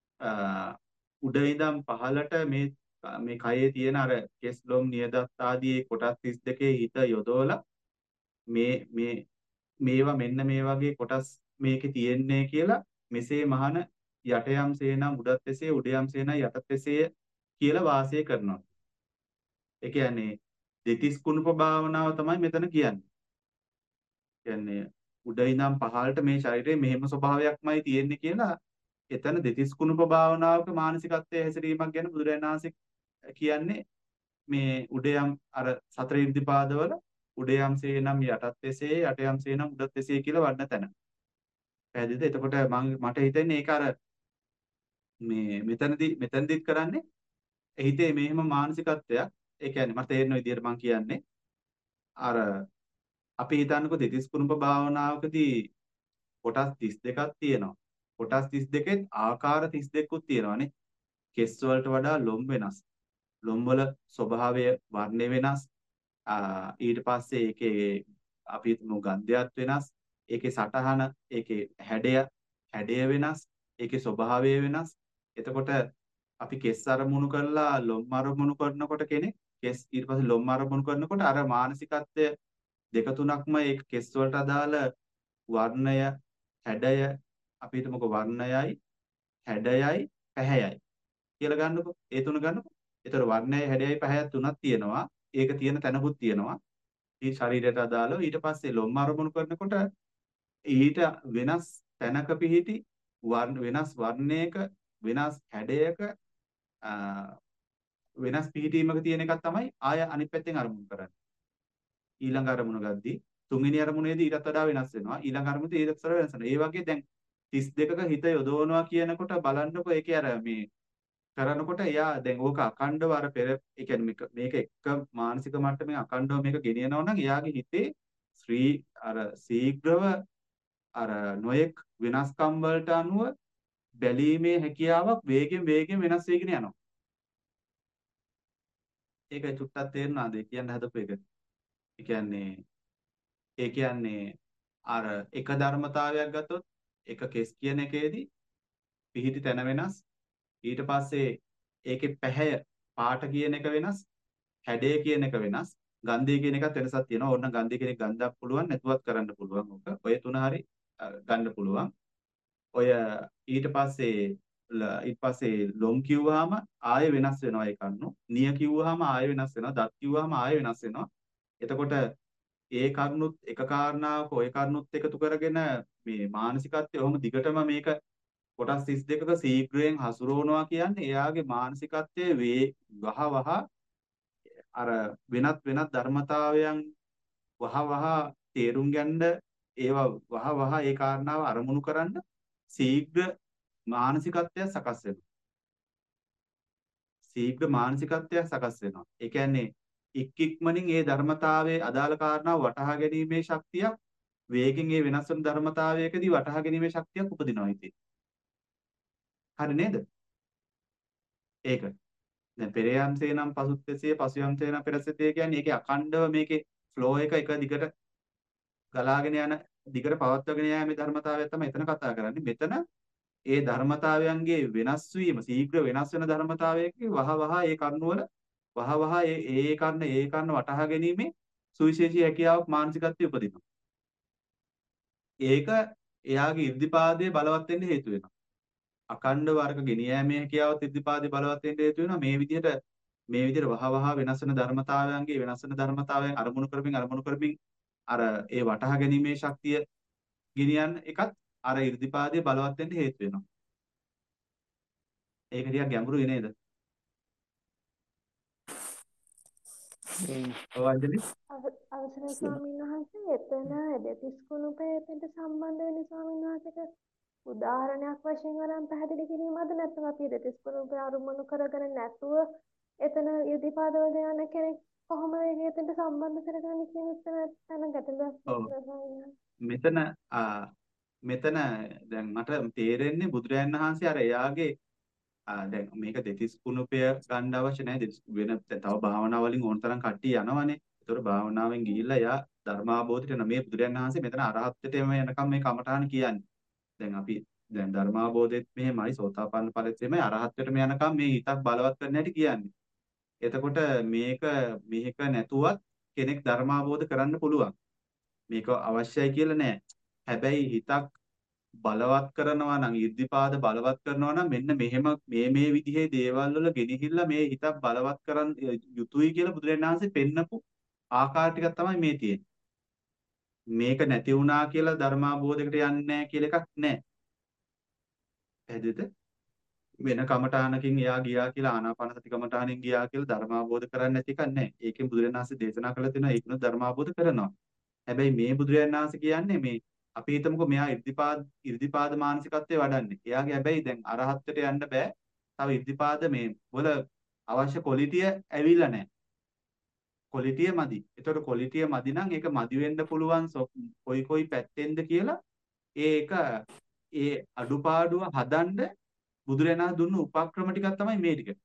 උඩ ඉඳන් පහළට මේ මේ කයේ තියෙන අර කෙස් ලොම් නියදත් ආදී කොටස් තිස් දෙකේ හිත යොදවලා මේ මේ මේවා මෙන්න මේ වගේ කොටස් මේකේ තියෙන්නේ කියලා මෙසේ මහන යට යම්සේ නම් උඩත් එසේ උඩ යම්සේ නම් යටත් එසේ කියලා වාසය කරනවා. ඒ කියන්නේ දෙතිස් කුණප භාවනාව තමයි මෙතන කියන්නේ. කියන්නේ උඩ ඉඳන් පහළට මේ ශරීරයේ මෙහෙම ස්වභාවයක්මයි තියෙන්නේ කියලා එතන දෙතිස් කුණප භාවනාවක මානසිකත්වයේ හැසිරීමක් ගැන බුදුරජාණන් වහන්සේ කියන්නේ මේ උඩ යම් අර සතර ඉර්ධිපාදවල උඩ යම්සේ නම් යටත් එසේ යට යම්සේ නම් උඩත් එසේ කියලා වඩන තැන. පැහැදිලිද? එතකොට මම මට හිතෙන්නේ ඒක අර මේ මෙතනදී මෙතනදිත් කරන්නේ හිතේ මෙහෙම මානසිකත්වයක්. ඒ කියන්නේ මට තේරෙන විදිහට මම කියන්නේ අර අපි හිතන්නකෝ දෙතිස් කුණප භාවනාවකදී කොටස් තිස් දෙකක් තියෙනවා. කොටස් තිස් දෙකෙත් ආකාර තිස් දෙකකුත් තියෙනවානේ. කෙස් වලට වඩා ලොම් වෙනස්. ලොම් වල ස්වභාවය වර්ණය වෙනස්. ඊට පස්සේ ඒකේ අපි හිතමු ගන්ධයත් වෙනස්. ඒකේ සටහන, ඒකේ හැඩය, හැඩය වෙනස්. ඒකේ ස්වභාවය වෙනස්. එතකොට අපි කෙස් අරමුණු කරලා ලොම් අරමුණු කරනකොට කෙනෙක් කෙස් ඊට පස්සේ ලොම් අරමුණු කරනකොට අර මානසිකත්වය දෙක තුනක්ම ඒක කෙස් වලට අදාළ වර්ණය හැඩය අපි හිතමුකෝ වර්ණයයි හැඩයයි පැහැයයි කියලා ගන්නකො ඒ තුන ගන්නකො. ඒතර වර්ණයයි හැඩයයි පැහැයයි තුනක් තියෙනවා. ඒක තියෙන තැනකුත් තියෙනවා. මේ ශරීරයට අදාළව ඊට පස්සේ ලොම් අරමුණු කරනකොට ඊට වෙනස් තැනක පිහිටි වර්ණ වෙනස් වර්ණයක වෙනස් හැඩයක වෙනස් පිහිටීමක තියෙන එකක් තමයි ආය අනිත් පැත්තෙන් අරමුණු කරන්නේ. ඊළඟ අරමුණ ගද්දී තුන්වෙනි අරමුණේදී ඊටත් වඩා වෙනස් වෙනවා. ඊළඟ අරමුණේදී ඊටත් වඩා වෙනස් වෙනවා. ඒ වගේ දැන් තිස් දෙකක හිත යොදවනවා කියනකොට බලන්නකො ඒකේ අර මේ කරනකොට එයා දැන් ඕක අකණ්ඩව අර පෙර ඒ කියන්නේ මේක එක මානසික මට්ටමේ අකණ්ඩව මේක ගෙනියනවා නම් එයාගේ හිතේ ශ්‍රී අර ශීඝ්‍රව අර නොයෙක් වෙනස්කම් වලට අනුව බැලීමේ හැකියාවක් වේගෙන් වේගෙන් වෙනස් වෙගෙන යනවා. ඒක චුට්ටක් තේරුණාද? ඒ කියන්න හදපු එක. ඒ කියන්නේ ඒ කියන්නේ අර එක ධර්මතාවයක් ගත්තොත් එක කෙස් කියන එකේදී පිහිටි තැන වෙනස්. ඊට පස්සේ ඒකේ පැහැය පාට කියන එක වෙනස්. හැඩය කියන එක වෙනස්. ගන්ධය කියන එකත් වෙනසක් තියෙනවා. ඕන්න ගන්ධය කියන එක ගන්ධක් පුළුවන් නැතුවත් කරන්න පුළුවන්. ඔක ඔය තුන හරි ගන්න පුළුවන්. ඔය ඊට පස්සේ ල- ඊට පස්සේ ලොම් කිව්වහම ආයෙ වෙනස් වෙනවා ඒ කරුණු. නිය කිව්වහම ආයෙ වෙනස් වෙනවා. දත් කිව්වහම ආයෙ වෙනස් වෙනවා. එතකොට ඒ කරුණුත් එක කාරණාවක ওই කරුණුත් එකතු කරගෙන මේ මානසිකත්වය ඔහොම දිගටම මේක කොටස් තිස් දෙකක ශීඝ්‍රයෙන් හසුරවනවා කියන්නේ එයාගේ මානසිකත්වයේ වේ වහ වහ අර වෙනත් වෙනත් ධර්මතාවයන් වහ වහ තේරුම් ගන්න ඒවා වහ වහ ඒ කාරණාව අරමුණු කරන්න ශීඝ්‍ර මානසිකත්වයක් සකස් වෙනවා. ශීඝ්‍ර මානසිකත්වයක් සකස් වෙනවා. ඒ කියන්නේ ඉක් ඉක්මනින් ඒ ධර්මතාවයේ අදාළ කාරණාව වටහා ගැනීමේ ශක්තියක් වේගෙන් ඒ වෙනස් වන ධර්මතාවයකදී වටහා ගැනීමේ ශක්තියක් උපදිනවා ඉතින්. හරි නේද? ඒක. දැන් පෙරයන්සේ නම් පසුත්පසේ පසුයන්සේ නම් පෙරසතේ කියන්නේ ඒකේ අඛණ්ඩව මේකේ ෆ්ලෝ එක එක දිගට ගලාගෙන යන දිගට පවත්වාගෙන යෑමේ ධර්මතාවය තමයි එතන කතා කරන්නේ. මෙතන ඒ ධර්මතාවයන්ගේ වෙනස් වීම ශීඝ්‍ර වෙනස් වෙන ධර්මතාවයකේ වහ වහ ඒ කර්ණ වල වහ වහ ඒ ඒ කර්ණ ඒ කර්ණ වටහා ගැනීමේ සුවිශේෂී හැකියාවක් මානසිකත්වයේ උපදිනවා. ඒක එයාගේ ඉර්ධිපාදයේ බලවත් වෙන්න හේතු වෙනවා. අඛණ්ඩ වර්ග ගෙනියෑමේ හැකියාවත් ඉර්ධිපාදයේ බලවත් වෙන්න හේතු වෙනවා. මේ විදිහට මේ විදිහට වහ වහ වෙනස් වෙන ධර්මතාවයන්ගේ වෙනස් වෙන ධර්මතාවයන් අරමුණු කරමින් අරමුණු කරමින් අර ඒ වටහා ගැනීමේ ශක්තිය ගෙනියන්න එකත් අර ඉර්ධිපාදයේ බලවත් වෙන්න හේතු වෙනවා. ඒක ටිකක් ගැඹුරුයි නේද? හ්ම්. ඔව් අංජලි. අව- අවසරයි ස්වාමීන් වහන්සේ එතන දෙතිස් කුණුපයට සම්බන්ධ වෙන ස්වාමීන් වහන්සේට උදාහරණයක් වශයෙන් අරන් පැහැදිලි කිරීමද නැත්නම් අපි දෙතිස් කුණුපය අරුමණු කරගෙන නැතුව එතන ඉදිපාදවල යන කෙනෙක් කොහොමද ඒකෙන්ට සම්බන්ධ කරගන්නේ කියන එතන තන ගැටලුවක් ඔව්. තියෙනවා ස්වාමීන් වහන්සේ. මෙතන ආ මෙතන දැන් මට තේරෙන්නේ බුදුරයන් වහන්සේ අර එයාගේ ආ දැන් මේක දෙතිස් කුණුපය ගන්න අවශ්‍ය නැහැ. දෙතිස් වෙන තව භාවනා වලින් ඕන තරම් කට්ටිය යනවනේ. ඒතකොට භාවනාවෙන් ගිහිල්ලා එයා ධර්මාබෝධයට යන මේ බුදුරයන් වහන්සේ මෙතන අරහත්ත්වයට එම යනකම් මේ කමඨාන කියන්නේ. දැන් අපි දැන් ධර්මාබෝධෙත් මෙහෙමයි සෝතාපන්න ඵලෙත් එමය අරහත්ත්වයටම යනකම් මේ හිතක් බලවත් කරන්න හැටි කියන්නේ. එතකොට මේක මේක නැතුවත් කෙනෙක් ධර්මාබෝධ කරන්න පුළුවන්. මේක අවශ්‍යයි කියලා නෑ. හැබැයි හිතක් බලවත් කරනවා නම් ඉර්ධිපාද බලවත් කරනවා නම් මෙන්න මෙහෙම මේ මේ විදිහේ දේවල් වල ගෙනහිල්ලා මේ හිතක් බලවත් කරන් යුතුයි කියලා බුදුරජාණන් වහන්සේ පෙන්නපු ආකාර ටිකක් තමයි මේ තියෙන්නේ. මේක නැති වුණා කියලා ධර්මාබෝධයකට යන්නේ නැහැ කියලා එකක් නැහැ. පැහැදිලිද? වෙන කමඨානකින් එයා ගියා කියලා ආනාපාන සති කමඨානෙන් ගියා කියලා ධර්මාබෝධ කරන්නේ නැති එකක් නැහැ. ඒකෙන් බුදුරජාණන් වහන්සේ දේශනා කළා තියෙනවා ඒකනොත් ධර්මාබෝධ කරනවා. හැබැයි මේ බුදුරජාණන් වහන්සේ කියන්නේ මේ අපි හිතමුකෝ මෙයා ඉර්ධිපාද ඉර්ධිපාද මානසිකත්වයේ වඩන්නේ. එයාගේ හැබැයි දැන් අරහත්ත්වයට යන්න බෑ. තව ඉර්ධිපාද මේ වල අවශ්‍ය ක්වොලිටිය ඇවිල්ලා නැහැ. ක්වොලිටිය මදි. ඒතකොට ක්වොලිටිය මදි නම් ඒක මදි වෙන්න පුළුවන් කොයි කොයි පැත්තෙන්ද කියලා ඒක ඒ අඩුපාඩුව හදන්න බුදුරජාණන් දුන්න උපක්‍රම ටිකක් තමයි මේ ටික.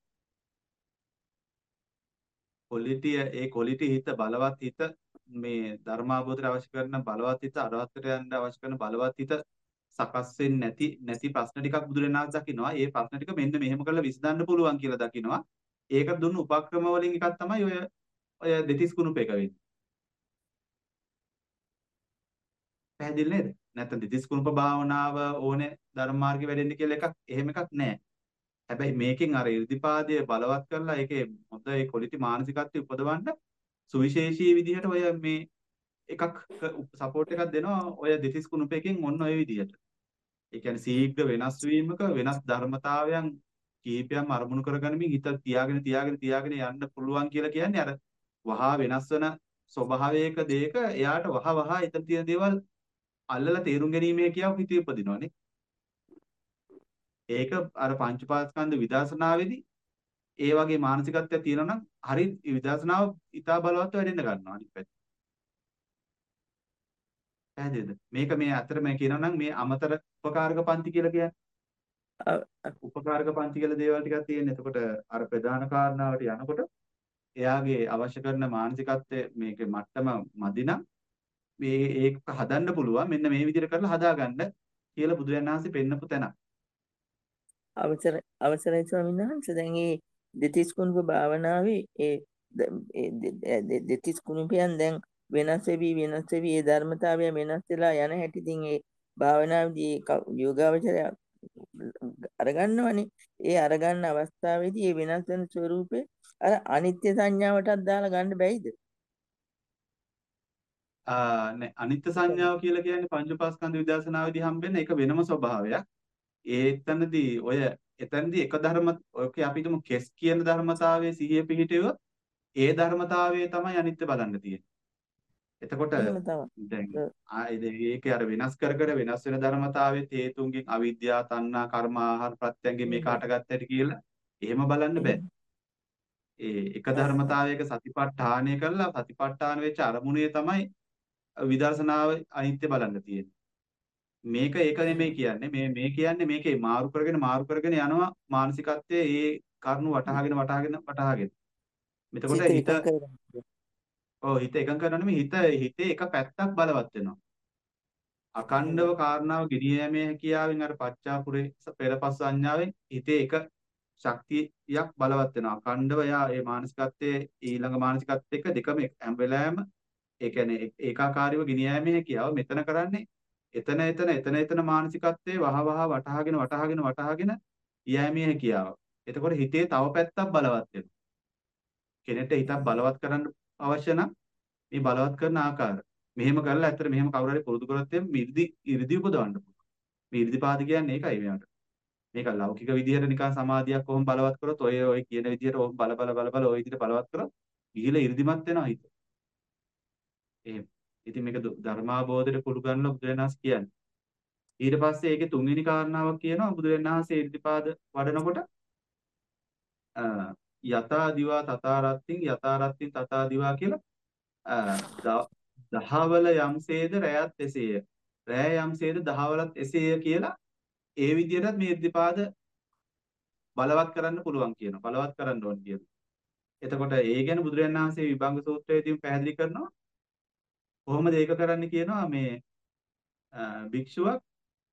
ක්වොලිටිය ඒ ක්වොලිටි හිත බලවත් හිත මේ ධර්මාබෝධයට අවශ්‍ය කරන බලවත් හිත අරහත්ත්වයට යන්න අවශ්‍ය කරන බලවත් හිත සකස් වෙන්නේ නැති නැති ප්‍රශ්න ටිකක් බුදුරජාණන් දකින්නවා. ඒ ප්‍රශ්න ටික මෙන්න මෙහෙම කරලා විසඳන්න පුළුවන් කියලා දකින්නවා. ඒක දුන්න උපක්‍රම වලින් එකක් තමයි ඔය ඔය දෙතිස් කුණුප එක වෙන්නේ. පැහැදිලි නේද? නැත්නම් දෙතිස් කුණුප භාවනාව ඕනේ ධර්ම මාර්ගේ වැඩෙන්න කියලා එකක් එහෙම එකක් නැහැ. හැබැයි මේකෙන් අර ඉර්ධිපාදයේ බලවත් කරලා ඒකේ හොඳ ඒ ක්වොලිටි මානසිකත්වය උපදවන්න සුවිශේෂී විදිහට ඔය මේ එකක් සපෝට් එකක් දෙනවා ඔය දෙතිස් කුණුපයකින් ඔන්න ඔය විදිහට. ඒ කියන්නේ ශීඝ්‍ර වෙනස් වීමක වෙනස් ධර්මතාවයන් කීපයක්ම අරමුණු කරගනිමින් හිත තියාගෙන තියාගෙන තියාගෙන යන්න පුළුවන් කියලා කියන්නේ අර වහා වෙනස් වෙන ස්වභාවයක දෙයක එයාට වහ වහ එතන තියෙන දේවල් අල්ලලා තේරුම් ගැනීමේ කියාව හිතේ උපදිනවනේ. ඒක අර පංච පාස්කන්ධ විදර්ශනාවේදී ඒ වගේ මානසිකත්වයක් තියෙනවා නම් හරි විදර්ශනාව ඉතා බලවත් වැඩෙන්න ගන්නවා අනිත් පැත්ත. පැහැදිලිද? මේක මේ අතර මම කියනවා නම් මේ අමතර උපකාරක පන්ති කියලා කියන්නේ. අ- අ- උපකාරක පන්ති කියලා දේවල් ටිකක් තියෙන. එතකොට අර ප්‍රධාන කාරණාවට යනකොට එයාගේ අවශ්‍ය කරන මානසිකත්වයේ මේකේ මට්ටම මදි නම් මේ ඒක හදන්න පුළුවන්. මෙන්න මේ විදිහට කරලා හදාගන්න කියලා බුදුරජාණන් වහන්සේ පෙන්නපු තැන. අවසර අවසරයි ස්වාමීන් වහන්සේ දැන් මේ දෙතිස් කුණුප භාවනාවේ ඒ ද- ඒ දෙ- දෙ- දෙ- දෙතිස් කුණුපයන් දැන් වෙනස් වෙවි වෙනස් වෙවි ඒ ධර්මතාවය වෙනස් වෙලා යන හැටි ඉතින් ඒ භාවනාවේදී ක- යෝගාවචරය අරගන්නවනේ. ඒ අරගන්න අවස්ථාවේදී ඒ වෙනස් වෙන ස්වරූපේ අර අනිත්‍ය සංඥාවටත් දාලා ගන්න බැයිද? ආ නෑ අනිත්‍ය සංඥාව කියලා කියන්නේ පංච උපාස්කන්ධ විදර්ශනාවේදී හම්බෙන එක වෙනම ස්වභාවයක්. ඒ එතනදී ඔය එතනදී එක ධර්ම ඔකේ අපි හිතමු කෙස් කියන ධර්මතාවයේ සිහිය පිහිටුවොත් ඒ ධර්මතාවයේ තමයි අනිත්‍ය බලන්න තියෙන්නේ. එතකොට එහෙම තමයි. දැන් ඔව්. ආයේ ඒකේ අර වෙනස් කර කර වෙනස් වෙන ධර්මතාවයේ හේතුන්ගෙන් අවිද්‍යාව, තණ්හා, කර්ම, ආහාර ප්‍රත්‍යයෙන් මේක හටගත්ත හැටි කියලා එහෙම බලන්න බෑ. ඒ එක ධර්මතාවයක සතිපට්ඨානය කරලා සතිපට්ඨාන වෙච්ච අරමුණේ තමයි විදර්ශනාව අනිත්‍ය බලන්න තියෙන්නේ. මේක ඒක නෙමෙයි කියන්නේ. මේ මේ කියන්නේ මේකේ මාරු කරගෙන මාරු කරගෙන යනවා මානසිකත්වයේ ඒ කරුණු වටහාගෙන වටහාගෙන වටහාගෙන. එතකොට සිත හිත එකඟ කරගන්න. ඔව් හිත එකඟ කරනවා නෙමෙයි හිත හිතේ එක පැත්තක් බලවත් වෙනවා. අකණ්ඩව කාරණාව ගෙනියෑමේ හැකියාවෙන් අර පච්චාපුරේ පෙරපස් සංඥාවෙන් හිතේ එක ශක්තියක් බලවත් වෙනවා. අකණ්ඩව යා ඒ මානසිකත්වයේ ඊළඟ මානසිකත්වයේ එක දෙකම හැම වෙලාවෙම ඒ කියන්නේ ඒකාකාරීව ගෙනියෑමේ හැකියාව මෙතන කරන්නේ එතන එතන එතන එතන මානසිකත්වයේ වහ වහ වටහාගෙන වටහාගෙන වටහාගෙන යෑමේ හැකියාව. එතකොට හිතේ තව පැත්තක් බලවත් වෙනවා. කෙනෙක්ට හිතක් බලවත් කරන්න අවශ්‍ය නම් මේ බලවත් කරන ආකාර. මෙහෙම කරලා ඇත්තට මෙහෙම කවුරු හරි පුරුදු කරොත් එම් ඉර්ධි ඉර්ධි උපදවන්න පුළුවන්. මේ ඉර්ධිපාද කියන්නේ ඒකයි මෙයාට. මේක ලෞකික විදිහට නිකන් සමාධියක් කොහොම බලවත් කරොත් ඔය ඔය කියන විදිහට ඔහොම බල බල බල බල ඔය විදිහට බලවත් කරොත් ගිහිලා ඉර්ධිමත් වෙනවා හිත. එහෙම. ඉතින් මේක ධර්මාබෝධයට කුළු ගන්නලා බුදුරජාණන්ස් කියන්නේ. ඊට පස්සේ ඒකේ තුන්වෙනි කාරණාවක් කියනවා බුදුරජාණන්සේ ඉර්ධිපාද වඩනකොට යතා දිවා තථාරත්තින් යතාරත්තින් තථා දිවා කියලා දහවල යම්සේද රැයත් එසේය. රැය යම්සේද දහවලත් එසේය කියලා ඒ විදිහටත් මේ ඉර්ධිපාද බලවත් කරන්න පුළුවන් කියනවා. බලවත් කරන්න ඕන කියනවා. එතකොට ඒ ගැන බුදුරජාණන් වහන්සේ විභංග සූත්‍රයේදී පැහැදිලි කරනවා. කොහොමද ඒක කරන්න කියනවා මේ භික්ෂුවක්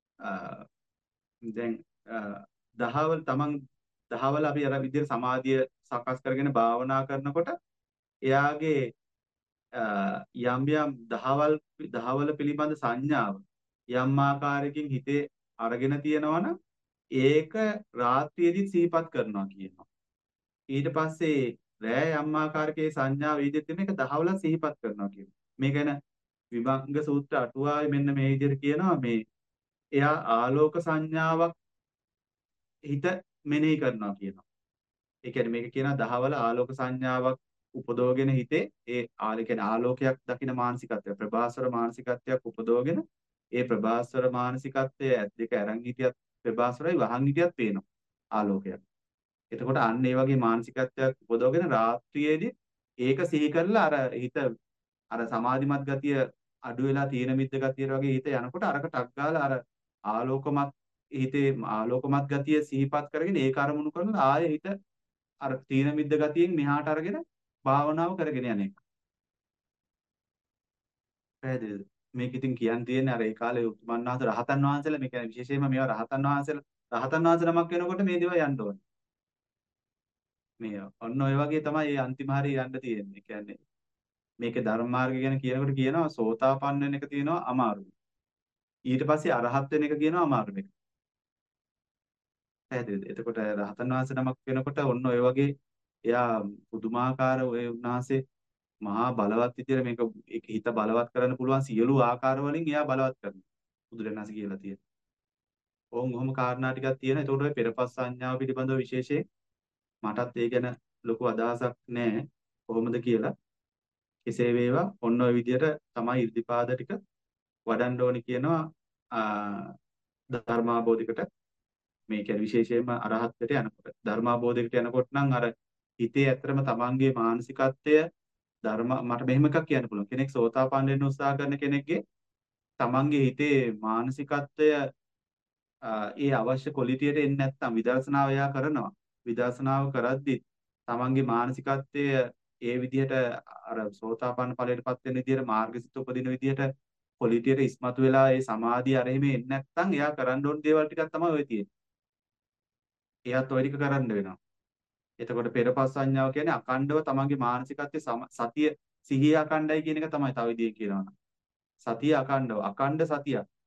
දැන් දහවල් තමන් දහවල අපි අර විදිහට සමාධිය සකස් කරගෙන භාවනා කරනකොට එයාගේ යම් යම් දහවල් දහවල පිළිබඳ සංඥාව යම් ආකාරයකින් හිතේ අරගෙන තියෙනවනම් ඒක රාත්‍රියේදී සිහිපත් කරනවා කියනවා. ඊට පස්සේ රෑ යම් ආකාරකේ සංඥාව විදිහට මේක දහවල සිහිපත් කරනවා කියනවා. මේ ගැන විභංග සූත්‍ර අටුවාවේ මෙන්න මේ විදිහට කියනවා මේ එයා ආලෝක සංඥාවක් හිත මෙනෙහි කරනවා කියනවා. ඒ කියන්නේ මේක කියනවා දහවල ආලෝක සංඥාවක් උපදවගෙන හිතේ ඒ ආල කියන්නේ ආලෝකයක් දකින මානසිකත්වය ප්‍රභාස්වර මානසිකත්වයක් උපදවගෙන ඒ ප්‍රභාස්වර මානසිකත්වයේ ඇත් දෙක අරන් හිටියත් ප්‍රභාස්වරයි වහන් හිටියත් පේනවා ආලෝකයක්. එතකොට අන්න ඒ වගේ මානසිකත්වයක් උපදවගෙන රාත්‍රියේදී ඒක සිහි කරලා අර හිත අර සමාධිමත් ගතිය අඩු වෙලා තීන මිද්ද ගතිය වගේ හිත යනකොට අරක ටක් ගාලා අර ආලෝකමත් හිතේ ආලෝකමත් ගතිය සිහිපත් කරගෙන ඒක අරමුණු කරලා ආයෙ හිත අර තීන මිද්ද ගතියෙන් මෙහාට අරගෙන භාවනාව කරගෙන යන එක. පැහැදිලිද? මේක ඉතින් කියන්න තියෙන්නේ අර ඒ කාලේ උතුමන් වහන්සේ රහතන් වහන්සේලා මේ කියන්නේ විශේෂයෙන්ම මේවා රහතන් වහන්සේලා රහතන් වහන්සේ නමක් වෙනකොට මේ දේවල් යන්න ඕනේ. මේ ඔන්න ඔය වගේ තමයි මේ අන්තිම හරිය යන්න තියෙන්නේ. කියන්නේ මේකේ ධර්ම මාර්ගය ගැන කියනකොට කියනවා සෝතාපන්න වෙන එක තියෙනවා අමාරුයි. ඊට පස්සේ අරහත් වෙන එක කියනවා අමාරු එක. පැහැදිලිද? එතකොට රහතන් වහන්සේ නමක් වෙනකොට ඔන්න ඔය වගේ එයා පුදුමාකාර ඔය උන්වහන්සේ මහා බලවත් විදියට මේක හිත බලවත් කරන්න පුළුවන් සියලු ආකාර වලින් එයා බලවත් කරනවා. බුදුරණාහි කියලා තියෙනවා. ඕම් ඔහොම කාරණා ටිකක් තියෙනවා. එතකොට ඔය පෙරපස් සංඥාව පිළිබඳව විශේෂයෙන් මටත් ඒ ගැන ලොකු අදහසක් නැහැ. කොහොමද කියලා. කෙසේ වේවා ඔන්න ඔය විදියට තමයි ඉර්ධිපාද ටික වඩන්න ඕනි කියනවා ධර්මාබෝධයකට මේ කියන්නේ විශේෂයෙන්ම අරහත්ත්වයට යනකොට ධර්මාබෝධයකට යනකොට නම් අර හිතේ ඇත්තටම තමන්ගේ මානසිකත්වය ධර්ම මට මෙහෙම එකක් කියන්න පුළුවන් කෙනෙක් සෝතාපන්න වෙන්න උත්සාහ කරන කෙනෙක්ගේ තමන්ගේ හිතේ මානසිකත්වය ඒ අවශ්‍ය ක්වොලිටියට එන්නේ නැත්නම් විදර්ශනාව එයා කරනවා විදර්ශනාව කරද්දි තමන්ගේ මානසිකත්වය ඒ විදිහට අර සෝතාපන්න ඵලයටපත් වෙන විදිහට මාර්ගසිත උපදින විදිහට ක්වොලිටියට ඉස්මතු වෙලා ඒ සමාධිය අර එහෙම එන්නේ නැත්නම් එයා කරන්න ඕන දේවල් ටිකක් තමයි ඔය තියෙන්නේ. එයාත් ඔය ටික කරන්න වෙනවා. එතකොට පෙරපස් සංඥාව කියන්නේ අකණ්ඩව තමන්ගේ මානසිකත්වයේ සතිය සිහිය අකණ්ඩයි කියන එක තමයි තව විදිහකින් කියනවා. සතිය අකණ්ඩව අකණ්ඩ සතිය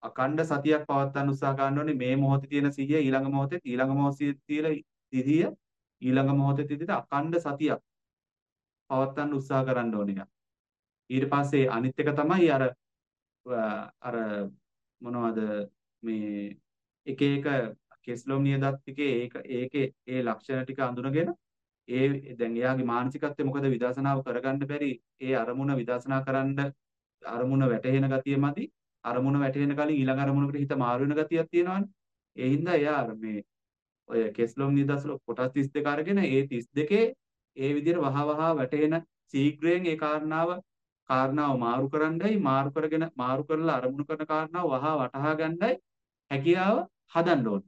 අකණ්ඩ සතියක් පවත්වන්න උත්සාහ කරන්න ඕනේ මේ මොහොතේ තියෙන සිහිය ඊළඟ මොහොතේ ඊළඟ මොහොතේ තියෙන සිහිය ඊළඟ මොහොතේ තියෙන අකණ්ඩ සතියක් පවත්වන්න උත්සාහ කරන්න ඕනේ. ඊට පස්සේ අනිත් එක තමයි අර අර මොනවද මේ එක එක කෙස්ලොම් නියදත් ටිකේ ඒක ඒකේ ඒ ලක්ෂණ ටික අඳුනගෙන ඒ දැන් එයාගේ මානසිකත්වය මොකද විදර්ශනාව කරගන්න බැරි ඒ අරමුණ විදර්ශනා කරන්න අරමුණ වැටහෙන ගතිය මදි අරමුණ වැටෙන කලින් ඊළඟ අරමුණකට හිත මාරු වෙන ගතියක් තියෙනවානේ ඒ හින්දා එයා අර මේ ඔය කෙස්ලොම් නියදත් වල කොටස් තිස් දෙක අරගෙන ඒ තිස් දෙකේ ඒ විදිහට වහ වහ වැටෙන ශීඝ්‍රයෙන් ඒ කාරණාව කාරණාව මාරු කරන්නයි මාරු කරගෙන මාරු කරලා අරමුණු කරන කාරණාව වහ වටහා ගන්නයි හැකියාව හදන්න ඕනේ.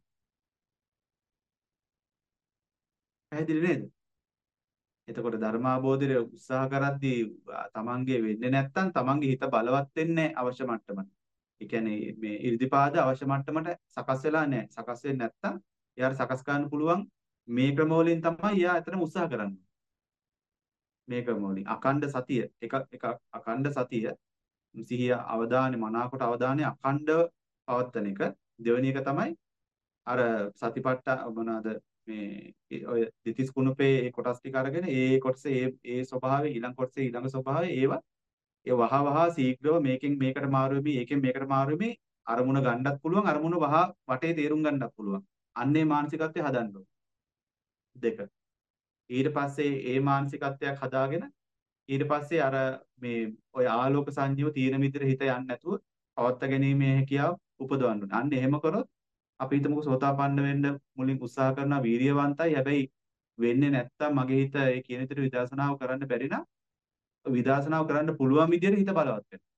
පැහැදිලි නේද? එතකොට ධර්මාබෝධය උත්සාහ කරද්දී තමන්ගේ වෙන්නේ නැත්තම් තමන්ගේ හිත බලවත් වෙන්නේ අවශ්‍ය මට්ටමට. ඒ කියන්නේ මේ ඉර්ධිපාද අවශ්‍ය මට්ටමට සකස් වෙලා නැහැ. සකස් වෙන්නේ නැත්තම් එයාට සකස් කරන්න පුළුවන් මේ ක්‍රම වලින් තමයි එයා ඇත්තටම උත්සාහ කරන්නේ. මේ ක්‍රම වලින් අඛණ්ඩ සතිය එක එක අඛණ්ඩ සතිය සිහිය අවධානය මනාකොට අවධානය අඛණ්ඩව පවත්වන එක. දෙවෙනි එක තමයි අර සතිපට්ඨ මොනවාද මේ ඔය දිතිස් කුණුපේ ඒ කොටස් ටික අරගෙන ඒ කොටසේ ඒ ඒ ස්වභාවය ඊළඟ කොටසේ ඊළඟ ස්වභාවය ඒවා ඒ වහ වහ ශීඝ්‍රව මේකෙන් මේකට මාරු වෙමි ඒකෙන් මේකට මාරු වෙමි අරමුණ ගන්නත් පුළුවන් අරමුණ වහ වටේ තේරුම් ගන්නත් පුළුවන් අන්නේ මානසිකත්වය හදන්න ඕන දෙක ඊට පස්සේ ඒ මානසිකත්වයක් හදාගෙන ඊට පස්සේ අර මේ ඔය ආලෝක සංජීව තීන මිද්‍ර හිත යන්නේ නැතුව පවත්ත ගැනීමේ හැකියාව උපදවන්න ඕනේ අන්න එහෙම කරොත් අපි හිතමුකෝ සෝතාපන්න වෙන්න මුලින් උත්සාහ කරනවා වීරියවන්තයි හැබැයි වෙන්නේ නැත්තම් මගේ හිත ඒ කියන විදිහට විදර්ශනාව කරන්න බැරි නම් විදර්ශනාව කරන්න පුළුවන් විදිහට හිත බලවත් වෙනවා.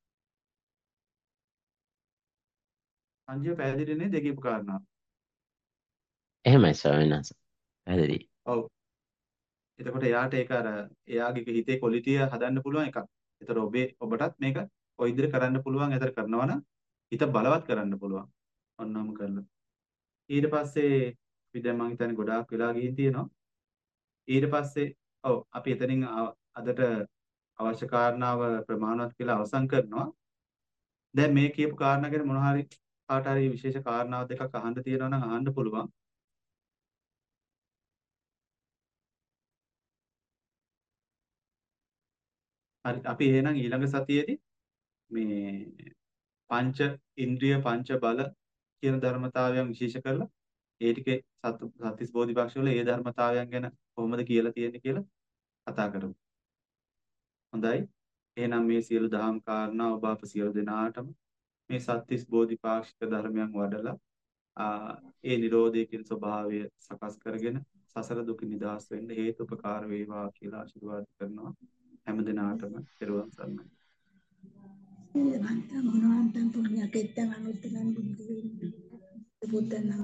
සංජීව පැහැදිලි නේ දෙකීපු කාරණා. එහෙමයි ස්වාමීන් වහන්සේ. පැහැදිලි. ඔව්. එතකොට එයාට ඒක අර එයාගේ හිතේ ක්වොලිටිය හදන්න පුළුවන් එකක්. ඒතර ඔබේ ඔබටත් මේක ඔය විදිහට කරන්න පුළුවන්. ඒතර කරනවා නම් හිත බලවත් කරන්න පුළුවන්. ඔන්නම කරලා. ඊට පස්සේ අපි දැන් මම හිතන්නේ ගොඩාක් වෙලා ගිහින් තියෙනවා. ඊට පස්සේ ඔව් අපි එතනින් අදට අවශ්‍ය කාරණාව ප්‍රමාණවත් කියලා අවසන් කරනවා. දැන් මේ කියපු කාරණා ගැන මොන හරි කාට හරි විශේෂ කාරණාවක් දෙකක් අහන්න තියෙනවා නම් අහන්න පුළුවන්. හරි අපි එහෙනම් ඊළඟ සතියේදී මේ පංච ඉන්ද්‍රිය පංච බල කියන ධර්මතාවයන් විශේෂ කරලා ඒ ටිකේ සත්‍තිස් බෝධිපාක්ෂ වල ඒ ධර්මතාවයන් ගැන කොහොමද කියලා තියෙන්නේ කියලා කතා කරමු. හොඳයි. එහෙනම් මේ සියලු දහම් කාරණා ඔබ අප සියලු දෙනාටම මේ සත්‍තිස් බෝධිපාක්ෂික ධර්මයන් වඩලා ඒ නිරෝධය කියන ස්වභාවය සකස් කරගෙන සසර දුක නිදහස් වෙන්න හේතු උපකාර වේවා කියලා ආශිර්වාද කරනවා. හැම දිනාටම පෙරවන් සරණයි. සීලවන්තං ගුණවන්තං පුණ්‍යකෙත්තං අනුත්තරං බුද්ධිවිද්දං බුද්ධං